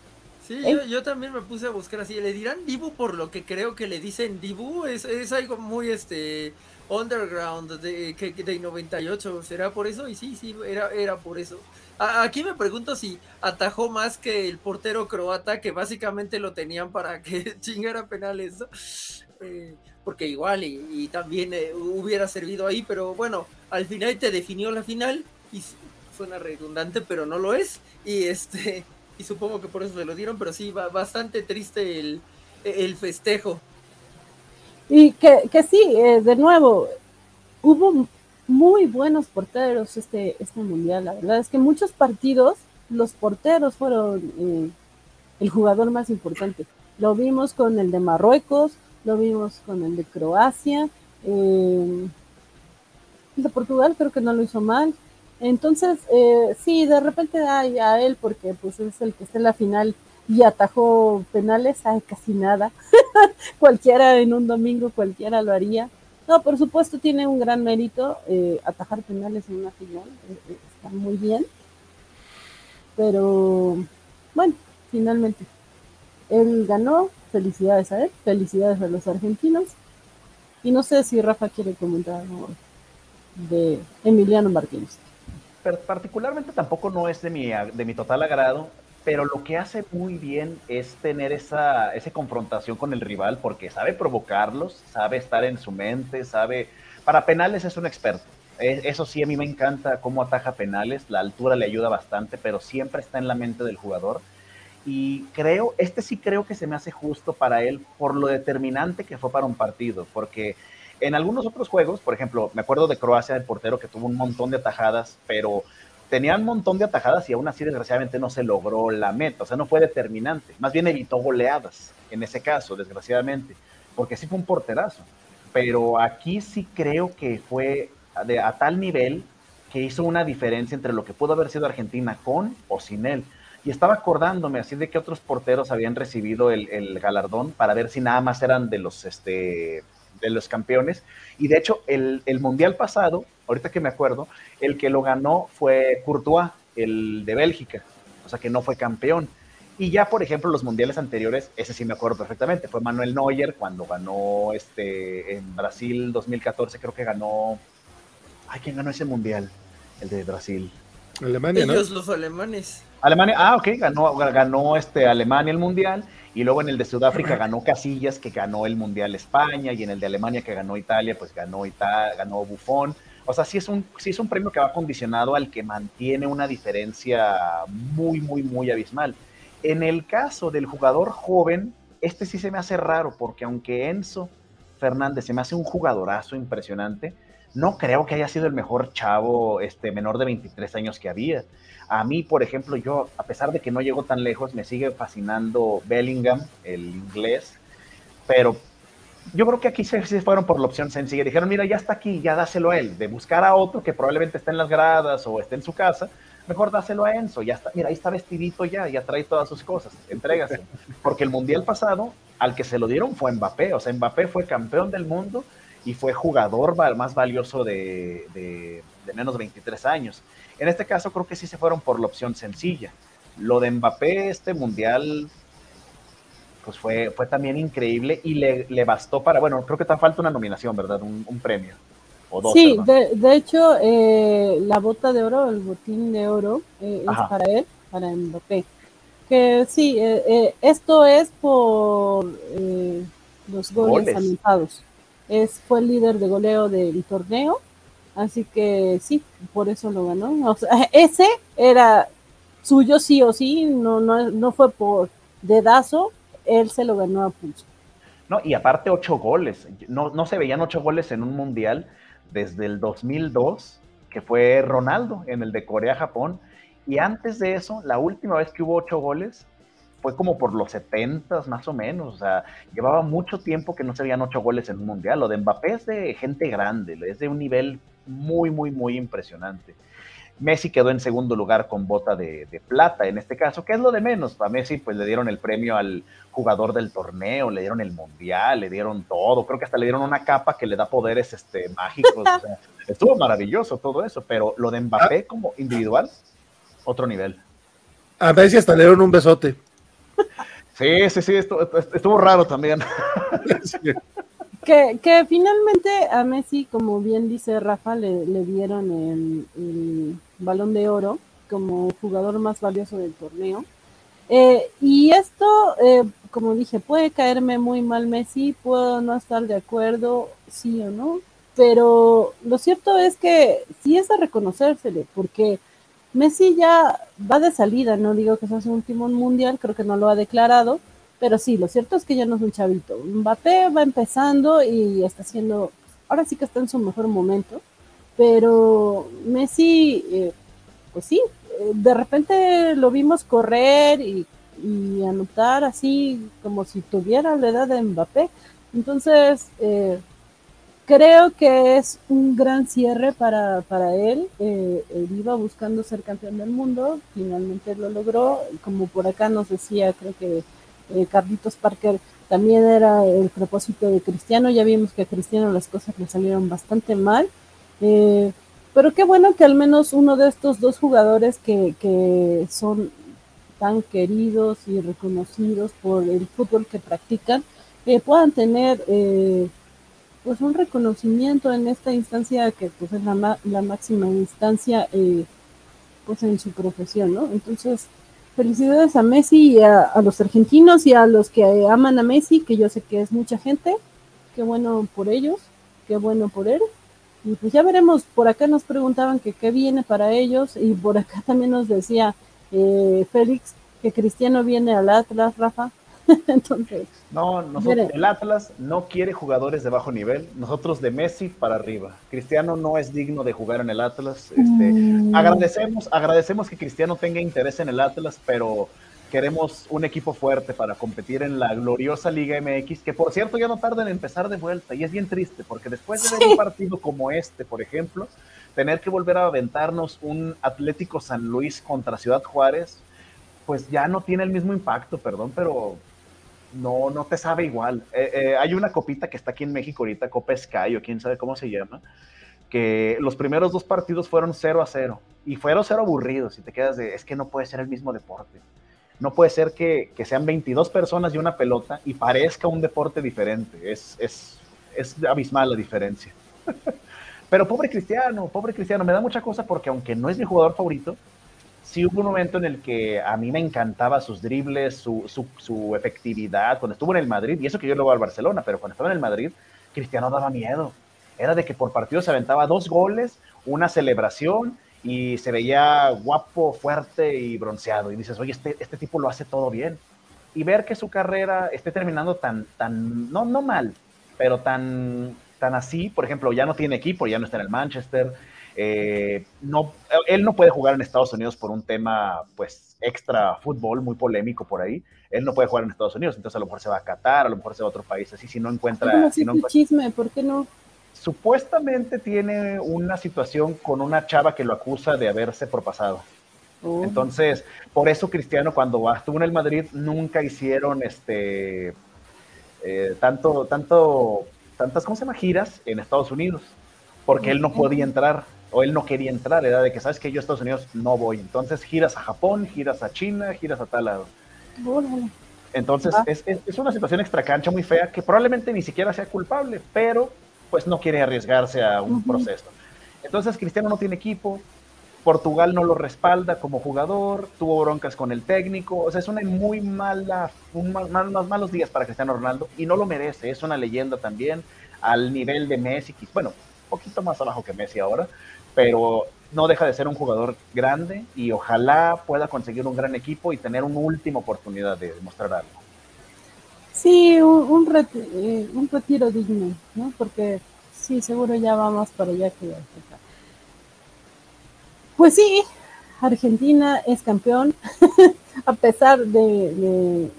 Sí, yo también me puse a buscar así. ¿Le dirán Dibu por lo que creo que le dicen Dibu? Es algo muy underground de 98. ¿Será por eso? Y sí, era por eso. Aquí me pregunto si atajó más que el portero croata, que básicamente lo tenían para que chingara penales, ¿no? Porque igual y también hubiera servido ahí, pero bueno, al final te definió la final y suena redundante, pero no lo es. Y supongo que por eso se lo dieron, pero sí, bastante triste el festejo. Y que sí, de nuevo, hubo muy buenos porteros este mundial. La verdad es que muchos partidos, los porteros fueron el jugador más importante. Lo vimos con el de Marruecos, lo vimos con el de Croacia, el de Portugal creo que no lo hizo mal. Entonces, sí, de repente a él, porque pues es el que está en la final y atajó penales, casi nada. Cualquiera en un domingo, cualquiera lo haría. No, por supuesto tiene un gran mérito atajar penales en una final, está muy bien. Pero, bueno, finalmente, él ganó, felicidades a él, felicidades a los argentinos. Y no sé si Rafa quiere comentar algo de Emiliano Martínez. Particularmente tampoco no es de mi total agrado, pero lo que hace muy bien es tener esa confrontación con el rival, porque sabe provocarlos, sabe estar en su mente, para penales es un experto. Eso sí, a mí me encanta cómo ataja penales, la altura le ayuda bastante, pero siempre está en la mente del jugador. Y sí creo que se me hace justo para él por lo determinante que fue para un partido, porque en algunos otros juegos, por ejemplo, me acuerdo de Croacia, del portero que tuvo un montón de atajadas, pero tenían un montón de atajadas y aún así desgraciadamente no se logró la meta, o sea, no fue determinante, más bien evitó goleadas en ese caso, desgraciadamente, porque sí fue un porterazo, pero aquí sí creo que fue a tal nivel que hizo una diferencia entre lo que pudo haber sido Argentina con o sin él. Y estaba acordándome así de que otros porteros habían recibido el galardón para ver si nada más eran de los campeones. Y de hecho, el mundial pasado, ahorita que me acuerdo, el que lo ganó fue Courtois, el de Bélgica, o sea que no fue campeón. Y ya, por ejemplo, los mundiales anteriores, ese sí me acuerdo perfectamente, fue Manuel Neuer cuando ganó en Brasil 2014, creo que ganó... Ay, ¿quién ganó ese mundial? El de Brasil. Alemania, ¿no? Ellos, los alemanes. Alemania, ok, ganó Alemania el mundial, y luego en el de Sudáfrica ganó Casillas, que ganó el mundial España, y en el de Alemania que ganó Italia, pues ganó Buffon. O sea, sí es un premio que va condicionado al que mantiene una diferencia muy, muy, muy abismal. En el caso del jugador joven, sí se me hace raro, porque aunque Enzo Fernández se me hace un jugadorazo impresionante, no creo que haya sido el mejor chavo menor de 23 años que había. A mí, por ejemplo, yo, a pesar de que no llego tan lejos, me sigue fascinando Bellingham, el inglés, pero yo creo que aquí se fueron por la opción sencilla. Dijeron, mira, ya está aquí, ya dáselo a él. De buscar a otro que probablemente esté en las gradas o esté en su casa, mejor dáselo a Enzo. Ya está, mira, ahí está vestidito ya trae todas sus cosas, entrégase. Porque el mundial pasado, al que se lo dieron fue Mbappé. O sea, Mbappé fue campeón del mundo y fue jugador más valioso de menos de 23 años. En este caso creo que sí se fueron por la opción sencilla. Lo de Mbappé, mundial, pues fue también increíble y le bastó para, bueno, creo que te falta una nominación, ¿verdad? Un premio. O dos, sí, de hecho, la bota de oro, el botín de oro, es para él, para Mbappé. Que sí, esto es por los goles anotados. Fue el líder de goleo del torneo, así que sí, por eso lo ganó. O sea, ese era suyo sí o sí, no fue por dedazo, él se lo ganó a pulso. No, y aparte 8 goles, no se veían 8 goles en un mundial desde el 2002, que fue Ronaldo en el de Corea-Japón, y antes de eso, la última vez que hubo 8 goles, fue como por los 70 más o menos, o sea, llevaba mucho tiempo que no se veían 8 goles en un mundial. Lo de Mbappé es de gente grande, es de un nivel muy, muy, muy impresionante. Messi quedó en segundo lugar con bota de plata, en este caso, que es lo de menos. A Messi pues le dieron el premio al jugador del torneo, le dieron el mundial, le dieron todo, creo que hasta le dieron una capa que le da poderes mágicos, o sea, estuvo maravilloso todo eso, pero lo de Mbappé como individual, otro nivel. A Messi hasta le dieron un besote. Sí, estuvo raro también. Que finalmente a Messi, como bien dice Rafa, le dieron el Balón de Oro como jugador más valioso del torneo. Y esto, como dije, puede caerme muy mal Messi, puedo no estar de acuerdo, sí o no, pero lo cierto es que sí es a reconocérsele, porque Messi ya va de salida, no digo que sea su último mundial, creo que no lo ha declarado, pero sí, lo cierto es que ya no es un chavito. Mbappé va empezando y está haciendo, ahora sí que está en su mejor momento, pero Messi, pues sí, de repente lo vimos correr y anotar así como si tuviera la edad de Mbappé. Entonces, creo que es un gran cierre para él. Él iba buscando ser campeón del mundo, finalmente lo logró. Como por acá nos decía, creo que Carlitos Parker, también era el propósito de Cristiano. Ya vimos que a Cristiano las cosas le salieron bastante mal. Pero qué bueno que al menos uno de estos dos jugadores que son tan queridos y reconocidos por el fútbol que practican, puedan tener pues un reconocimiento en esta instancia que pues es la máxima instancia pues en su profesión, ¿no? Entonces, felicidades a Messi y a los argentinos y a los que aman a Messi, que yo sé que es mucha gente. Qué bueno por ellos, qué bueno por él. Y pues ya veremos, por acá nos preguntaban que qué viene para ellos y por acá también nos decía Félix que Cristiano viene al Atlas, Rafa. Entonces, no, el Atlas no quiere jugadores de bajo nivel, nosotros de Messi para arriba. Cristiano no es digno de jugar en el Atlas. Agradecemos que Cristiano tenga interés en el Atlas, pero queremos un equipo fuerte para competir en la gloriosa Liga MX, que por cierto ya no tarda en empezar de vuelta, y es bien triste, porque después de ver un partido como este, por ejemplo, tener que volver a aventarnos un Atlético San Luis contra Ciudad Juárez, pues ya no tiene el mismo impacto, perdón, pero no te sabe igual. Hay una copita que está aquí en México ahorita, Copa Sky, o quién sabe cómo se llama, que los primeros 2 partidos fueron 0-0, y fueron 0 aburridos, y te quedas de, es que no puede ser el mismo deporte. No puede ser que sean 22 personas y una pelota y parezca un deporte diferente. Es abismal la diferencia. Pero pobre Cristiano, me da mucha cosa porque aunque no es mi jugador favorito, sí hubo un momento en el que a mí me encantaba sus dribles, su efectividad. Cuando estuvo en el Madrid, y eso que yo luego al Barcelona, pero cuando estaba en el Madrid, Cristiano daba miedo. Era de que por partido se aventaba 2 goles, una celebración, y se veía guapo, fuerte y bronceado, y dices, oye, este tipo lo hace todo bien, y ver que su carrera esté terminando tan no mal, pero tan así, por ejemplo, ya no tiene equipo, ya no está en el Manchester, él no puede jugar en Estados Unidos por un tema, pues, extra fútbol, muy polémico por ahí, él no puede jugar en Estados Unidos, entonces a lo mejor se va a Qatar, a lo mejor se va a otro país, así, si no encuentra... Bueno, sí, chisme, ¿por qué no? Supuestamente tiene una situación con una chava que lo acusa de haberse propasado. Entonces, por eso Cristiano cuando estuvo en el Madrid nunca hicieron tantas, ¿cómo se llama? Giras en Estados Unidos, porque él no podía entrar, o él no quería entrar, era de que, ¿sabes qué? Yo a Estados Unidos no voy. Entonces, giras a Japón, giras a China, giras a tal lado. Entonces, es una situación extracancha muy fea, que probablemente ni siquiera sea culpable, pero pues no quiere arriesgarse a un proceso. Entonces Cristiano no tiene equipo, Portugal no lo respalda como jugador, tuvo broncas con el técnico, o sea, es una muy malos días para Cristiano Ronaldo, y no lo merece, es una leyenda también, al nivel de Messi, bueno, un poquito más abajo que Messi ahora, pero no deja de ser un jugador grande, y ojalá pueda conseguir un gran equipo y tener una última oportunidad de demostrar algo. Sí, un retiro digno, ¿no? Porque sí, seguro ya va más para allá que acá. Pues sí, Argentina es campeón, a pesar del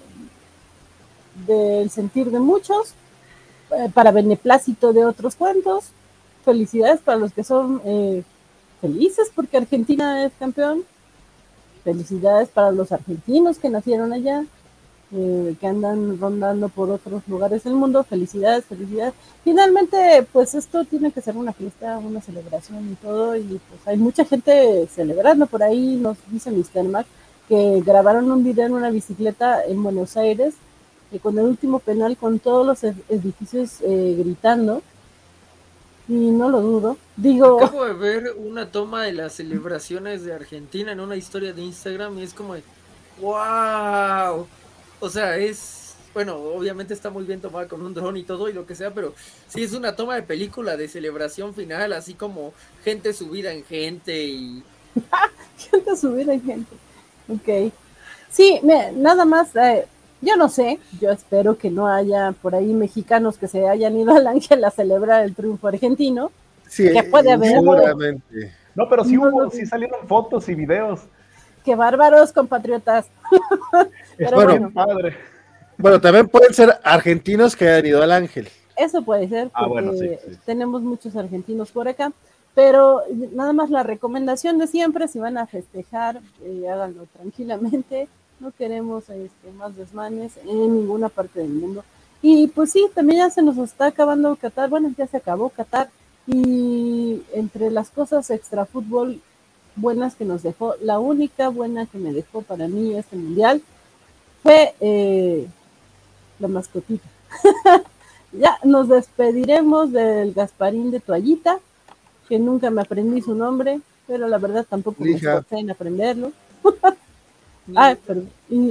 sentir de muchos, para beneplácito de otros cuantos. Felicidades para los que son felices porque Argentina es campeón. Felicidades para los argentinos que nacieron allá. Que andan rondando por otros lugares del mundo, felicidades. Finalmente, pues esto tiene que ser una fiesta, una celebración y todo, y pues hay mucha gente celebrando por ahí. Nos dice Mr. Mac que grabaron un video en una bicicleta en Buenos Aires, con el último penal, con todos los edificios gritando, y no lo dudo. Digo, acabo de ver una toma de las celebraciones de Argentina en una historia de Instagram y es como de, wow, o sea, bueno, obviamente está muy bien tomada con un dron y todo y lo que sea, pero sí es una toma de película de celebración final, así como gente subida en gente y... gente subida en gente. Ok. Sí, nada más, yo no sé, yo espero que no haya por ahí mexicanos que se hayan ido al Ángel a celebrar el triunfo argentino. Sí, que puede haber. Seguramente. No, pero sí sí salieron fotos y videos. Qué bárbaros, compatriotas. Pero bueno, padre. Bueno, también pueden ser argentinos que hayan ido al Ángel. Eso puede ser, porque bueno, sí. tenemos muchos argentinos por acá. Pero nada más la recomendación de siempre, si van a festejar, háganlo tranquilamente. No queremos más desmanes en ninguna parte del mundo. Y pues sí, también ya se nos está acabando Qatar. Bueno, ya se acabó Qatar. Y entre las cosas extra fútbol buenas que nos dejó, la única buena que me dejó para mí este mundial fue la mascotita. Ya nos despediremos del Gasparín de Toallita, que nunca me aprendí su nombre, pero la verdad tampoco me esforcé en aprenderlo. Perdón.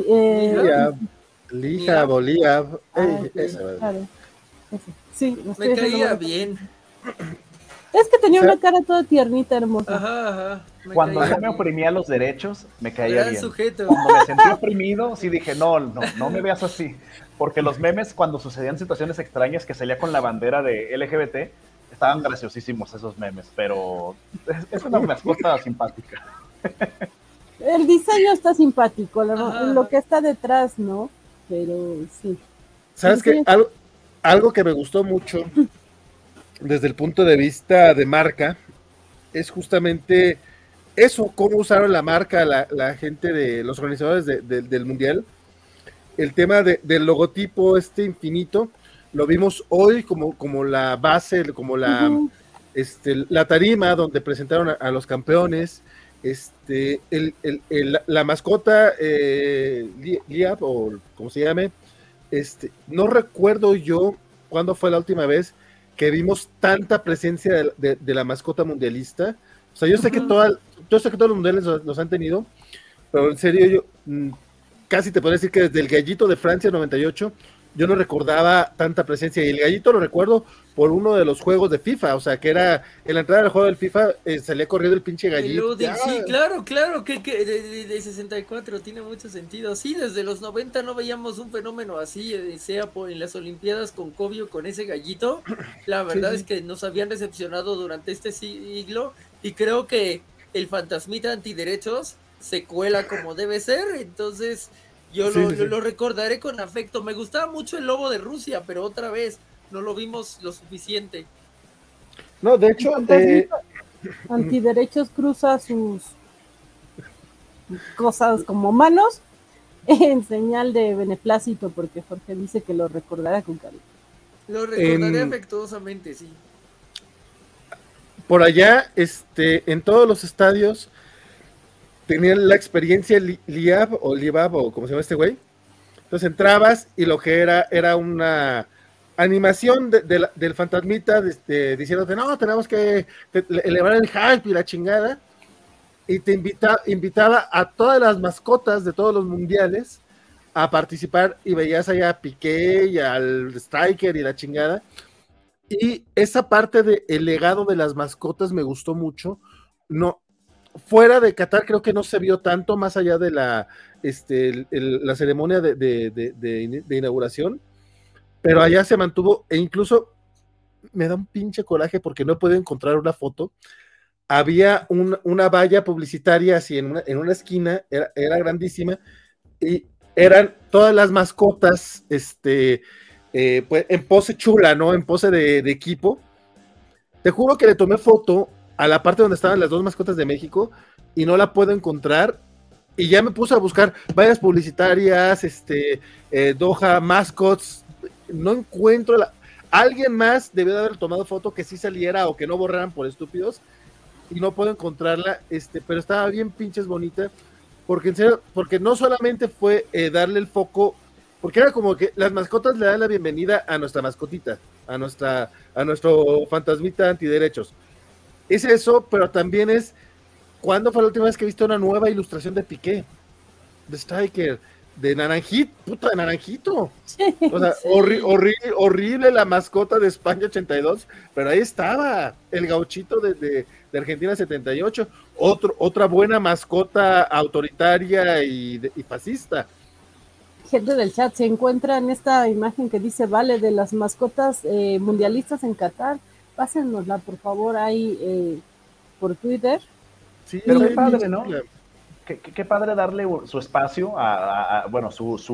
Lija, Bolívar. Claro. Sí, me caía bien. Es que tenía una cara toda tiernita, hermosa. Ajá. Cuando no me oprimía los derechos, me caía bien. Sujeto. Cuando me sentí oprimido, sí dije, no me veas así. Porque los memes, cuando sucedían situaciones extrañas que salía con la bandera de LGBT, estaban graciosísimos esos memes, pero es una mascota simpática. El diseño está simpático, lo que está detrás, ¿no? Pero sí. ¿Sabes qué? Algo que me gustó mucho desde el punto de vista de marca es justamente eso, cómo usaron la marca la gente de los organizadores del mundial. El tema del logotipo infinito, lo vimos hoy como la base, como la tarima donde presentaron a los campeones, la mascota Liab, o como se llame, no recuerdo yo cuándo fue la última vez que vimos tanta presencia de la mascota mundialista. O sea, yo sé que todos los mundiales los han tenido, pero en serio yo casi te podría decir que desde el gallito de Francia 98 yo no recordaba tanta presencia, y el gallito lo recuerdo por uno de los juegos de FIFA, o sea, que era en la entrada del juego del FIFA, salía corriendo el pinche gallito. Sí, claro, que de 64 tiene mucho sentido. Sí, desde los 90 no veíamos un fenómeno así, sea en las Olimpiadas con Kobe o con ese gallito. La verdad es que nos habían decepcionado durante este siglo, y creo que el fantasmita antiderechos se cuela como debe ser, entonces yo lo recordaré con afecto. Me gustaba mucho el lobo de Rusia, pero otra vez no lo vimos lo suficiente. No, de hecho, antiderechos cruza sus cosas como manos en señal de beneplácito, porque Jorge dice que lo recordará con cariño. Lo recordaré afectuosamente, sí. Por allá, en todos los estadios tenían la experiencia Liab o como se llama este güey. Entonces entrabas y lo que era una animación del fantasmita diciéndote, no, tenemos que elevar el hype y la chingada, y te invitaba a todas las mascotas de todos los mundiales a participar, y veías allá a Piqué y al Striker y la chingada, y esa parte del legado de las mascotas me gustó mucho. No, fuera de Qatar creo que no se vio tanto, más allá de la ceremonia de inauguración, pero allá se mantuvo, e incluso me da un pinche coraje porque no puedo encontrar una foto. Había una valla publicitaria así en una esquina, era grandísima, y eran todas las mascotas pues, en pose chula, ¿no? En pose de equipo. Te juro que le tomé foto a la parte donde estaban las dos mascotas de México y no la puedo encontrar, y ya me puse a buscar vallas publicitarias, Doha, mascots, no encuentro alguien más debió de haber tomado foto que sí saliera o que no borraran por estúpidos, y no puedo encontrarla, pero estaba bien pinches bonita, porque en serio, porque no solamente fue darle el foco, porque era como que las mascotas le dan la bienvenida a nuestra mascotita, a nuestro fantasmita antiderechos. Es eso, pero también es, ¿cuándo fue la última vez que viste una nueva ilustración de Piqué? De Striker, de Naranjito, puta de Naranjito. Sí, O sea, sí. horrible la mascota de España 82, pero ahí estaba, el gauchito de Argentina 78, otra buena mascota autoritaria y fascista. Gente del chat, se encuentra en esta imagen que dice Vale de las mascotas mundialistas en Qatar. Pásenosla, por favor, ahí por Twitter. Sí, pero sí, qué padre, ¿no? sí. Qué padre darle su espacio bueno,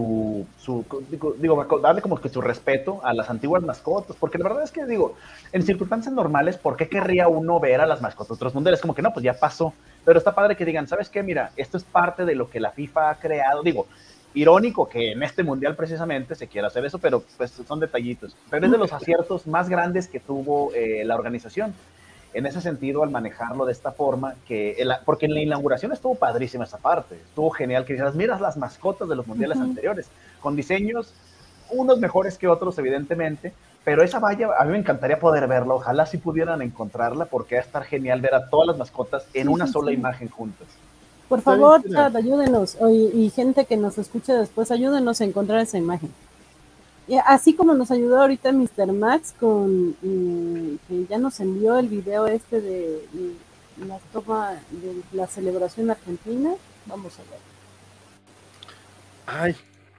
darle como que su respeto a las antiguas mascotas, porque la verdad es que, digo, en circunstancias normales, ¿por qué querría uno ver a las mascotas de otros mundiales? Como que no, pues ya pasó, pero está padre que digan, ¿sabes qué? Mira, esto es parte de lo que la FIFA ha creado, digo, irónico que en este mundial precisamente se quiera hacer eso, pero pues son detallitos, pero es de los aciertos más grandes que tuvo la organización. En ese sentido, al manejarlo de esta forma, porque en la inauguración estuvo padrísima esa parte, estuvo genial que dijeras, miras las mascotas de los mundiales anteriores, con diseños, unos mejores que otros, evidentemente, pero esa valla, a mí me encantaría poder verla, ojalá si pudieran encontrarla, porque va a estar genial ver a todas las mascotas en una sola imagen juntas. Por favor, chat, ayúdenos, y gente que nos escuche después, ayúdenos a encontrar esa imagen. Y así como nos ayudó ahorita Mr. Max con que ya nos envió el video de la toma de la celebración argentina, vamos a ver. Ay.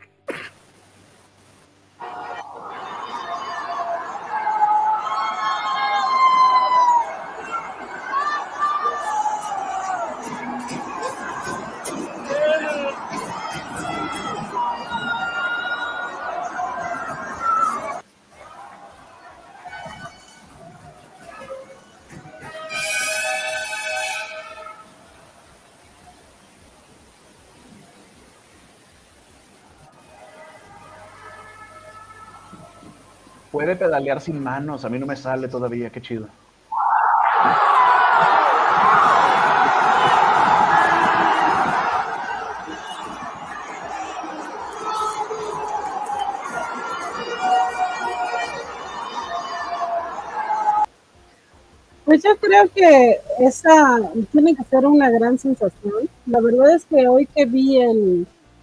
Puede pedalear sin manos, a mí no me sale todavía, qué chido. Pues yo creo que esa tiene que ser una gran sensación. La verdad es que hoy que vi el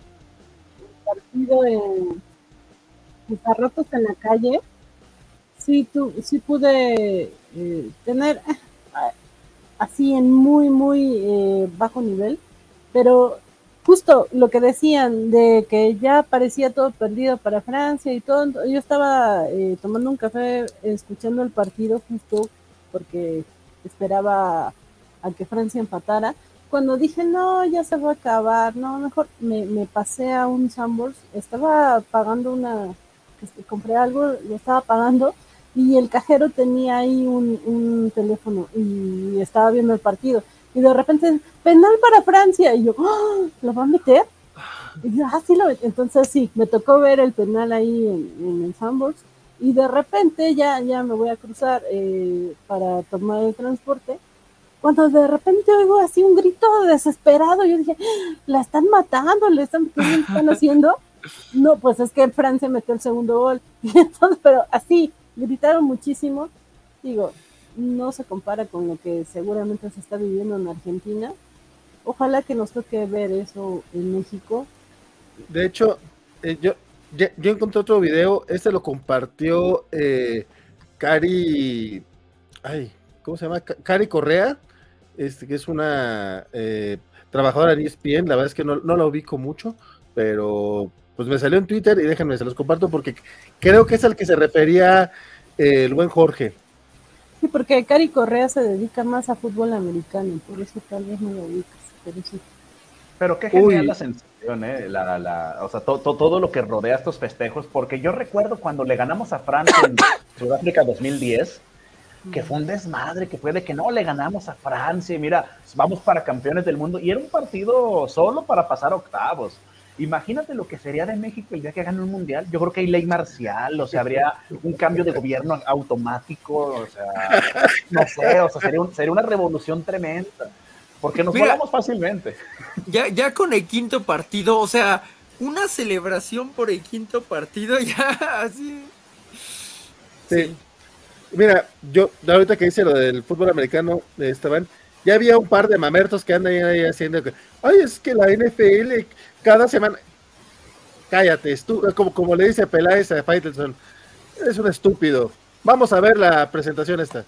partido en Ratos en la calle, sí pude tener así en muy bajo nivel, pero justo lo que decían de que ya parecía todo perdido para Francia y todo, yo estaba tomando un café escuchando el partido justo porque esperaba a que Francia empatara. Cuando dije, no, ya se va a acabar, no, mejor me pasé a un Sanborns, estaba pagando compré algo, lo estaba pagando, y el cajero tenía ahí un teléfono y estaba viendo el partido. Y de repente, penal para Francia, y yo, ¡oh! ¿Lo va a meter? Y yo, sí lo metí. Entonces sí, me tocó ver el penal ahí en el Sanborns. Y de repente ya me voy a cruzar para tomar el transporte, cuando de repente oigo así un grito desesperado. Yo dije, la están matando, ¿qué están haciendo? No, pues es que Francia metió el segundo gol. Entonces, pero así, gritaron muchísimo. Digo, no se compara con lo que seguramente se está viviendo en Argentina. Ojalá que nos toque ver eso en México. De hecho, yo encontré otro video, lo compartió Cari, ¿cómo se llama? Cari Correa, que es una trabajadora de ESPN. La verdad es que no la ubico mucho, pero pues me salió en Twitter y déjenme, se los comparto porque creo que es al que se refería el buen Jorge. Sí, porque Cari Correa se dedica más a fútbol americano, por eso tal vez no lo ubicas, pero sí. Pero qué genial la sensación, o sea, todo lo que rodea estos festejos, porque yo recuerdo cuando le ganamos a Francia en Sudáfrica 2010, que fue un desmadre, que fue de que no, le ganamos a Francia, mira, vamos para campeones del mundo, y era un partido solo para pasar a octavos. Imagínate lo que sería de México el día que gane un mundial. Yo creo que hay ley marcial, o sea, habría un cambio de gobierno automático, o sea, no sé, o sea, sería una revolución tremenda. Porque nos Mira, volamos fácilmente. Ya con el quinto partido, o sea, una celebración por el quinto partido, ya así. Sí. Mira, yo ahorita que hice lo del fútbol americano, Esteban, ya había un par de mamertos que andan ahí haciendo que, ay, es que la NFL cada semana, cállate, como le dice Peláez a Faitelson, eres un estúpido. Vamos a ver la presentación esta.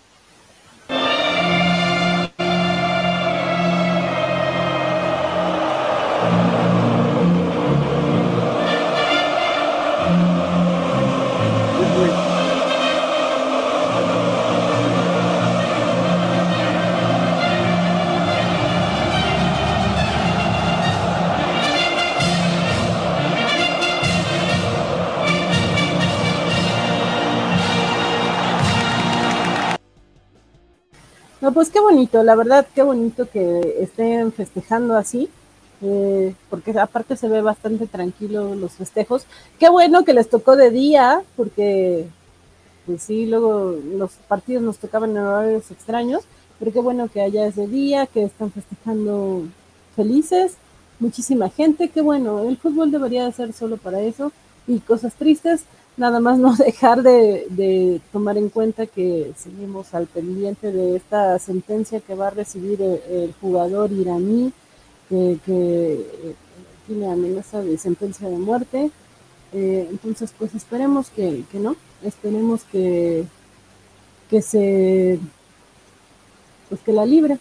No, pues qué bonito, la verdad, qué bonito que estén festejando así, porque aparte se ve bastante tranquilo los festejos. Qué bueno que les tocó de día, porque pues sí, luego los partidos nos tocaban en horarios extraños, pero qué bueno que allá es de día, que están festejando felices, muchísima gente, qué bueno, el fútbol debería de ser solo para eso, y cosas tristes, nada más no dejar de tomar en cuenta que seguimos al pendiente de esta sentencia que va a recibir el jugador iraní, que tiene amenaza de sentencia de muerte. Entonces, pues esperemos que no, esperemos que se, pues que la libre.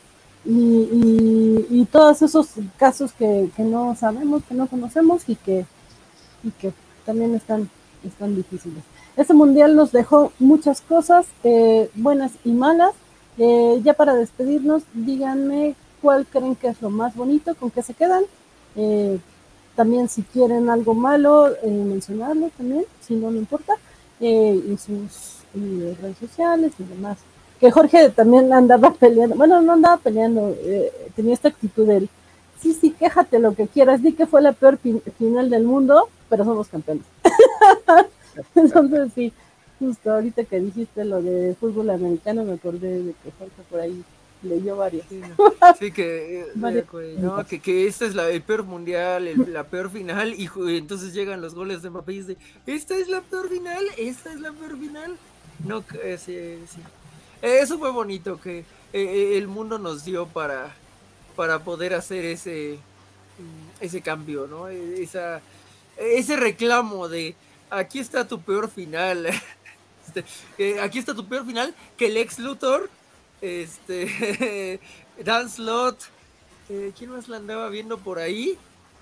Y todos esos casos que no sabemos, que no conocemos y que también están difíciles. Este mundial nos dejó muchas cosas, buenas y malas. Ya para despedirnos, díganme cuál creen que es lo más bonito, con qué se quedan. También si quieren algo malo, mencionarlo también, si no, no importa, en sus redes sociales y demás. Que Jorge también andaba peleando, bueno, no andaba peleando, tenía esta actitud de él, sí, quéjate lo que quieras, di que fue la peor final del mundo, pero somos campeones. Entonces sí, justo ahorita que dijiste lo de fútbol americano, me acordé de que Jorge por ahí leyó varios. Sí, que esta es el peor mundial, la peor final, y entonces llegan los goles de Mbappé y dice, esta es la peor final. No, sí. Eso fue bonito, que el mundo nos dio para poder hacer ese cambio, ¿no? Ese reclamo de aquí está tu peor final. Aquí está tu peor final, que el Lex Luthor, Dan Slott, ¿quién más la andaba viendo por ahí?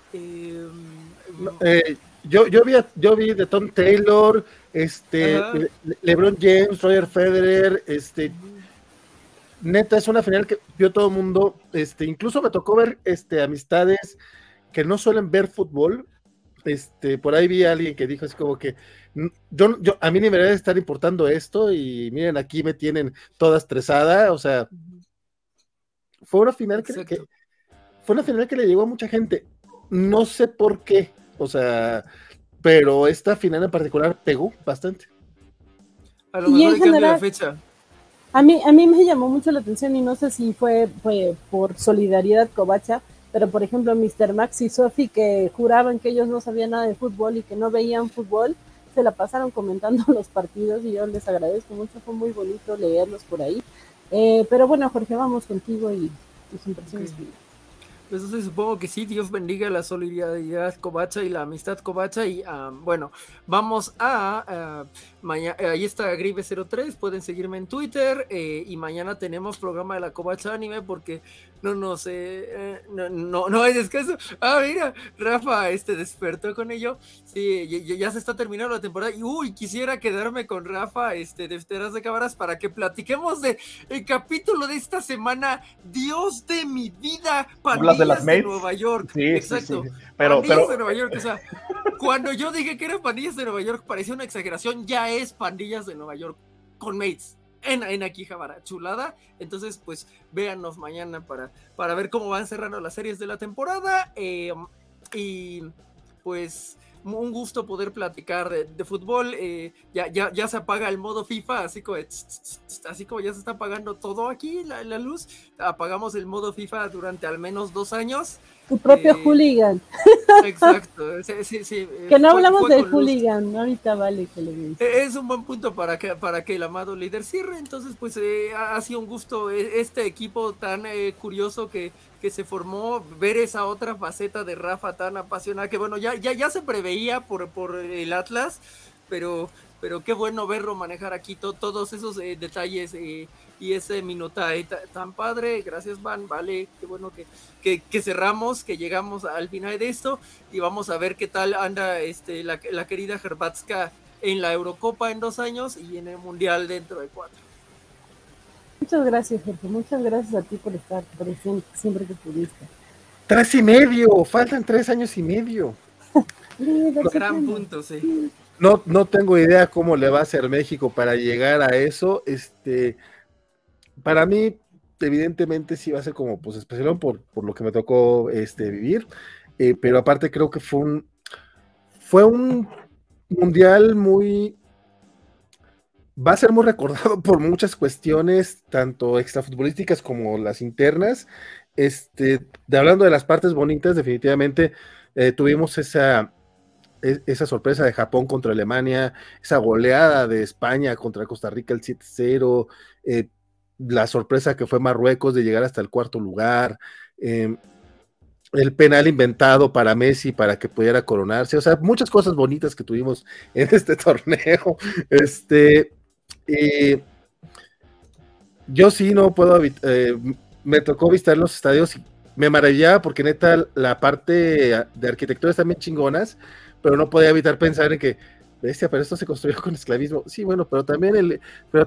Yo vi de Tom Taylor, LeBron James, Roger Federer, neta es una final que vio todo el mundo, incluso me tocó ver amistades que no suelen ver fútbol. Por ahí vi a alguien que dijo así como que yo a mí ni me debe estar importando esto y miren, aquí me tienen toda estresada. O sea, fue una final que le llegó a mucha gente, no sé por qué, o sea, pero esta final en particular pegó bastante. A lo mejor el cambio de fecha. A mí me llamó mucho la atención y no sé si fue por solidaridad covacha, pero por ejemplo Mr. Max y Sophie, que juraban que ellos no sabían nada de fútbol y que no veían fútbol, se la pasaron comentando los partidos y yo les agradezco mucho, fue muy bonito leerlos por ahí. Pero bueno, Jorge, vamos contigo y tus impresiones. Okay. Pues entonces supongo que sí, Dios bendiga la solidaridad covacha y la amistad covacha y bueno, vamos a mañana, ahí está Gribe03, pueden seguirme en Twitter y mañana tenemos programa de la Covacha Anime porque no hay descanso. Mira, Rafa despertó con ello. Sí, ya se está terminando la temporada y quisiera quedarme con Rafa detrás de cámaras para que platiquemos de el capítulo de esta semana, Dios de mi vida, Pandillas de las Mates, Nueva York. Sí, exacto. Sí. Pandillas de Nueva York, o sea, cuando yo dije que eran Pandillas de Nueva York parecía una exageración, ya es Pandillas de Nueva York con Mates en Akihabara, chulada. Entonces pues véanos mañana para ver cómo van cerrando las series de la temporada y pues un gusto poder platicar de fútbol. Ya se apaga el modo FIFA, así como ya se está apagando todo aquí, la luz. Apagamos el modo FIFA durante al menos 2 años. Tu propio hooligan. Exacto. Sí, que no hablamos del hooligan, ¿no? Ahorita vale que le dice. Es un buen punto para que el amado líder cierre. Entonces, pues ha sido un gusto este equipo tan curioso que se formó, ver esa otra faceta de Rafa tan apasionada, que bueno, ya se preveía por el Atlas, pero qué bueno verlo manejar aquí todos esos detalles y ese minutaje tan padre. Gracias, Van, vale, qué bueno que cerramos, que llegamos al final de esto, y vamos a ver qué tal anda la querida Hrvatska en la Eurocopa en 2 años y en el Mundial dentro de 4. Muchas gracias, Jorge. Muchas gracias a ti por estar presente siempre que pudiste. 3 y medio, faltan 3 años y medio. Gran punto, sí. No tengo idea cómo le va a hacer México para llegar a eso. Para mí, evidentemente, sí va a ser como pues especial por lo que me tocó vivir. Pero aparte creo que fue un mundial va a ser muy recordado por muchas cuestiones, tanto extrafutbolísticas como las internas. Hablando de las partes bonitas, definitivamente tuvimos esa sorpresa de Japón contra Alemania, esa goleada de España contra Costa Rica el 7-0, la sorpresa que fue Marruecos de llegar hasta el 4º lugar, el penal inventado para Messi para que pudiera coronarse, o sea, muchas cosas bonitas que tuvimos en este torneo. Yo sí no puedo me tocó visitar los estadios y me maravillaba porque neta la parte de arquitectura están bien chingonas, pero no podía evitar pensar en que bestia, pero esto se construyó con esclavismo. Sí, bueno, pero también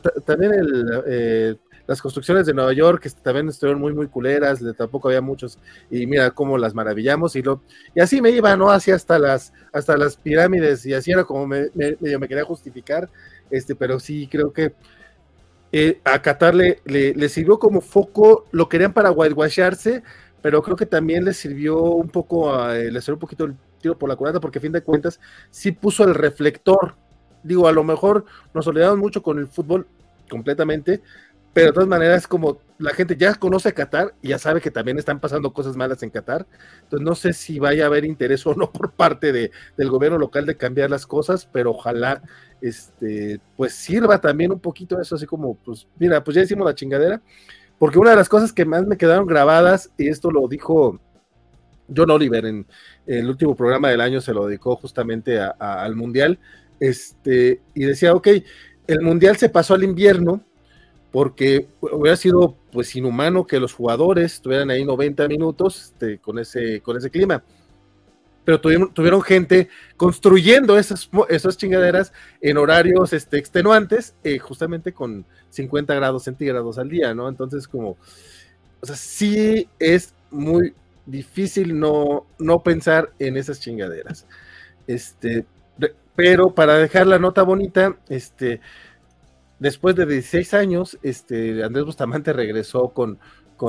las construcciones de Nueva York que también estuvieron muy, muy culeras, tampoco había muchos, y mira cómo las maravillamos, y así me iba, ¿no? Así hasta las pirámides, y así era como medio me quería justificar, pero sí creo que a Qatar le sirvió como foco, lo querían para whitewasharse, pero creo que también les sirvió un poco, les sirvió un poquito el tiro por la culata, porque a fin de cuentas sí puso el reflector. Digo, a lo mejor nos olvidamos mucho con el fútbol completamente, pero de todas maneras, como la gente ya conoce a Qatar y ya sabe que también están pasando cosas malas en Qatar, entonces no sé si vaya a haber interés o no por parte del gobierno local de cambiar las cosas, pero ojalá pues sirva también un poquito eso, así como, pues mira, pues ya hicimos la chingadera, porque una de las cosas que más me quedaron grabadas, y esto lo dijo John Oliver en el último programa del año, se lo dedicó justamente al Mundial, y decía, ok, el Mundial se pasó al invierno, porque hubiera sido pues inhumano que los jugadores estuvieran ahí 90 minutos con ese clima, pero tuvieron gente construyendo esas chingaderas en horarios extenuantes, justamente con 50 grados centígrados al día, ¿no? Entonces como, o sea, sí es muy difícil no pensar en esas chingaderas, pero para dejar la nota bonita, después de 16 años, Andrés Bustamante regresó con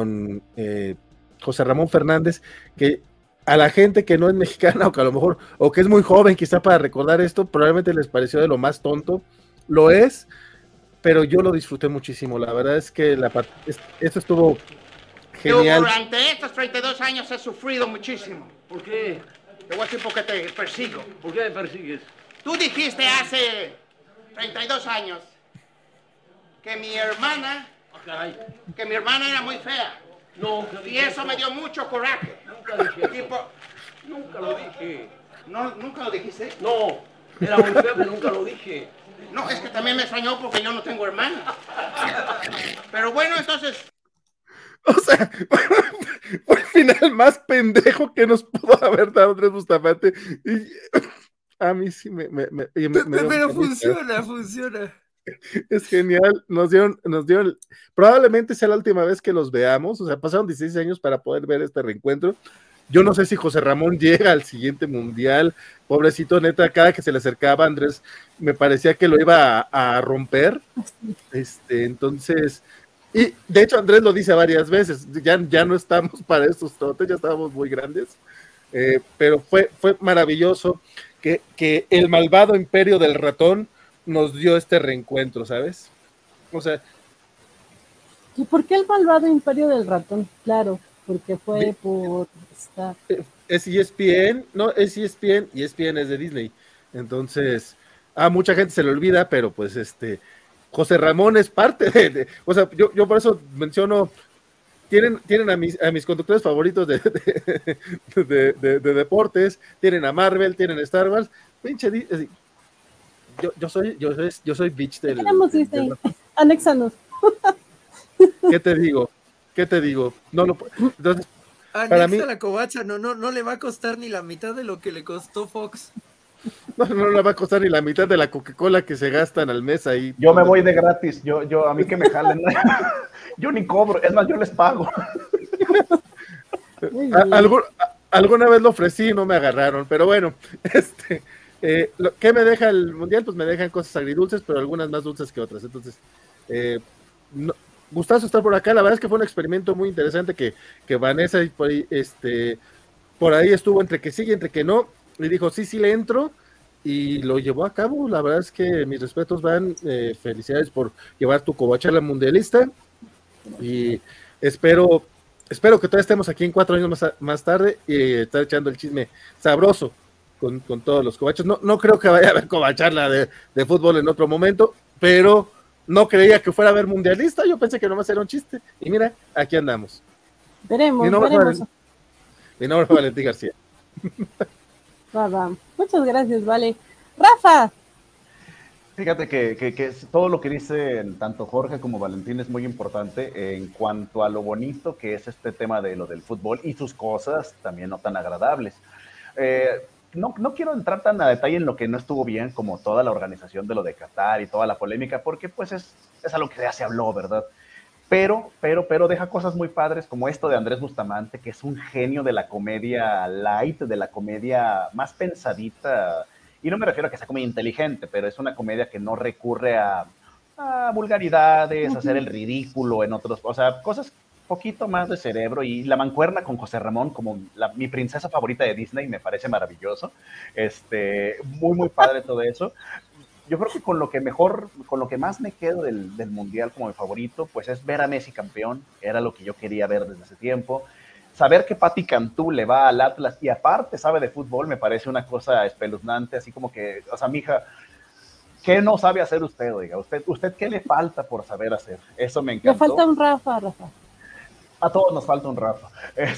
José Ramón Fernández, que a la gente que no es mexicana, o que a lo mejor, o que es muy joven quizá para recordar esto, probablemente les pareció de lo más tonto, lo es, pero yo lo disfruté muchísimo, la verdad es que esto estuvo genial. Yo durante estos 32 años he sufrido muchísimo. ¿Por qué? Te voy a decir por qué te persigo. ¿Por qué me persigues? Tú dijiste hace 32 años que mi hermana era muy fea. No, y eso me dio mucho coraje. Nunca dije eso. Nunca lo dije. No, ¿nunca lo dijiste? No, era muy fea, pero nunca lo dije. No, es que también me extrañó porque yo no tengo hermana. Pero bueno, entonces... O sea, fue el final más pendejo que nos pudo haber dado Andrés Bustamante. Y a mí sí pero funciona. Es genial, nos dieron, probablemente sea la última vez que los veamos, o sea, pasaron 16 años para poder ver este reencuentro. Yo no sé si José Ramón llega al siguiente mundial, pobrecito, neta, cada que se le acercaba Andrés, me parecía que lo iba a romper, entonces, y de hecho Andrés lo dice varias veces, ya no estamos para estos trotes, ya estábamos muy grandes, pero fue maravilloso. que el malvado imperio del ratón nos dio este reencuentro, ¿sabes? O sea, ¿y por qué el malvado imperio del ratón? Claro, porque fue por esta... es ESPN, no, es ESPN y ESPN es de Disney. Entonces, mucha gente se le olvida, pero pues José Ramón es parte o sea, yo por eso menciono, tienen a mis conductores favoritos de deportes, tienen a Marvel, tienen a Star Wars, pinche yo soy bitch del Disney, anéxanos. ¿Qué te digo? No lo entonces para mí la covacha no le va a costar ni la mitad de lo que le costó Fox. No le va a costar ni la mitad de la Coca-Cola que se gastan al mes ahí. Yo me voy de gratis, a mí que me jalen. Yo ni cobro, es más, yo les pago. Alguna vez lo ofrecí y no me agarraron, pero bueno, ¿qué me deja el mundial? Pues me dejan cosas agridulces, pero algunas más dulces que otras. Entonces, gustazo estar por acá. La verdad es que fue un experimento muy interesante que Vanessa por ahí estuvo entre que sí y entre que no. Le dijo, sí le entro, y lo llevó a cabo. La verdad es que mis respetos, Van, felicidades por llevar tu covacha a la mundialista, y espero que todavía estemos aquí en 4 años más tarde y estar echando el chisme sabroso con todos los covachos. No creo que vaya a haber covacharla de fútbol en otro momento, pero no creía que fuera a haber mundialista. Yo pensé que nomás era un chiste, y mira, aquí andamos. Veremos. Mi nombre es Valentín García. Va. Muchas gracias, Vale. Rafa. Fíjate que todo lo que dicen tanto Jorge como Valentín es muy importante en cuanto a lo bonito que es este tema de lo del fútbol y sus cosas también no tan agradables. No quiero entrar tan a detalle en lo que no estuvo bien, como toda la organización de lo de Qatar y toda la polémica, porque pues es algo que ya se habló, ¿verdad? Pero deja cosas muy padres como esto de Andrés Bustamante, que es un genio de la comedia light, de la comedia más pensadita, y no me refiero a que sea comedia inteligente, pero es una comedia que no recurre a vulgaridades, a hacer el ridículo en otros, o sea, cosas poquito más de cerebro, y la mancuerna con José Ramón como mi princesa favorita de Disney me parece maravilloso, muy padre todo eso. Yo creo que con lo que más me quedo del Mundial como mi favorito, pues es ver a Messi campeón, era lo que yo quería ver desde hace tiempo. Saber que Pati Cantú le va al Atlas y aparte sabe de fútbol me parece una cosa espeluznante, así como que, o sea, mija, ¿qué no sabe hacer usted, oiga? ¿Usted qué le falta por saber hacer? Eso me encantó. Le falta un Rafa. A todos nos falta un Rafa.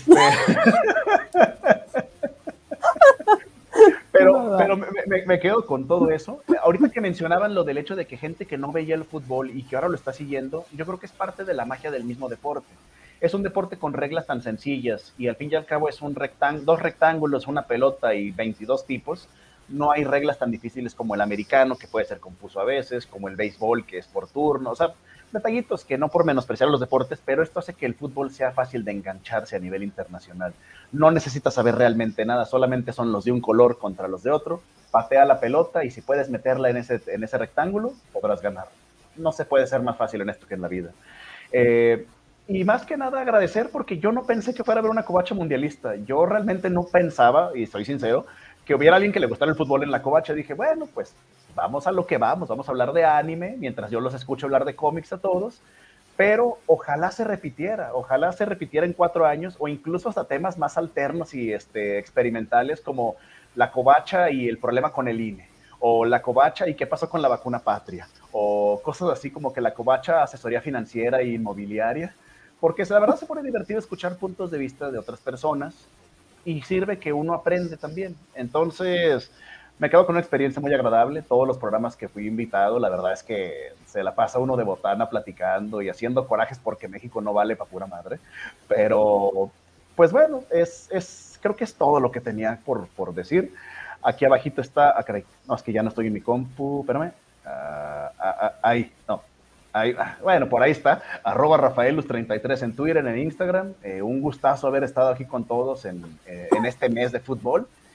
Pero me quedo con todo eso. Ahorita que mencionaban lo del hecho de que gente que no veía el fútbol y que ahora lo está siguiendo, yo creo que es parte de la magia del mismo deporte. Es un deporte con reglas tan sencillas y al fin y al cabo es dos rectángulos, una pelota y 22 tipos. No hay reglas tan difíciles como el americano, que puede ser confuso a veces, como el béisbol, que es por turno. O sea, detallitos que no por menospreciar los deportes, pero esto hace que el fútbol sea fácil de engancharse a nivel internacional. No necesitas saber realmente nada, solamente son los de un color contra los de otro. Patea la pelota y si puedes meterla en ese rectángulo, podrás ganar. No se puede ser más fácil en esto que en la vida. Y más que nada agradecer, porque yo no pensé que fuera a haber una covacha mundialista. Yo realmente no pensaba, y soy sincero, que hubiera alguien que le gustara el fútbol en la covacha. Dije, bueno, pues vamos a lo que vamos a hablar de anime, mientras yo los escucho hablar de cómics a todos, pero ojalá se repitiera en 4 años, o incluso hasta temas más alternos y experimentales, como la covacha y el problema con el INE, o la covacha y qué pasó con la vacuna patria, o cosas así como que la covacha asesoría financiera e inmobiliaria, porque la verdad se pone divertido escuchar puntos de vista de otras personas, y sirve que uno aprende también. Entonces, me quedo con una experiencia muy agradable. Todos los programas que fui invitado, la verdad es que se la pasa uno de botana platicando y haciendo corajes porque México no vale para pura madre. Pero, pues bueno, creo que es todo lo que tenía por decir. Aquí abajito está, no, es que ya no estoy en mi compu, espérame. Ahí, no. Ahí, bueno, por ahí está, @RafaelLuz33 en Twitter, en Instagram. Un gustazo haber estado aquí con todos en este mes de fútbol.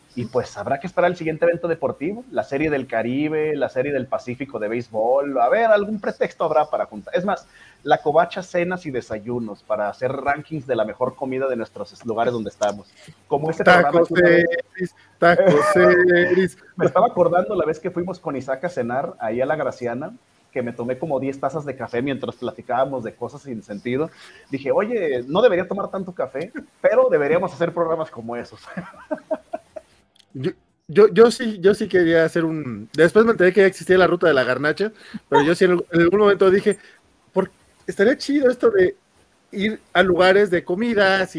Y pues habrá que esperar el siguiente evento deportivo, la Serie del Caribe, la Serie del Pacífico de béisbol. A ver, algún pretexto habrá para juntar. Es más, la covacha cenas y desayunos para hacer rankings de la mejor comida de nuestros lugares donde estamos. Como este Tacos Ceris. Me estaba acordando la vez que fuimos con Isaac a cenar ahí a la Graciana, que me tomé como 10 tazas de café mientras platicábamos de cosas sin sentido. Dije, oye, no debería tomar tanto café, pero deberíamos hacer programas como esos. Yo sí quería hacer un... Después me enteré que ya existía la ruta de la garnacha, pero yo sí en algún momento dije, estaría chido esto de ir a lugares de comidas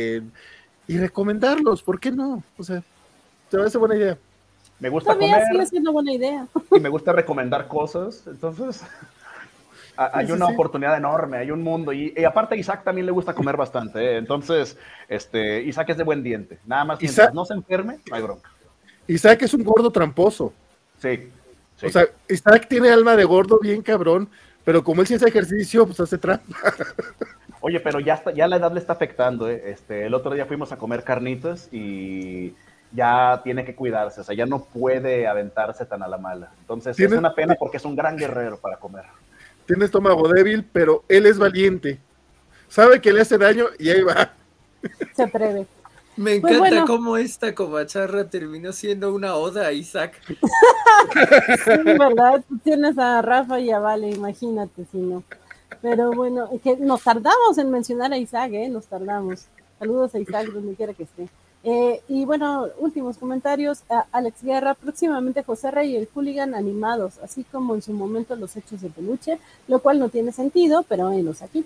y recomendarlos, ¿por qué no? O sea, te parece buena idea. Me gusta Todavía comer. sigue siendo buena idea. Y me gusta recomendar cosas, entonces hay una oportunidad enorme, hay un mundo, y aparte a Isaac también le gusta comer bastante, entonces Isaac es de buen diente, nada más mientras no se enferme, no hay bronca. Isaac es un gordo tramposo. Sí. O sea, Isaac tiene alma de gordo bien cabrón, pero como él sí hace ejercicio, pues hace trampa. Oye, pero ya la edad le está afectando, el otro día fuimos a comer carnitas y ya tiene que cuidarse, o sea, ya no puede aventarse tan a la mala. Entonces es una pena porque es un gran guerrero para comer. Tiene estómago débil, pero él es valiente. Sabe que le hace daño y ahí va. Se atreve. Me encanta cómo esta covacharra terminó siendo una oda a Isaac. Sí, verdad, tú tienes a Rafa y a Vale, imagínate si no. Pero bueno, que nos tardamos en mencionar a Isaac, nos tardamos. Saludos a Isaac donde quiera que esté. Y bueno, últimos comentarios. Alex Guerra, próximamente José Rey y el Hooligan animados, así como en su momento los hechos de peluche, lo cual no tiene sentido, pero venos aquí.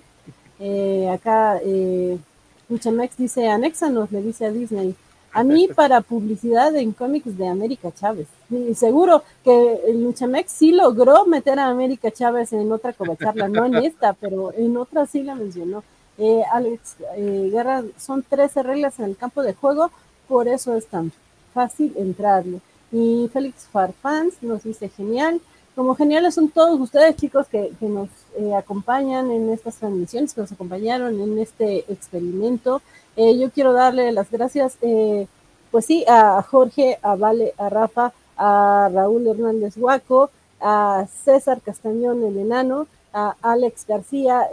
Acá Luchamex dice, anéxanos, le dice a Disney. A mí para publicidad en cómics de América Chávez. Y seguro que Luchamex sí logró meter a América Chávez en otra covacharla, no en esta, pero en otra sí la mencionó. Alex Guerra, son 13 reglas en el campo de juego, por eso es tan fácil entrarle. Y Félix Farfans nos dice, genial. Como geniales son todos ustedes, chicos, que nos acompañan en estas transmisiones, que nos acompañaron en este experimento. Yo quiero darle las gracias, pues sí, a Jorge, a Vale, a Rafa, a Raúl Hernández Huaco, a César Castañón, el enano, a Alex García,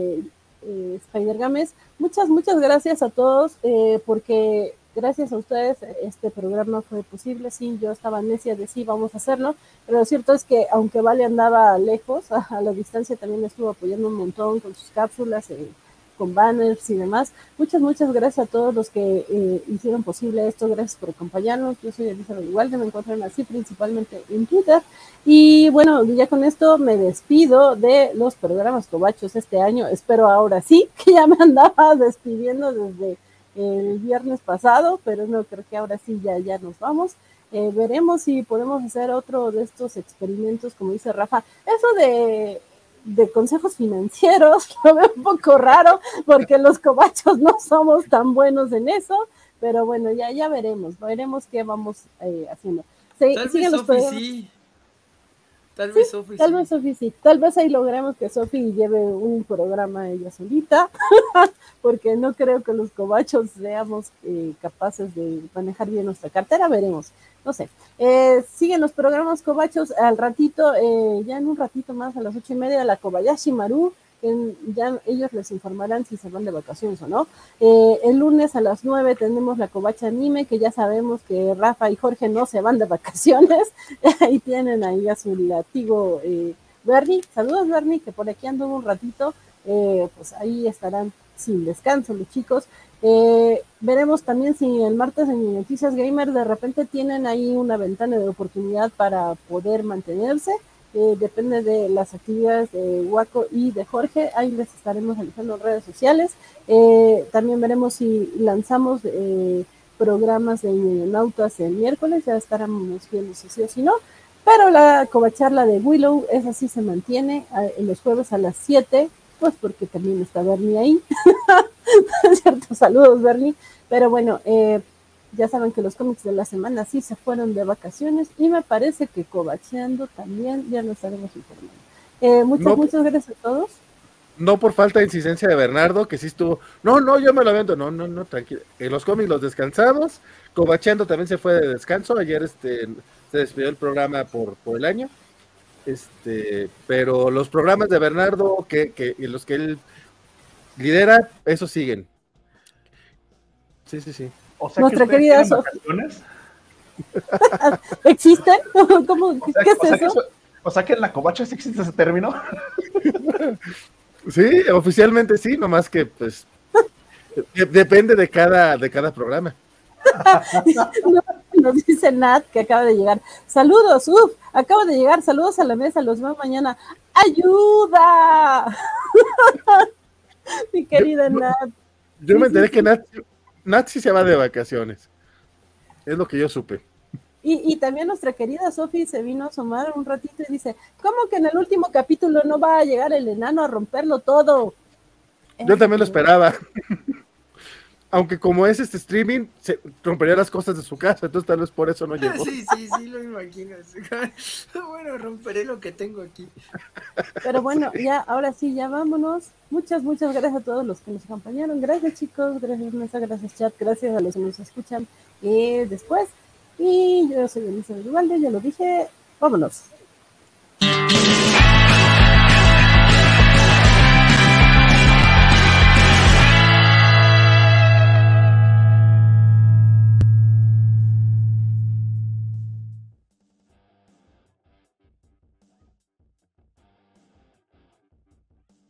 Spider Gámez. Muchas gracias a todos, porque gracias a ustedes este programa fue posible. Sí, yo estaba necia de sí, vamos a hacerlo, pero lo cierto es que aunque Vale andaba lejos, a la distancia también estuvo apoyando un montón con sus cápsulas, con banners y demás. Muchas gracias a todos los que hicieron posible esto. Gracias por acompañarnos. Yo soy Elizabeth Igualde, me encuentran así principalmente en Twitter. Y bueno, ya con esto me despido de los programas covachos este año. Espero ahora sí, que ya me andaba despidiendo desde el viernes pasado, pero no, creo que ahora sí ya nos vamos. Veremos si podemos hacer otro de estos experimentos, como dice Rafa. Eso de consejos financieros lo veo un poco raro, porque los covachos no somos tan buenos en eso, pero bueno, ya veremos qué vamos haciendo. Tal vez Sofi sí. Tal vez Sofi sí. Tal vez ahí logremos que Sofi lleve un programa ella solita, porque no creo que los covachos seamos capaces de manejar bien nuestra cartera. Veremos, no sé. Siguen los programas covachos al ratito, ya en un ratito más, a las 8:30, la Kobayashi Maru. Ya ellos les informarán si se van de vacaciones o no. El lunes a las 9 tenemos la Covacha Anime, que ya sabemos que Rafa y Jorge no se van de vacaciones. Ahí tienen ahí a su latigo Bernie. Saludos, Bernie, que por aquí anduvo un ratito. Pues ahí estarán sin descanso los chicos. Veremos también si el martes en Noticias Gamer de repente tienen ahí una ventana de oportunidad para poder mantenerse. Depende de las actividades de Huaco y de Jorge. Ahí les estaremos avisando en redes sociales. También veremos si lanzamos programas de Nautas el miércoles. Ya estaremos viendo si sí o si no. Pero la covacharla de Willow, esa sí se mantiene los jueves a las 7, pues porque también está Bernie ahí. Cierto, saludos, Bernie. Pero bueno, ya saben que los cómics de la semana sí se fueron de vacaciones, y me parece que covacheando también, ya lo estaremos informando. Muchas gracias a todos. no por falta de insistencia de Bernardo, que sí estuvo, no, yo me lo avento, no, tranquilo. En los cómics los descansados, Covacheando también se fue de descanso, ayer se despidió el programa por el año, pero los programas de Bernardo y los que él lidera, esos siguen. Sí. O sea, Nuestra que querida vacaciones. ¿Existen? ¿Cómo? ¿Qué es eso? O sea que en la covacha sí existe ese término. Sí, oficialmente sí, nomás que pues depende de cada programa. Nos dice Nat que acaba de llegar. Saludos, acabo de llegar, saludos a la mesa, los veo mañana. ¡Ayuda! Mi querida Nat. Yo me enteré que Nat sí se va de vacaciones. Es lo que yo supe. Y también nuestra querida Sofi se vino a asomar un ratito y dice, ¿cómo que en el último capítulo no va a llegar el enano a romperlo todo? Yo también lo esperaba. Aunque como es streaming, se rompería las cosas de su casa, entonces tal vez por eso no llegó. Sí, lo imagino. Bueno, romperé lo que tengo aquí. Pero bueno, ya, ahora sí, ya vámonos. Muchas gracias a todos los que nos acompañaron. Gracias, chicos, gracias, mesa, gracias, chat, gracias a los que nos escuchan después. Y yo soy Elisa de Ubalde, ya lo dije. Vámonos.